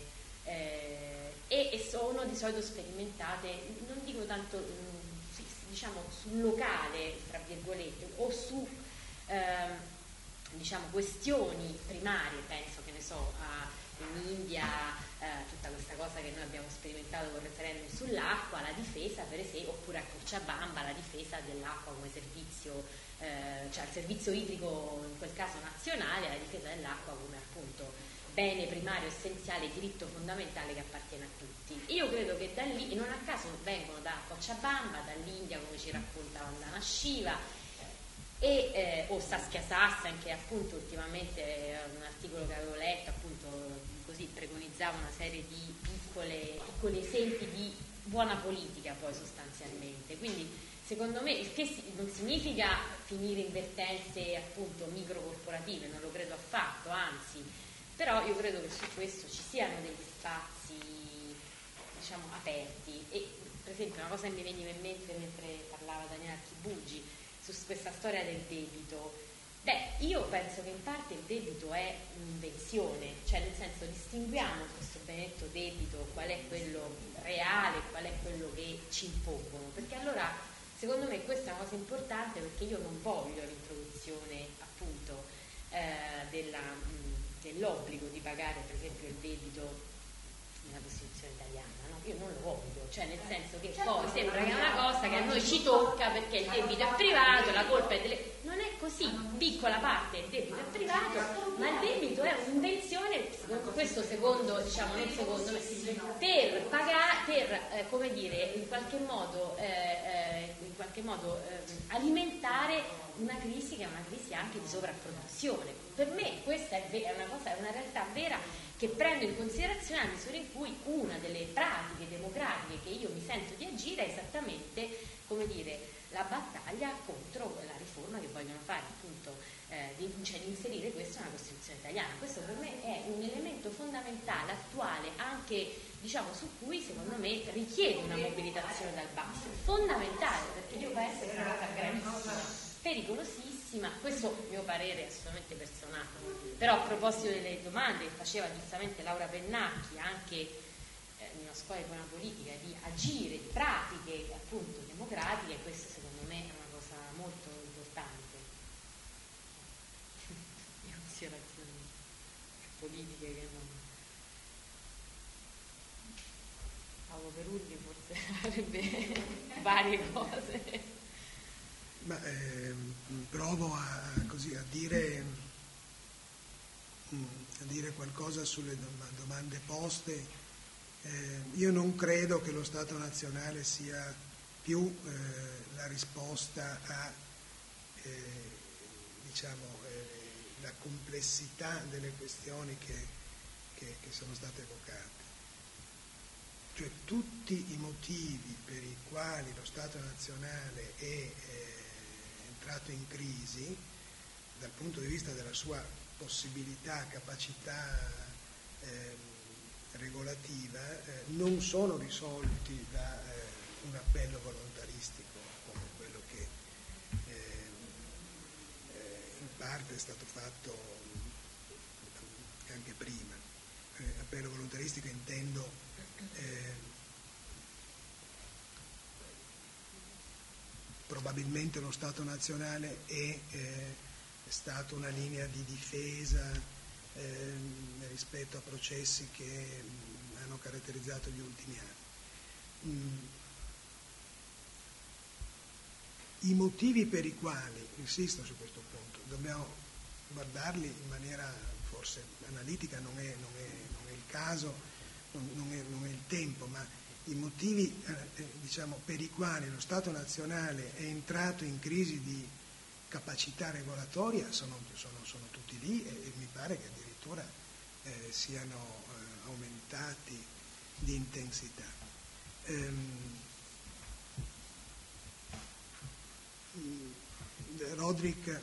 eh, e, e sono di solito sperimentate, non dico tanto mh, sì, diciamo sul locale, tra virgolette, o su eh, diciamo questioni primarie, penso, che ne so, a, in India, eh, tutta questa cosa che noi abbiamo sperimentato con il referendum sull'acqua, la difesa per esempio, oppure a Cochabamba la difesa dell'acqua come servizio, eh, cioè il servizio idrico in quel caso nazionale, la difesa dell'acqua come appunto bene primario, essenziale, diritto fondamentale che appartiene a tutti. Io credo che da lì, e non a caso vengono da Cochabamba, dall'India, come ci racconta Vandana Shiva, e, eh, o Saskia Sassen, che appunto ultimamente eh, un articolo che avevo letto appunto così preconizzava una serie di piccole, piccoli esempi di buona politica poi sostanzialmente. Quindi secondo me il che non significa finire in vertenze appunto microcorporative, non lo credo affatto, anzi, però io credo che su questo ci siano degli spazi diciamo aperti. E per esempio una cosa che mi veniva in mente mentre parlava Daniela Archibugi su questa storia del debito, beh, io penso che in parte il debito è un'invenzione, cioè nel senso distinguiamo questo benedetto debito, qual è quello reale, qual è quello che ci impongono, perché allora secondo me questa è una cosa importante, perché io non voglio l'introduzione appunto eh, della, mh, dell'obbligo di pagare per esempio il debito nella Costituzione italiana, no? Io non lo voglio, cioè nel senso che poi sembra che è una cosa che a noi ci tocca perché il debito è privato, la colpa è delle... non è così, piccola parte del debito è privato, ma il debito è un'invenzione, questo secondo, diciamo non secondo me, per pagare, per eh, come dire, in qualche modo eh, eh, in qualche modo eh, alimentare una crisi che è una crisi anche di sovrapproduzione. Per me questa è, è una cosa, è una realtà vera che prendo in considerazione a misura in cui una delle pratiche democratiche che io mi sento di agire è esattamente, come dire, la battaglia contro la riforma che vogliono fare appunto eh, di, cioè di inserire questo nella Costituzione italiana. Questo per me è un elemento fondamentale, attuale, anche diciamo su cui secondo me richiede una mobilitazione dal basso, fondamentale, perché io penso che è una cosa gravissima, pericolosissima, questo è il mio parere assolutamente personale. Però a proposito delle domande che faceva giustamente Laura Pennacchi, anche eh, in una scuola di buona politica, di agire, di pratiche appunto democratiche, questo secondo me è una cosa molto importante. Io considerazioni politiche che non... Paolo Perulli forse avrebbe varie cose. Ma eh, provo a, così, a, dire, a dire qualcosa sulle domande poste. Eh, io non credo che lo Stato nazionale sia più eh, la risposta a, eh, diciamo, eh, la complessità delle questioni che, che, che sono state evocate. Cioè tutti i motivi per i quali lo Stato nazionale è eh, entrato in crisi dal punto di vista della sua possibilità, capacità eh, regolativa, eh, non sono risolti da eh, un appello volontaristico come quello che eh, eh, in parte è stato fatto anche prima. Eh, appello volontaristico intendo Eh, probabilmente lo Stato nazionale è, eh, è stato una linea di difesa eh, rispetto a processi che mh, hanno caratterizzato gli ultimi anni. Mm. I motivi per i quali, insisto su questo punto, dobbiamo guardarli in maniera forse analitica, non è, non è, non è il caso, Non è, non è il tempo, ma i motivi eh, diciamo, per i quali lo Stato nazionale è entrato in crisi di capacità regolatoria sono, sono, sono tutti lì e, e mi pare che addirittura eh, siano eh, aumentati di intensità. Ehm, Rodrik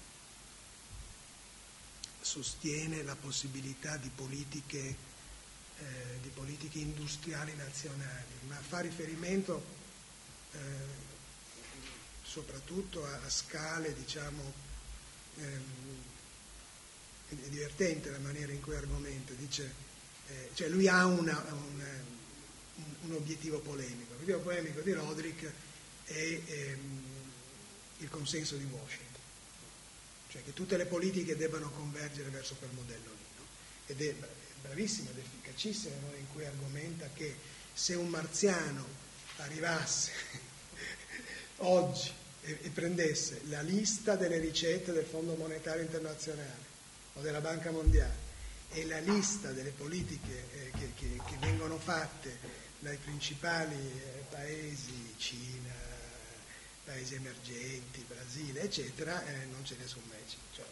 sostiene la possibilità di politiche Eh, di politiche industriali nazionali, ma fa riferimento eh, soprattutto a, a scale, diciamo, ehm, è, è divertente la maniera in cui argomenta, dice, eh, cioè lui ha una, una, un, un obiettivo polemico. L'obiettivo polemico di Rodrik è ehm, il consenso di Washington, cioè che tutte le politiche debbano convergere verso quel modello lì, no? Ed è bravissima ed efficacissima nel modo in cui argomenta che se un marziano arrivasse oggi e, e prendesse la lista delle ricette del Fondo Monetario Internazionale o della Banca Mondiale e la lista delle politiche eh, che, che, che vengono fatte dai principali eh, paesi, Cina, paesi emergenti, Brasile, eccetera, eh, non c'è nessun match. Cioè,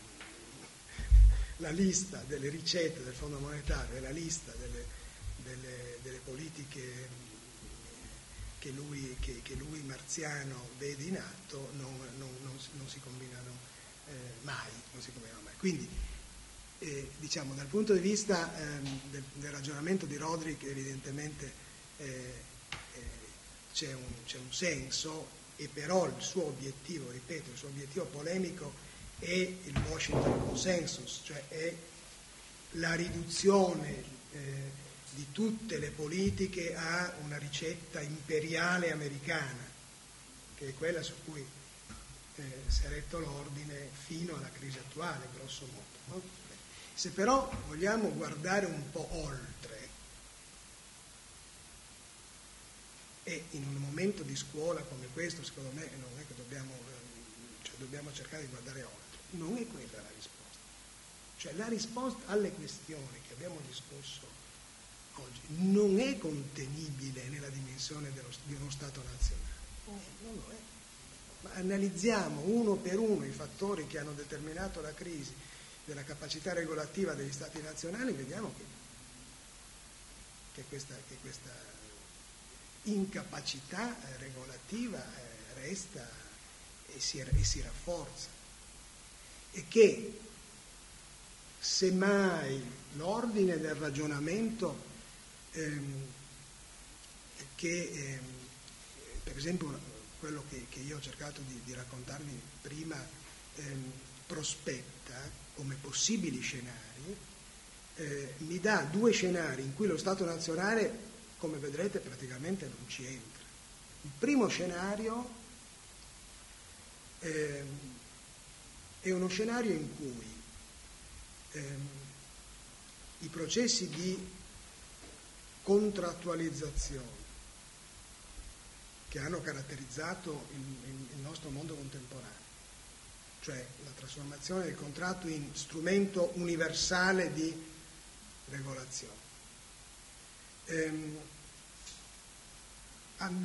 la lista delle ricette del Fondo Monetario e la lista delle, delle, delle politiche che lui, che, che lui marziano vede in atto non, non, non, non si combinano eh, mai, non si combinano mai. Quindi eh, diciamo dal punto di vista ehm, del, del ragionamento di Rodrik evidentemente eh, eh, c'è, un, c'è un senso, e però il suo obiettivo, ripeto, il suo obiettivo polemico è il Washington Consensus, cioè è la riduzione eh, di tutte le politiche a una ricetta imperiale americana, che è quella su cui eh, si è retto l'ordine fino alla crisi attuale, grosso modo, no? Se però vogliamo guardare un po' oltre, e in un momento di scuola come questo, secondo me non è che dobbiamo, cioè dobbiamo cercare di guardare oltre. Non è quella la risposta. Cioè la risposta alle questioni che abbiamo discusso oggi non è contenibile nella dimensione dello, di uno Stato nazionale. Non lo è. Ma analizziamo uno per uno i fattori che hanno determinato la crisi della capacità regolativa degli Stati nazionali, vediamo che, che, questa, che questa incapacità regolativa resta e si, e si rafforza. E che semmai l'ordine del ragionamento ehm, che ehm, per esempio quello che, che io ho cercato di, di raccontarvi prima ehm, prospetta come possibili scenari, eh, mi dà due scenari in cui lo Stato nazionale, come vedrete, praticamente non ci entra. Il primo scenario ehm, è uno scenario in cui ehm, i processi di contrattualizzazione che hanno caratterizzato il, il, il nostro mondo contemporaneo, cioè la trasformazione del contratto in strumento universale di regolazione, ehm,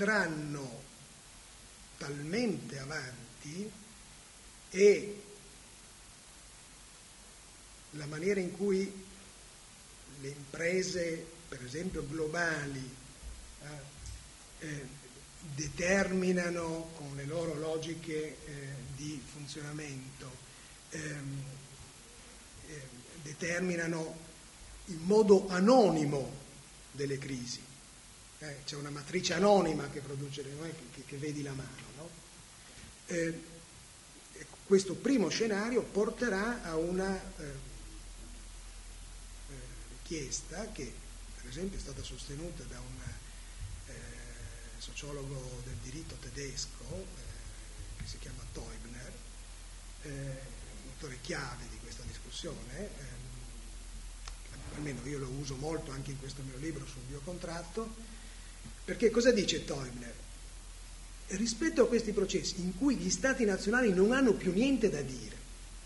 andranno talmente avanti e la maniera in cui le imprese, per esempio globali, eh, eh, determinano con le loro logiche eh, di funzionamento, ehm, eh, determinano in modo anonimo delle crisi. Eh, c'è una matrice anonima che produce, non è che, che vedi la mano, no? Eh, questo primo scenario porterà a una eh, eh, richiesta che per esempio è stata sostenuta da un eh, sociologo del diritto tedesco eh, che si chiama Teubner, eh, autore chiave di questa discussione, eh, almeno io lo uso molto anche in questo mio libro sul biocontratto, perché cosa dice Teubner? Rispetto a questi processi in cui gli stati nazionali non hanno più niente da dire,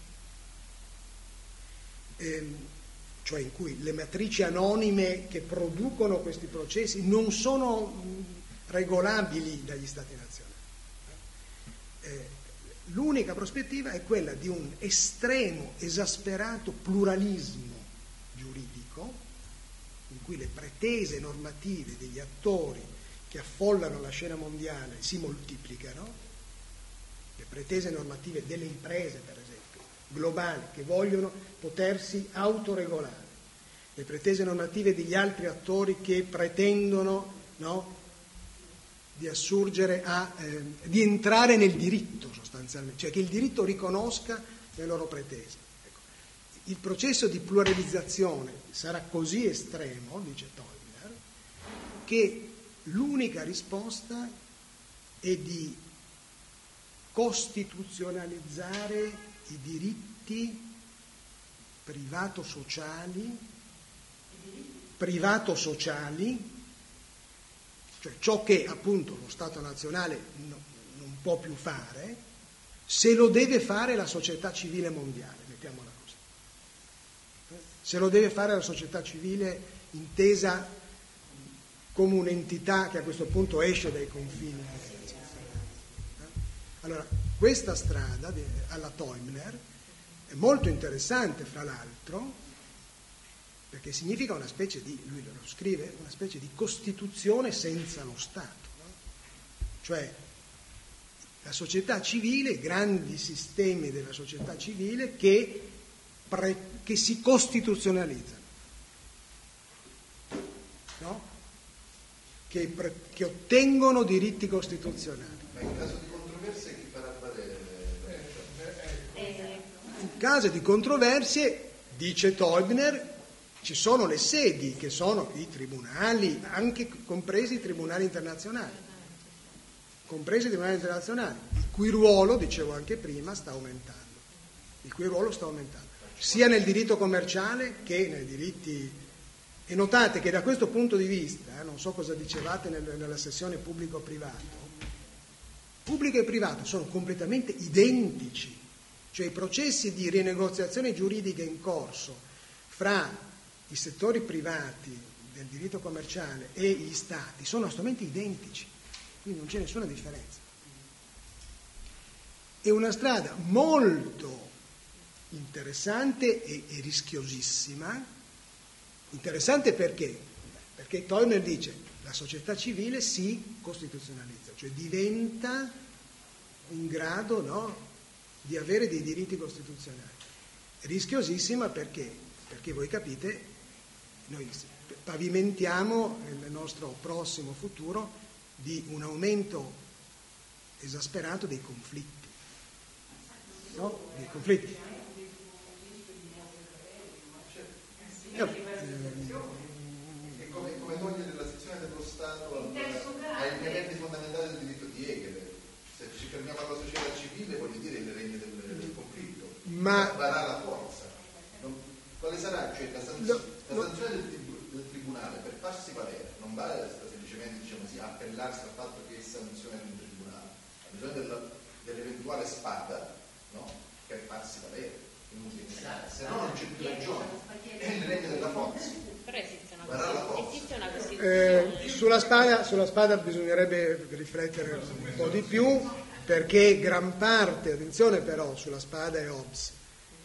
ehm, cioè in cui le matrici anonime che producono questi processi non sono mh, regolabili dagli stati nazionali, eh, l'unica prospettiva è quella di un estremo, esasperato pluralismo giuridico, in cui le pretese normative degli attori che affollano la scena mondiale si moltiplicano, le pretese normative delle imprese, per esempio, globali, che vogliono potersi autoregolare, le pretese normative degli altri attori che pretendono, no, di assurgere a, eh, di entrare nel diritto sostanzialmente, cioè che il diritto riconosca le loro pretese. Il processo di pluralizzazione sarà così estremo, dice Teubner, che l'unica risposta è di costituzionalizzare i diritti privato-sociali, privato-sociali, cioè ciò che appunto lo Stato nazionale no, non può più fare, se lo deve fare la società civile mondiale, mettiamola così. Se lo deve fare la società civile intesa come un'entità che a questo punto esce dai confini. Allora, questa strada alla Teubner è molto interessante, fra l'altro, perché significa una specie di, lui lo scrive, una specie di costituzione senza lo Stato, no? Cioè la società civile, i grandi sistemi della società civile che Pre, che si costituzionalizzano, no? Che, pre, che ottengono diritti costituzionali. Ma in caso di controversie chi farà valere? In caso di controversie, dice Teubner, ci sono le sedi che sono i tribunali, anche compresi i tribunali internazionali, compresi i tribunali internazionali, il cui ruolo, dicevo anche prima, sta aumentando, il cui ruolo sta aumentando. Sia nel diritto commerciale che nei diritti. E notate che da questo punto di vista, eh, non so cosa dicevate nel, nella sessione pubblico-privato, pubblico e privato sono completamente identici, cioè i processi di rinegoziazione giuridica in corso fra i settori privati del diritto commerciale e gli stati sono assolutamente identici, quindi non c'è nessuna differenza. È una strada molto interessante e, e rischiosissima. Interessante perché? Perché Teubner dice la società civile si costituzionalizza, cioè diventa in grado, no, di avere dei diritti costituzionali. Rischiosissima perché? Perché voi capite, noi pavimentiamo nel nostro prossimo futuro di un aumento esasperato dei conflitti, no? Dei conflitti. È come, come togliere la sezione dello Stato ai elementi fondamentali del diritto di Hegel. Se ci fermiamo alla società civile, voglio dire, il regno del, del conflitto. Ma varrà la forza. Non, quale sarà? Cioè, la, sanz- no, la no. sanzione del, del tribunale per farsi valere non vale semplicemente, diciamo così, appellarsi al fatto che è sanzione del tribunale, ha bisogno della, dell'eventuale spada, no? Per farsi valere. Se no non c'è più ragione, è il regno della forza. Però esiste una, Varrà la forza. esiste una Costituzione. Eh, sulla spada, sulla spada bisognerebbe riflettere un po' di più, perché gran parte, attenzione però, sulla spada è Hobbes,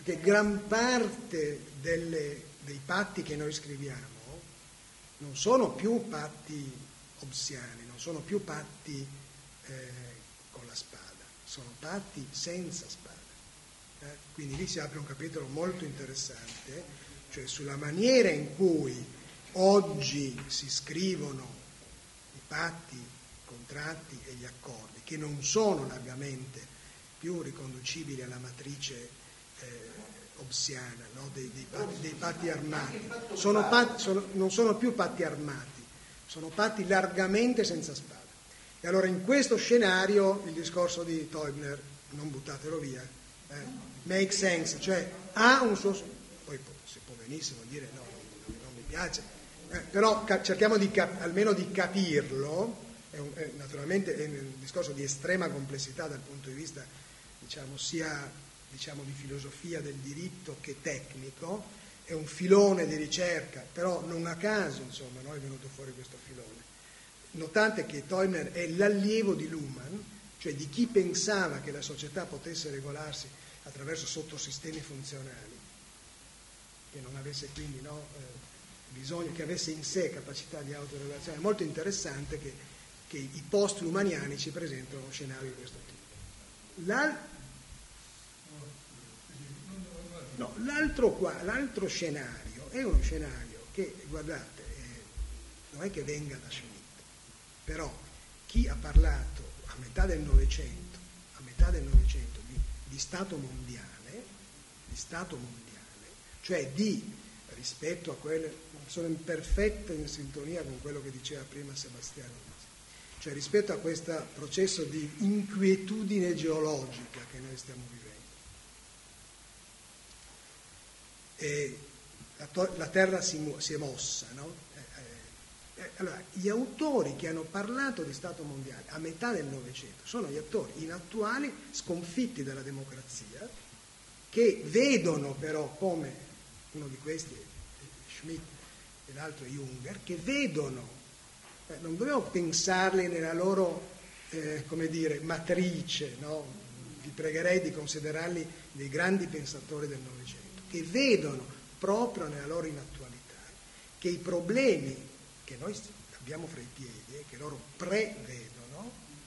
perché gran parte delle, dei patti che noi scriviamo non sono più patti hobbesiani, non sono più patti eh, con la spada, sono patti senza spada. Eh? Quindi lì si apre un capitolo molto interessante, cioè sulla maniera in cui oggi si scrivono i patti, i contratti e gli accordi, che non sono largamente più riconducibili alla matrice eh, hobbesiana, no? dei, dei, patti, dei patti armati, sono patti, sono, non sono più patti armati, sono patti largamente senza spada. E allora in questo scenario il discorso di Teubner, non buttatelo via, eh, make sense, cioè ha un suo... Poi si può benissimo dire no, non, non mi piace, eh, però ca- cerchiamo di cap- almeno di capirlo, è un, è, naturalmente è un discorso di estrema complessità dal punto di vista, diciamo, sia... diciamo di filosofia del diritto che tecnico, è un filone di ricerca, però non a caso insomma no, è venuto fuori questo filone. Notate che Teubner è l'allievo di Luhmann, cioè di chi pensava che la società potesse regolarsi attraverso sottosistemi funzionali, che non avesse quindi no, eh, bisogno, che avesse in sé capacità di autoregolazione. È molto interessante che, che i post-luhmanniani ci presentano uno scenario di questo tipo. La, No, l'altro, qua, l'altro scenario è uno scenario che, guardate, eh, non è che venga da Schmitt, però chi ha parlato a metà del Novecento, a metà del Novecento di, di Stato mondiale, di Stato mondiale, cioè di, rispetto a quelle, sono in perfetta in sintonia con quello che diceva prima Sebastiano, cioè rispetto a questo processo di inquietudine geologica che noi stiamo vivendo. E la, to- la terra si, mu- si è mossa, no? Eh, eh, allora, gli autori che hanno parlato di Stato mondiale a metà del Novecento sono gli autori inattuali, sconfitti dalla democrazia, che vedono però come, uno di questi è Schmitt e l'altro è Junger, che vedono, eh, non dobbiamo pensarli nella loro, eh, come dire, matrice, no? Vi pregherei di considerarli dei grandi pensatori del Novecento, che vedono proprio nella loro inattualità che i problemi che noi abbiamo fra i piedi e che loro prevedono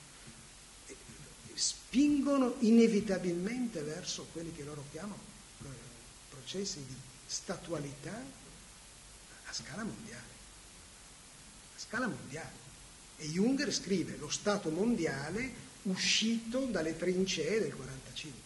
spingono inevitabilmente verso quelli che loro chiamano eh, processi di statualità a scala mondiale. A scala mondiale. E Junger scrive lo Stato mondiale uscito dalle trincee del quarantacinque.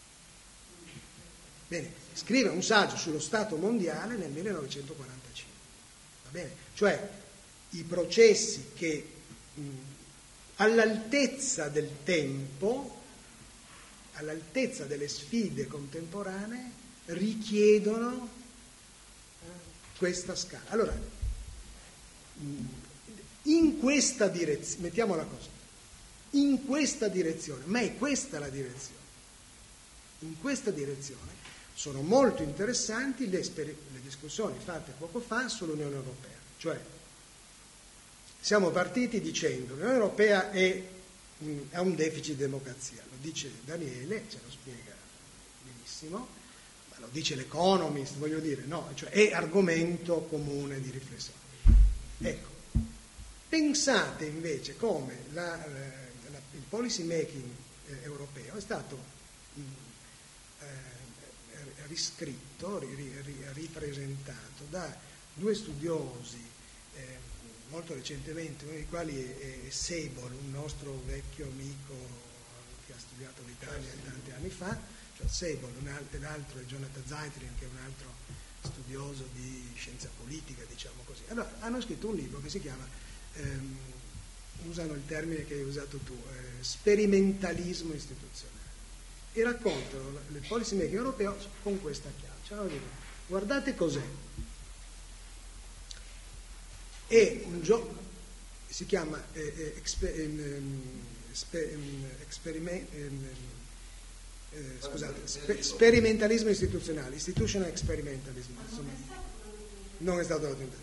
Bene, scrive un saggio sullo Stato mondiale nel millenovecentoquarantacinque, va bene? Cioè i processi che mh, all'altezza del tempo, all'altezza delle sfide contemporanee, richiedono eh, questa scala. Allora, mh, in questa direzione, mettiamola così, in questa direzione, ma è questa la direzione, in questa direzione sono molto interessanti le, esper- le discussioni fatte poco fa sull'Unione Europea. Cioè, siamo partiti dicendo che l'Unione Europea è, mh, ha un deficit di democrazia, lo dice Daniele, ce lo spiega benissimo, ma lo dice l'Economist, voglio dire, no, cioè è argomento comune di riflessione. Ecco, pensate invece come la, la, il policy making eh, europeo è stato mh, eh, riscritto, ri, ri, ripresentato da due studiosi eh, molto recentemente, uno dei quali è, è Sebol, un nostro vecchio amico che ha studiato l'Italia tanti anni fa, cioè Sebol, un altro, l'altro è Jonathan Zeitling, che è un altro studioso di scienza politica, diciamo così. Allora, hanno scritto un libro che si chiama, ehm, usano il termine che hai usato tu, eh, sperimentalismo istituzionale. E raccontano il policy making europeo con questa chiave. Cioè, guardate cos'è. È un gioco, si chiama eh, exper, eh, experiment, eh, scusate, spe, sperimentalismo istituzionale, institutional experimentalism. Insomma, non è stato dato in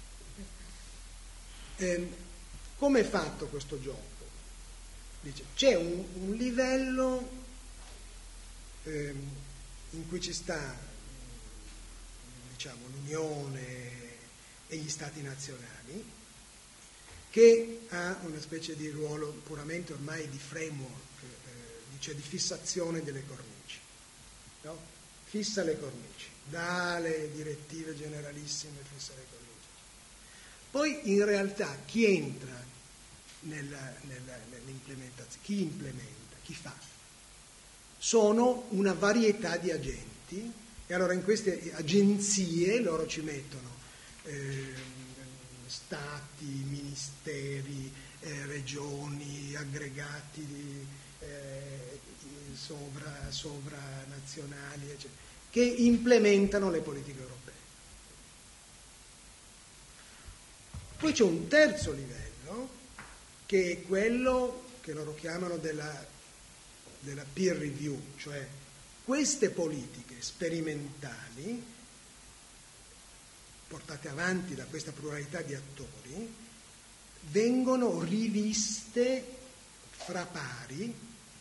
eh, come è fatto questo gioco? Dice, c'è un, un livello in cui ci sta, diciamo, l'Unione e gli Stati nazionali, che ha una specie di ruolo puramente ormai di framework, eh, cioè di fissazione delle cornici, no? Fissa le cornici, dà le direttive generalissime, fissa le cornici. Poi in realtà chi entra nella, nella, nell'implementazione, chi implementa, chi fa, sono una varietà di agenti, e allora in queste agenzie loro ci mettono eh, stati, ministeri, eh, regioni, aggregati di, eh, sovra, sovranazionali, eccetera, che implementano le politiche europee. Poi c'è un terzo livello, che è quello che loro chiamano della, della peer review, cioè queste politiche sperimentali portate avanti da questa pluralità di attori vengono riviste fra pari,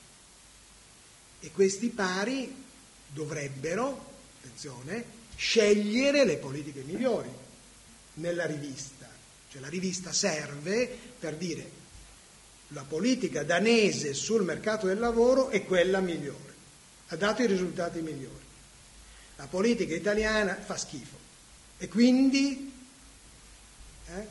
e questi pari dovrebbero, attenzione, scegliere le politiche migliori nella rivista. Cioè la rivista serve per dire la politica danese sul mercato del lavoro è quella migliore, ha dato i risultati migliori. La politica italiana fa schifo. E quindi, eh?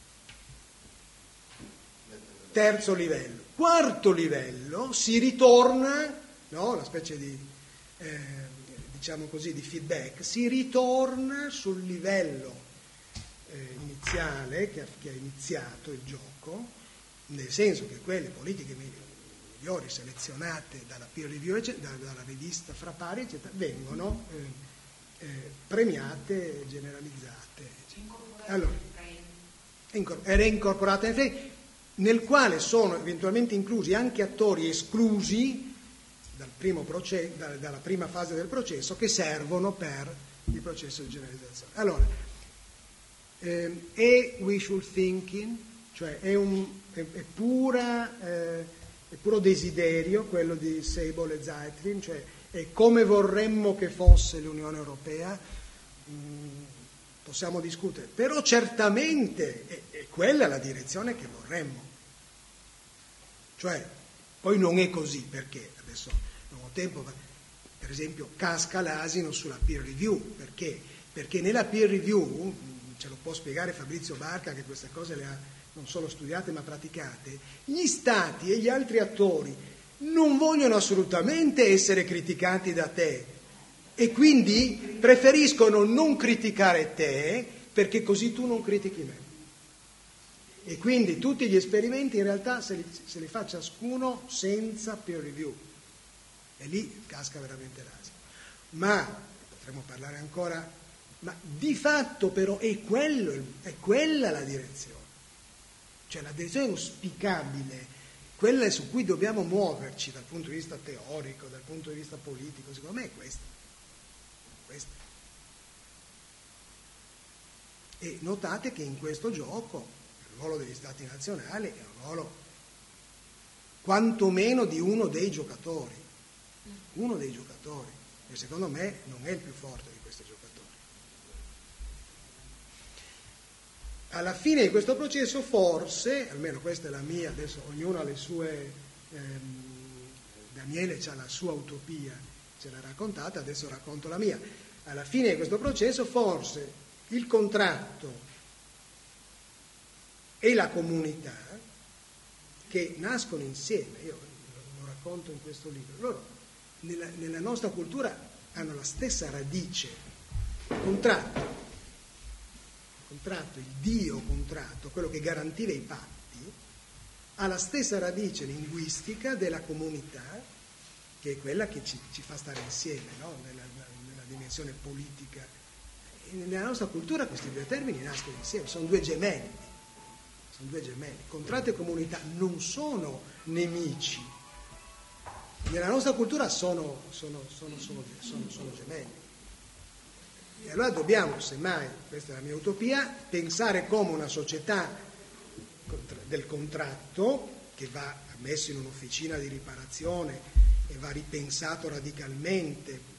terzo livello. Quarto livello, si ritorna, no? Una specie di, eh, diciamo così, di feedback, si ritorna sul livello eh, iniziale che ha, che ha iniziato il gioco, nel senso che quelle politiche migliori selezionate dalla peer review, dalla rivista fra pari, eccetera, vengono eh, eh, premiate, generalizzate. Allora, è reincorporata nel frame, nel quale sono eventualmente inclusi anche attori esclusi dal primo proce- da, dalla prima fase del processo, che servono per il processo di generalizzazione. Allora, ehm, è wishful thinking, cioè è, un, è, è, pura, eh, è puro desiderio quello di Sable e Zeitlin, cioè è come vorremmo che fosse l'Unione Europea. Mm, possiamo discutere, però certamente è, è quella la direzione che vorremmo. Cioè, poi non è così, perché adesso non ho tempo, ma per esempio casca l'asino sulla peer review, perché? Perché nella peer review, ce lo può spiegare Fabrizio Barca che queste cose le ha non solo studiate ma praticate, gli stati e gli altri attori non vogliono assolutamente essere criticati da te e quindi preferiscono non criticare te perché così tu non critichi me. E quindi tutti gli esperimenti in realtà se li, se li fa ciascuno senza peer review. E lì casca veramente l'asino. Ma, potremmo parlare ancora, ma di fatto però è, quello, è quella la direzione. Cioè la direzione auspicabile, quella su cui dobbiamo muoverci dal punto di vista teorico, dal punto di vista politico, secondo me è questa. questa. E notate che in questo gioco il ruolo degli stati nazionali è un ruolo quantomeno di uno dei giocatori, uno dei giocatori, e secondo me non è il più forte di questi giocatori. Alla fine di questo processo forse, almeno questa è la mia, adesso ognuno ha le sue, ehm, Daniele ha la sua utopia, ce l'ha raccontata, adesso racconto la mia. Alla fine di questo processo forse il contratto e la comunità che nascono insieme, io lo racconto in questo libro, loro nella, nella nostra cultura hanno la stessa radice, il contratto, il contratto, il Dio contratto, quello che garantiva i patti, ha la stessa radice linguistica della comunità, che è quella che ci, ci fa stare insieme, no? nella, nella dimensione politica. E nella nostra cultura questi due termini nascono insieme, sono due gemelli. Sono due gemelli. Contratto e comunità non sono nemici. Nella nostra cultura sono, sono, sono, sono, sono, sono gemelli. E allora dobbiamo, semmai, questa è la mia utopia, pensare come una società del contratto che va messo in un'officina di riparazione e va ripensato radicalmente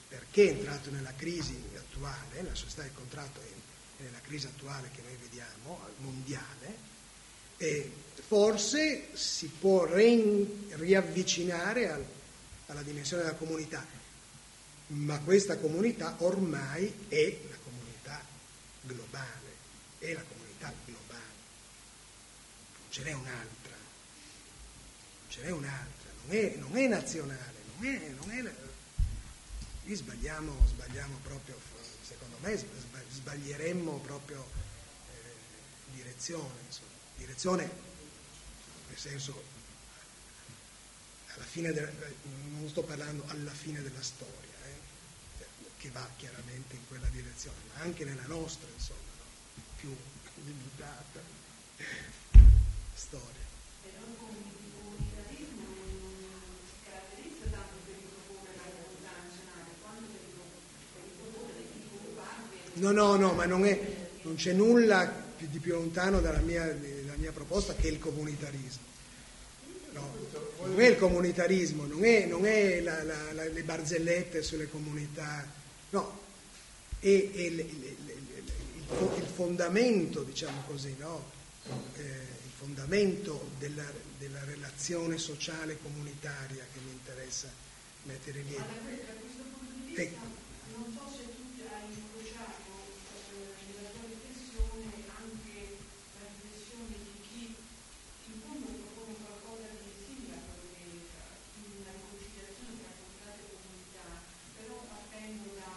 perché è entrato nella crisi attuale, la società del contratto è nella crisi attuale che noi vediamo, mondiale, e forse si può re- riavvicinare al, alla dimensione della comunità, ma questa comunità ormai è la comunità globale, è la comunità globale, non ce n'è un'altra, non ce n'è un'altra, non è, non è nazionale, non è, non è, lì sbagliamo, sbagliamo proprio, secondo me sbaglieremmo proprio eh, direzione, insomma. Direzione nel senso alla fine della, non sto parlando alla fine della storia, eh, che va chiaramente in quella direzione, ma anche nella nostra, insomma, no? Più limitata storia. Però il comunitarismo non si caratterizza tanto per il proporre la volontà nazionale, quanto per il proporre di occuparvi. No, no, no, ma non è, non c'è nulla più, di più lontano dalla mia, dalla mia proposta che il comunitarismo. No, non è il comunitarismo, non è, non è la, la, la, le barzellette sulle comunità, no, è, è il, il, il, il, il fondamento, diciamo così, no? Eh, il fondamento della, della relazione sociale comunitaria che mi interessa mettere lì. Ma da questo punto di vista, non so se tu hai incrociato nella tua riflessione anche la riflessione di chi in fondo propone qualcosa di simile a quello che una riconciliazione tra contratto e comunità, però partendo da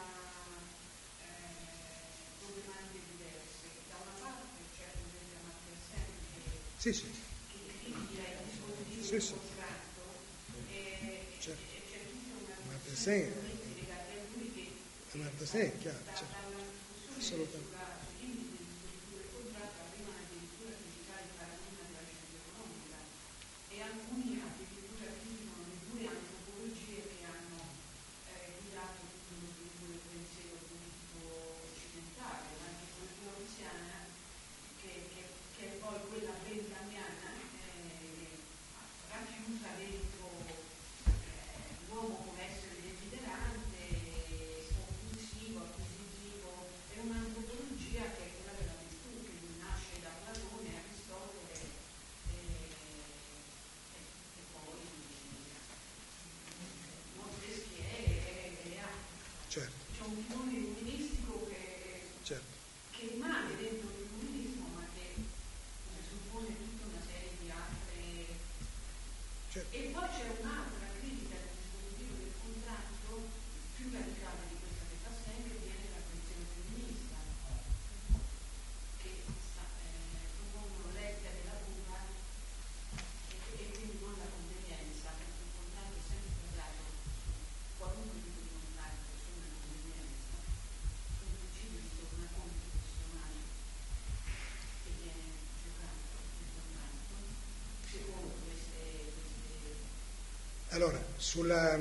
eh, problematiche diverse. Da una parte c'è per esempio Amartya Sen che, Sì, sì. che critica il dispositivo Sì, del sì. contratto e, Certo. e c'è tutta una Amartya discussione Sen, legata a lui che Amartya Sen è chiaro, sta certo. dalla discussione Assolutamente. sulla sui limiti del dispositivo del contratto arrivano addirittura a criticare il paradigma della scienza economica e alcuni addirittura criticano le due antropologie che hanno eh, guidato tutto lo sviluppo del pensiero politico occidentale, l'antropologia gaussiana che, che, che è poi quella benthamiana eh, racchiusa dentro eh, l'uomo come essere desiderante, compulsivo, acquisitivo, è un'antropologia che è quella della virtù, che nasce da Platone, Aristotele e, e, e poi Montesquieu e, e altri. Certo, C'è un filone illuministico che, certo. che rimane dentro l'illuminismo, ma che presuppone tutta una serie di altre. Certo. E poi c'è un'altra critica del dispositivo del contratto più radicale di questa che fa sempre, viene dalla posizione femminista, che sta, eh, propongono l'etica della cura e, e quindi non la convenienza, perché il contratto è sempre basato su qualunque tipo di contratto, sulla convenienza, su un principio di tornaconto professionale che viene giocato nel contratto, secondo queste, queste Allora, sulla,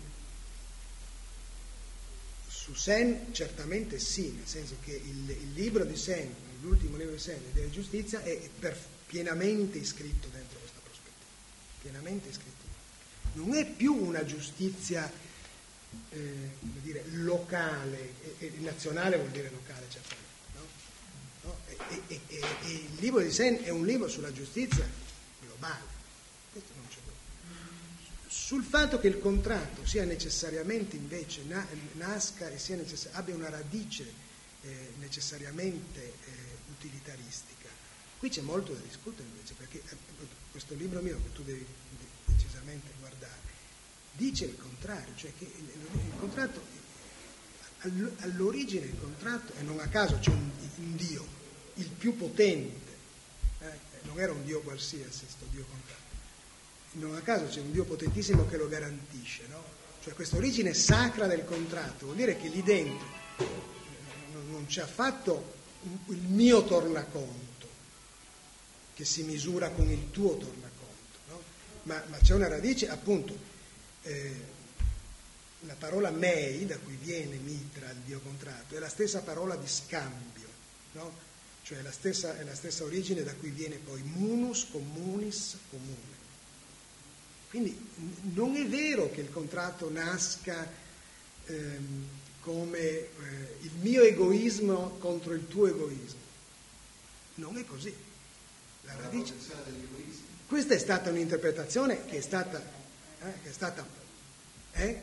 su Sen certamente sì, nel senso che il, il libro di Sen, l'ultimo libro di Sen, l'idea di giustizia, è per, pienamente iscritto dentro questa prospettiva, pienamente iscritto. Non è più una giustizia, eh, come dire, locale, e, e nazionale vuol dire locale certamente, no? No? E, e, e, e il libro di Sen è un libro sulla giustizia globale, questo non c'è. Sul fatto che il contratto sia necessariamente invece na, nasca e sia necess- abbia una radice eh, necessariamente eh, utilitaristica, qui c'è molto da discutere invece, perché eh, questo libro mio che tu devi decisamente guardare dice il contrario, cioè che il, il contratto all, all'origine il contratto, e non a caso c'è un, un Dio, il più potente, eh, non era un Dio qualsiasi, sto Dio contratto. Non a caso c'è un Dio potentissimo che lo garantisce, no? Cioè questa origine sacra del contratto vuol dire che lì dentro non, non c'è affatto il mio tornaconto che si misura con il tuo tornaconto, no? ma, ma c'è una radice, appunto, eh, la parola mei, da cui viene mitra, il Dio contratto, è la stessa parola di scambio, no? Cioè è la stessa, è la stessa origine da cui viene poi munus, communis, comune. Quindi non è vero che il contratto nasca ehm, come eh, il mio egoismo contro il tuo egoismo. Non è così. La radice. Questa è stata un'interpretazione che è stata, eh, che è stata, eh?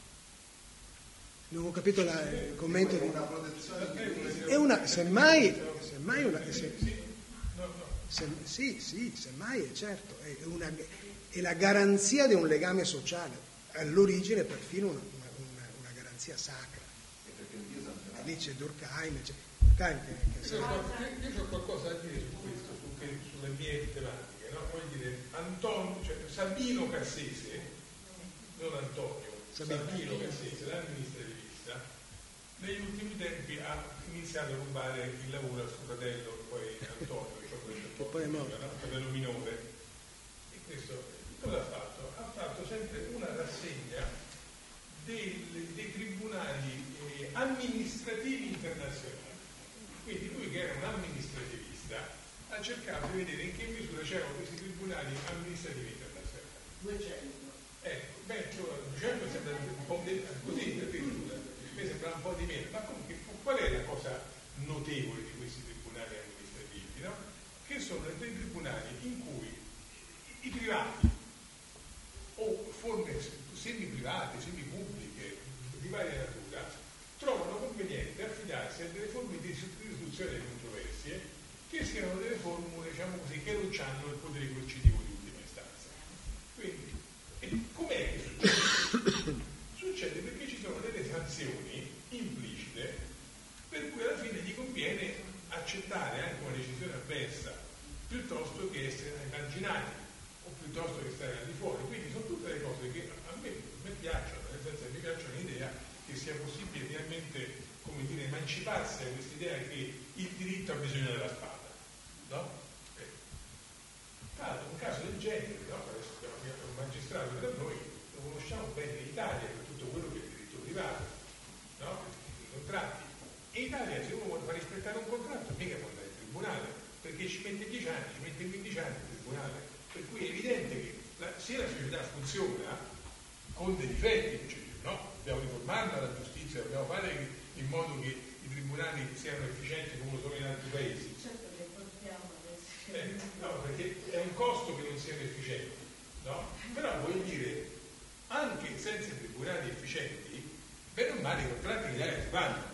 Non ho capito la, il commento di una protezione. È una, semmai, semmai una, se, se, sì, sì, semmai è certo, è, una, è la garanzia di un legame sociale, all'origine perfino una, una, una garanzia sacra. E lì c'è Durkheim, c'è Durkheim che, che io, io, io ho qualcosa da dire su questo, su, sulle mie tematiche, no? Voglio dire, Antonio, cioè Sabino Cassese, non Antonio, Sabino, Sabino Cassese, dal ministro di vista, negli ultimi tempi ha iniziato a rubare il lavoro al suo fratello, poi Antonio, cioè questo poi è morto, no? Fratello minore. E questo cosa ha fatto? Ha fatto sempre una rassegna dei, dei tribunali eh, amministrativi internazionali. Quindi lui, che era un amministrativista, ha cercato di vedere in che misura c'erano questi tribunali amministrativi internazionali. duecento. Ecco, beh, duecento sembra un po' di, così, addirittura, mi sembra un po' di meno, ma comunque qual è la cosa notevole di questi tribunali amministrativi, no? Che sono dei tribunali in cui i, i privati o forme semi-private, semi-pubbliche di varia natura trovano conveniente affidarsi a delle forme di risoluzione delle controversie che siano delle formule, diciamo così, che non hanno il potere coercitivo di ultima istanza. Quindi, e com'è che succede? Succede perché ci sono delle sanzioni implicite per cui alla fine gli conviene accettare anche una decisione avversa piuttosto che essere emarginati o piuttosto che stare al di fuori. Quindi sono tutte le cose che a me, a me piacciono, nel senso che mi piacciono l'idea che sia possibile finalmente, come dire, emanciparsi da questa idea che il diritto ha bisogno della spada, no? Eh. Allora, un caso del genere, no? Un magistrato per noi lo conosciamo bene in Italia per tutto quello che è il diritto privato, no? I contratti. In Italia se uno vuole far rispettare un contratto mica può andare in tribunale, perché ci mette dieci anni, ci mette quindici anni in tribunale, per cui è evidente che la, se la società funziona con dei difetti, cioè, no? Dobbiamo riformarla la giustizia, dobbiamo fare in modo che i tribunali siano efficienti come lo sono in altri paesi. Certo che portiamo adesso. Eh, no, perché è un costo che non siano efficienti, no? Però voglio dire, anche senza tribunali efficienti, bene o male i contratti in Italia si fanno.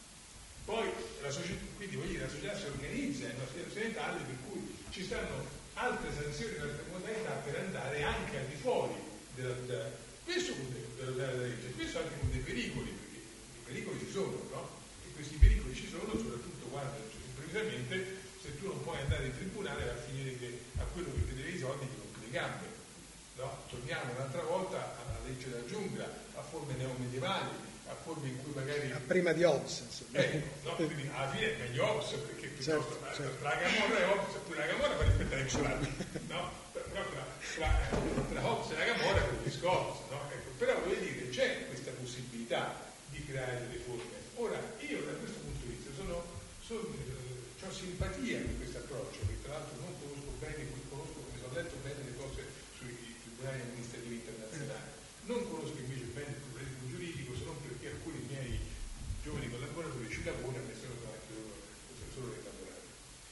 Poi la società, quindi voglio dire, la società si organizza in una situazione tale per cui ci stanno altre sanzioni, altre modalità per andare anche al di fuori della tutela. Questo con della tutela della legge, questo anche con dei pericoli, perché i pericoli ci sono, no? E questi pericoli ci sono soprattutto quando, cioè, improvvisamente, se tu non puoi andare in tribunale va a finire che a quello che ti deve i soldi ti rompi le gambe, no? Torniamo un'altra volta alla legge della giungla, a forme neomedievali, a forme in cui magari... A prima di Hobbes. Eh, no, quindi alla fine è meglio Hobbes, perché piuttosto certo, certo. tra la Camorra e Hobbes, pure la Camorra fa rispettare il Corano, no? Però tra, tra, tra Hobbes e la Camorra capisco Hobbes, no? Ecco, però voglio dire, c'è questa possibilità di creare delle forme. Ora, io da questo punto di vista sono, sono eh, ho simpatia per questo approccio, che tra l'altro non conosco bene, conosco, come ho letto bene le cose sui tribunali amministrativi internazionali, non conosco invece bene il pluralismo giuridico, se non perché alcuni miei giovani collaboratori ci lavorano e sono anche loro solo dei lavorati.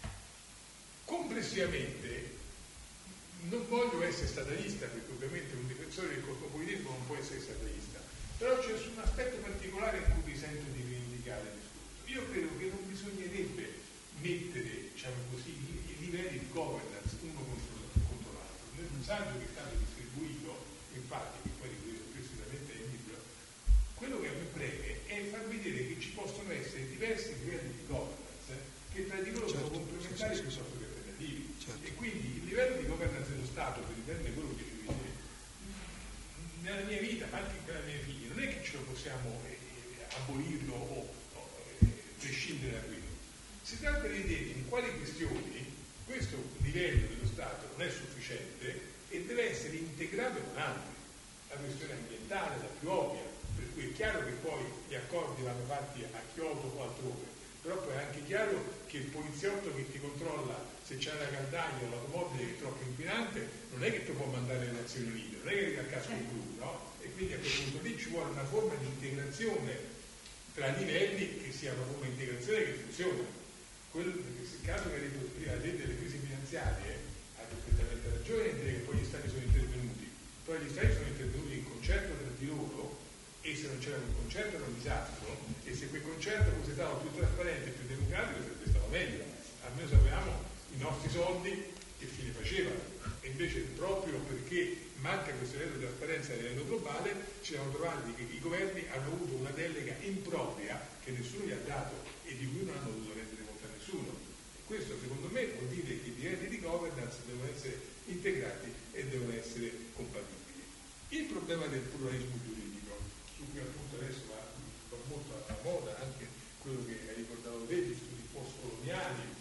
Complessivamente non voglio essere statalista, perché ovviamente un difensore del cosmopolitismo non può essere statalista, però c'è un aspetto particolare in cui mi sento di rivendicare il discorso. Io credo che non bisognerebbe mettere, diciamo così, i livelli di governance uno contro, contro l'altro. Nel messaggio che è stato distribuito, infatti, che poi ripeto più sicuramente è il libro, quello che mi preme è far vedere che ci possono essere diversi livelli di governance che tra di loro certo, sono complementari sì, sì, piuttosto che alternativi. Certo. E quindi il livello di governance dello Stato, per intendere quello che ci vede, nella mia vita, ma anche per la mia figlia, non è che ce lo possiamo eh, abolirlo o, o eh, prescindere da quello. Si tratta di vedere in quali questioni questo livello dello Stato non è sufficiente e deve essere integrato con altri. La questione ambientale è la più ovvia, per cui è chiaro che poi gli accordi vanno fatti a Kyoto o altrove, però poi è anche chiaro che il poliziotto che ti controlla se c'è la caldaia o l'automobile che è troppo inquinante, non è che tu puoi mandare le Nazioni Unite, non è che arriva al casco blu, no? E quindi a quel punto lì ci vuole una forma di integrazione tra livelli che sia una forma di integrazione che funziona. Quello, il caso che ha detto prima, la gente delle crisi finanziarie ha perfettamente ragione nel dire che poi gli stati sono intervenuti, poi gli stati sono intervenuti in concerto tra di loro, e se non c'era quel concerto era un disastro, e se quel concerto fosse stato più trasparente e più democratico sarebbe stato meglio. Almeno sapevamo i nostri soldi che fine facevano, e invece proprio perché manca questo livello di trasparenza a livello globale ci siamo trovati che i governi hanno avuto una delega impropria che nessuno gli ha dato e di cui non hanno dovuto rendere conto a nessuno. E questo secondo me vuol dire che i livelli di governance devono essere integrati e devono essere compatibili. Il problema del pluralismo giuridico, su cui appunto adesso va, va molto alla moda anche quello che hai ricordato te, gli studi post-coloniali.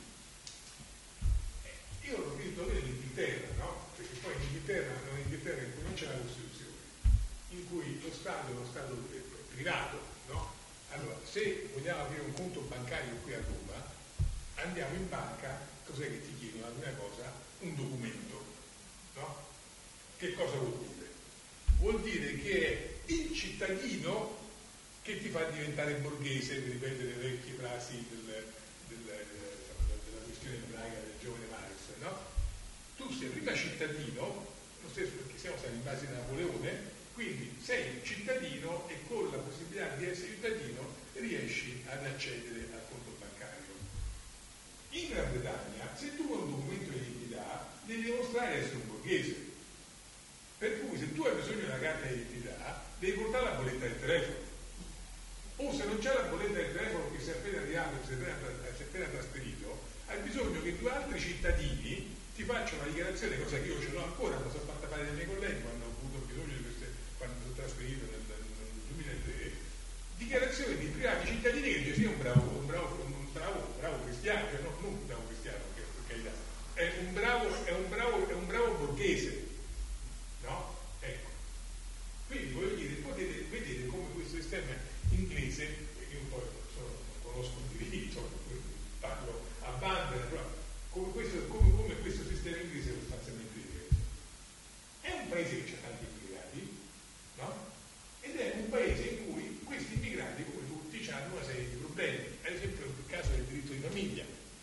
Io l'ho visto vedere in Inghilterra, no? Perché poi in Inghilterra, in Inghilterra in cui non c'è la Costituzione, in cui lo Stato è uno Stato privato, no? Allora, se vogliamo aprire un conto bancario qui a Roma, andiamo in banca, cos'è che ti chiedono? La prima cosa, un documento, no? Che cosa vuol dire? Vuol dire che è il cittadino che ti fa diventare borghese, per ripetere le vecchie frasi del, del, della questione ebraica del giovane Marx, no? Tu sei prima cittadino, lo stesso perché siamo stati in base a Napoleone, quindi sei cittadino e con la possibilità di essere cittadino riesci ad accedere al conto bancario. In Gran Bretagna, se tu hai un documento di identità, devi dimostrare di essere un borghese. Per cui se tu hai bisogno di una carta di identità, devi portare la bolletta del telefono. O se non c'è la bolletta del telefono che si è appena arrivato, si è appena, si è appena trasferito, hai bisogno che due altri cittadini ti facciano una dichiarazione, cosa che io ce l'ho ancora, me l'ho fatta fare dai miei colleghi quando ho avuto bisogno di queste, quando sono trasferito nel, nel duemilatré, dichiarazione di privati cittadini che dice sì, un bravo, un bravo, un bravo, un bravo cristiano, cioè no, non un bravo cristiano, che per carità, è un bravo, è un bravo, è un bravo borghese, no? Ecco. Quindi voglio dire, potete vedere come questo sistema inglese, io un po' sono, conosco il diritto, parlo a banda, però come questo, come, come questo sistema inglese è sostanzialmente diverso. È un paese che ha tanti immigrati, no? Ed è un paese in cui questi immigrati, come tutti, hanno una serie di problemi, ad esempio nel caso del diritto di famiglia.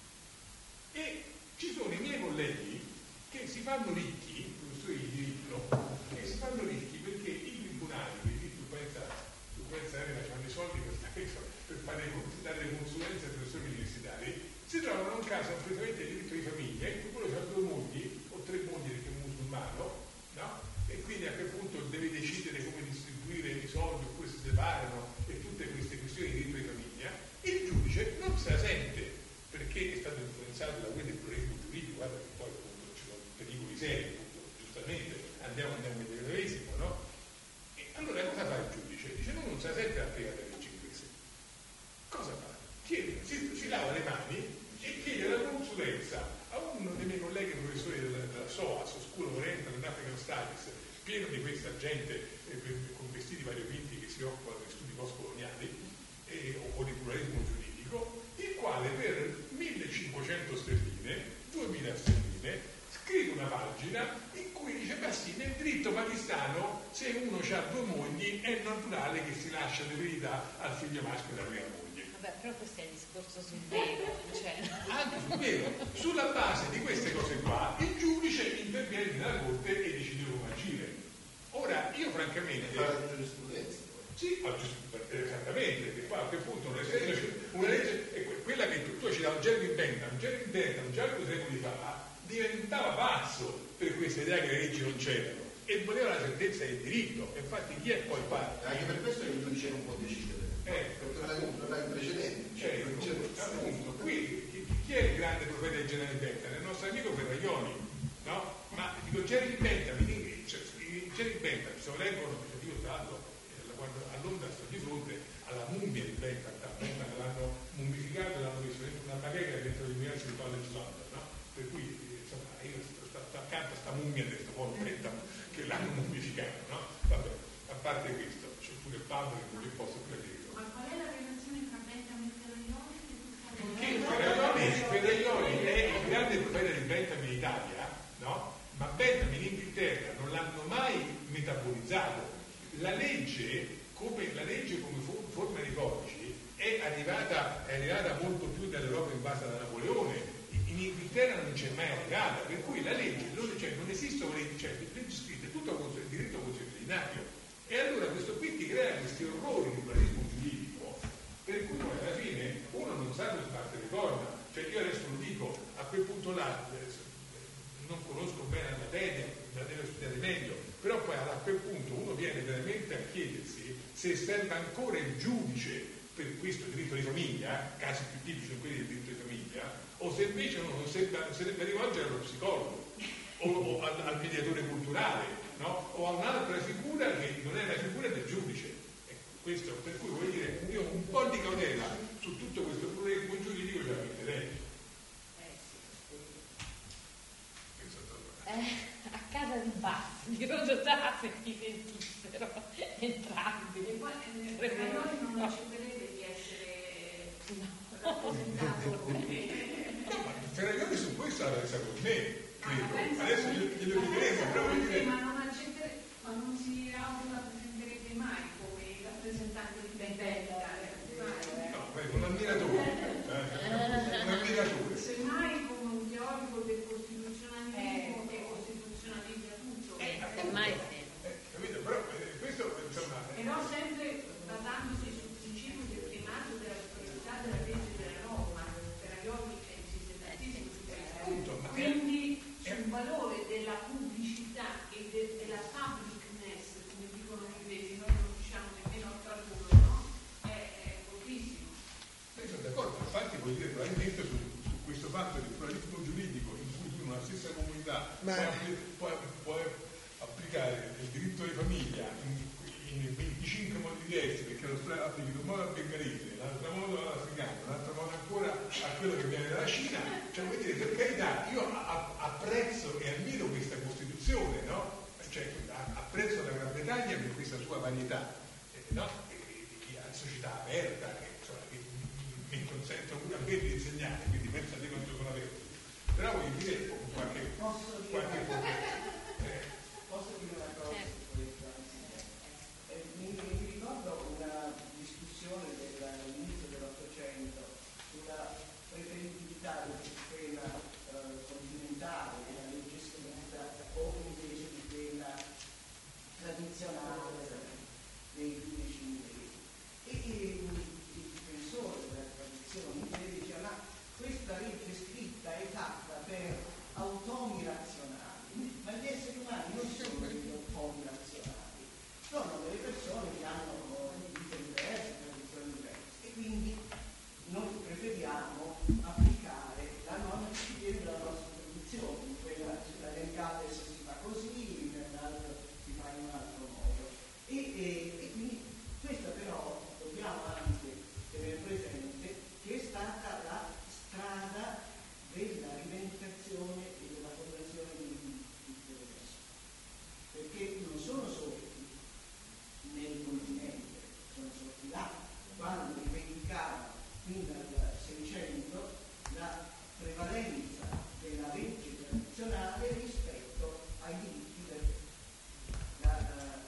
E ci sono i miei colleghi che si fanno ricchi, professori di diritto, che si fanno ricchi perché i tribunali, perché tu pensa, tu pensa che hanno i soldi per, per fare, dare le consulenze ai professori universitari, si trovano un caso completamente di diritto di famiglia in cui quello ha due mogli o tre mogli perché è musulmano, no? E quindi a quel punto deve decidere come distribuire i soldi oppure si separano e tutte queste questioni di diritto di famiglia. Il giudice non se la sente perché è stato influenzato da quel pluralismo giuridico, guarda che poi appunto ci sono pericoli seri, appunto, giustamente andiamo, andiamo in vegetarianesimo, no? E allora cosa fa il giudice? Dice no, non se la sente la prima della legge inglese. Cosa fa? Chiede, si, si lava le mani e chiede la consulenza a uno dei miei colleghi professori della, della S O A S, School of Oriental and African Studies, pieno di questa gente eh, con vestiti variopinti che si occupano di studi post-coloniali eh, o con il pluralismo giuridico, il quale per millecinquecento sterline, duemila sterline, scrive una pagina in cui dice, beh sì, nel diritto pakistano se uno ha due mogli è naturale che si lascia l'eredità al figlio maschio della prima moglie. Vabbè, però questo è il discorso sul vero, cioè... Anche sul vero. Sulla base di queste cose qua, il giudice interviene nella corte e decide come agire. Ora, io francamente... E fa la giurisprudenza. Sì, esattamente, perché qua a quel punto una legge, una legge è quella che tu, tu hai citato Jeremy Bentham, Jeremy Bentham già due secoli fa diventava pazzo per questa idea che le leggi non c'erano e voleva la certezza del diritto. Infatti chi è poi parte? Anche per questo il giudice non può decidere. Eh, perché non ha un precedente. Cioè, appunto, qui chi, chi è il grande profeta di Jeremy Bentham? È il nostro amico Ferraglioni, no? Ma dico Jeremy Bentham, in inglese, cioè, Jeremy Bentham, se lo leggono, perché io tra l'altro quando a Londra sto di fronte alla mummia di Bentham, Bentham l'hanno mummificato e l'hanno messo dentro una bacheca dentro l'University College London, no? Per cui insomma io sto, sto, sto accanto a sta mummia di questo povero Bentham che l'hanno mummificato, no? Vabbè, a parte questo, c'è pure il padre che non gli posso credere. Ma qual è la relazione tra Bentham e Ferraglioni? Che Ferraglioni, Ferraglioni è il grande profeta del Bentham in Italia, no? Ma Bentham in Inghilterra non l'hanno mai metabolizzato. La legge, come, la legge come forma di codici, è arrivata, è arrivata molto più dall'Europa invasa da Napoleone. In Inghilterra non c'è mai arrivata, per cui la legge, non, cioè, non esistono leggi, cioè, leggi scritte, è tutto il diritto consuetudinario. E allora questo qui ti crea questi orrori di pluralismo giuridico, per cui poi alla fine uno non sa dove parte le corna. Cioè io adesso lo dico, a quel punto là, non conosco bene la materia, la devo studiare meglio, però poi a quel punto uno viene veramente a chiedersi se serve ancora il giudice per questo diritto di famiglia, casi più tipici sono quelli del diritto di famiglia, o se invece uno non si deve rivolgere allo psicologo o, o al, al mediatore culturale, no? O a un'altra figura che non è la figura del giudice. Ecco, questo, per cui voglio dire, io un po' di cautela su tutto questo pluralismo giuridico ce la metterei. Eh, a casa di Basti, di Rodotà, se ti sentissero entrambi. E poi eh, noi non accetterebbe di essere rappresentato No, ma Ferraioli su questo ha la resa con me, credo. Ah, Adesso glielo chiederemo, però voglio dire... Ma non accetterebbe, ma non si autorappresenterebbe mai come rappresentante di Bentham. No, beh, un ammiratore, eh, un ammiratore. Semmai come un teorico del costituzionalismo che costituzionalizza tutto. Eh, semmai sì. Eh, capito? Però eh, questo, insomma... Però sempre basandosi sul principio del primato della superiorità della legge e della norma, per Aioli è insiste tantissimo su questo. Quindi sul valore della pubblicità e de, della publicness, come dicono gli inglesi, noi non riusciamo nemmeno a tradurlo, no? È, è fortissimo. Io sono d'accordo, infatti vuol dire probabilmente su, su questo fatto del pluralismo giuridico in cui tu in una stessa comunità Ma... puoi, puoi, puoi applicare il diritto di famiglia in, in venticinque modi diversi, perché lo applichi in un modo al bengalese, in un altro modo all'africano, in un altro modo ancora a quello che viene dalla Cina, cioè vuol dire, per carità, io apprezzo e ammiro questa Costituzione, no? Cioè apprezzo la Gran Bretagna per questa sua varietà, eh, no? Di società aperta, che, insomma, che mi consente pure a me di insegnare, quindi pensate quanto sono aperto. Però voglio dire qualche, qualche eh. Posso dire una cosa su questo? Eh, mi, mi ricordo una discussione dell'inizio dell'Ottocento sulla preferibilità del sistema eh, continentale della legge scritta o invece di quella tradizionale dei giudici inglesi. E, e il difensore della tradizione inglese diceva: ma questa legge scritta è fatta per automi razionali, ma gli esseri umani non sono degli automi razionali, sono delle persone che hanno vite diverse, tradizioni diverse, e quindi noi preferiamo applicare la norma che ci viene dalla nostra tradizione, quella sulla legale se si fa così, nell'altro si fa in un altro modo. E, e, e quindi questa però dobbiamo anche tenere presente che è stata la strada della rivendicazione e della fondazione di tutte le persone, perché non sono sorti nel continente, sono sorti là, quando rivendicavano fin dal Seicento la prevalenza della legge tradizionale rispetto ai diritti del la,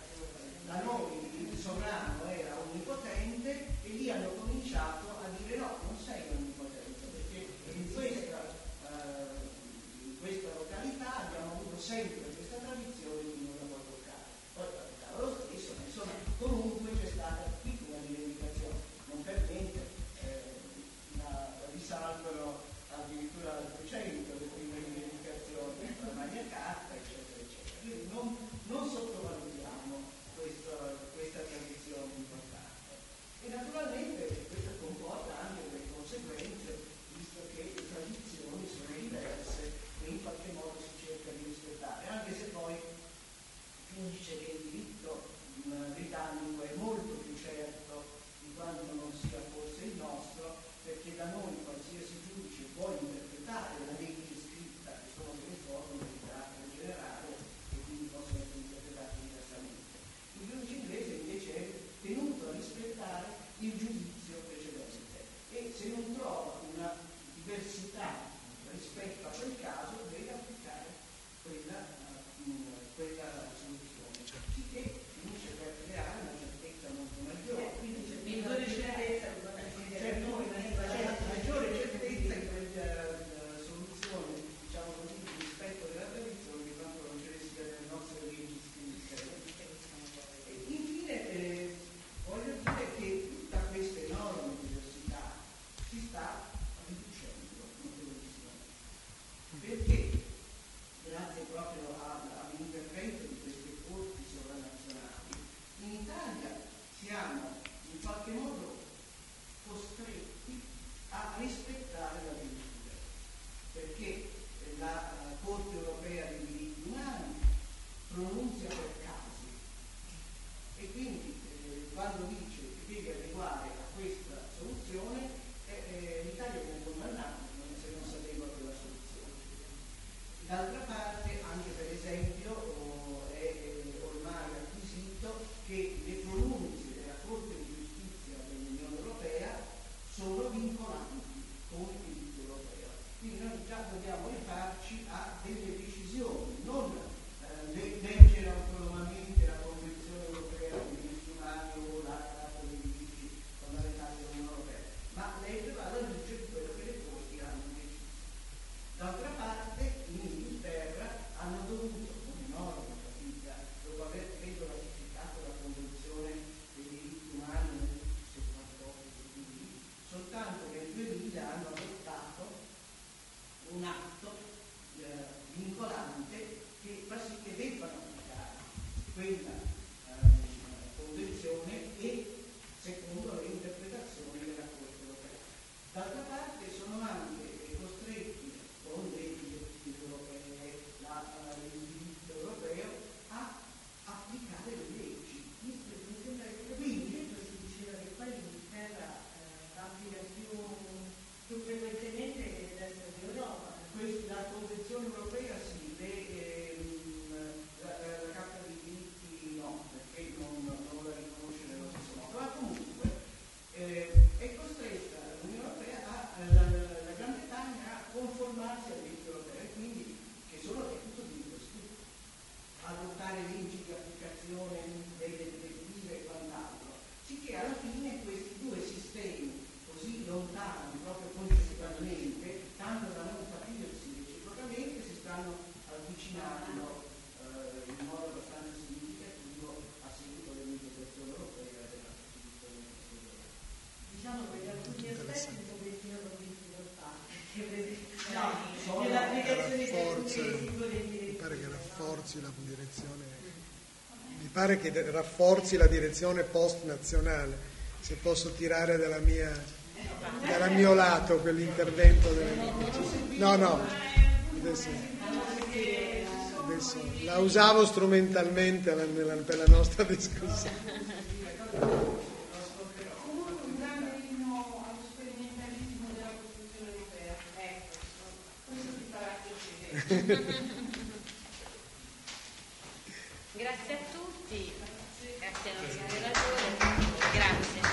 la noi, il sovrano era onnipotente e lì hanno cominciato a dire no, non sei onnipotente, perché in questa, uh, in questa località abbiamo avuto sempre questa tradizione di non la puoi toccare. Poi toccava lo stesso, ma insomma comunque c'è stata qui una rivendicazione, non per niente eh, la, la risalgono addirittura al Trecento le prime rivendicazioni per la Magna Carta, eccetera, eccetera. Quindi non, non sottovalutiamo questo, questa tradizione importante. E naturalmente questo comporta anche delle conseguenze, visto che le tradizioni sono diverse e in qualche modo si cerca di rispettare. Anche Corte europea dei diritti umani pronunzia per casi, e quindi eh, quando dice che deve adeguare a questa soluzione, eh, eh, l'Italia viene condannata se non si adegua a quella soluzione. D'altra parte, anche per esempio, oh, è eh, ormai acquisito che le pronunce della Corte di Giustizia dell'Unione Europea sono vincolanti come il diritto europeo. Quindi noi già dobbiamo rifarci a delle decisioni, non eh, leggere autonomamente la Convenzione Europea dei diritti umani o la Carta dei diritti fondamentali dell'Unione Europea, ma leggere alla luce di quello che le Corti hanno deciso. D'altra parte, in Inghilterra hanno dovuto, con enorme fatica, dopo aver credo ratificato la Convenzione dei diritti umani nel settantotto, soltanto nel duemila hanno adottato un atto eh, vincolante che fa sì che debbano applicare quella eh, convenzione e secondo le interpretazioni della Corte europea. D'altra parte sono anche costretti con le direttive europee, la, il diritto europeo, a applicare le leggi. Quindi si diceva che poi l'Inghilterra eh, applica più, più frequentemente che il resto d'Europa. La Convenzione europea sì, le, ehm, la, la Carta dei diritti no, perché non, non la riconosce nello stesso modo, ma comunque eh, è costretta l'Unione Europea, a, la, la Gran Bretagna, a conformarsi al diritto europeo, e quindi che sono è tutto diritto scritto, adottare leggi di applicazione delle direttive e quant'altro, sicché alla fine questi due sistemi così lontani proprio concettualmente, tanto da non capirsi reciprocamente, si stanno avvicinando eh, in modo abbastanza significativo a seguito dell'integrazione europea e della Costituzione europea. Diciamo che in alcuni aspetti sono destinato a difficoltà, perché No, sono- nell'applicazione dei rafforza- singoli diritti. mi pare che rafforzi la direzione mi pare che rafforzi la direzione post nazionale, se posso tirare dalla mia dal mio lato quell'intervento delle... no no adesso, adesso la usavo strumentalmente nella, per la nostra discussione. Comunque un grande inno allo sperimentalismo della Costituzione europea. Ecco, questo ti farà piacere. Grazie a tutti, grazie a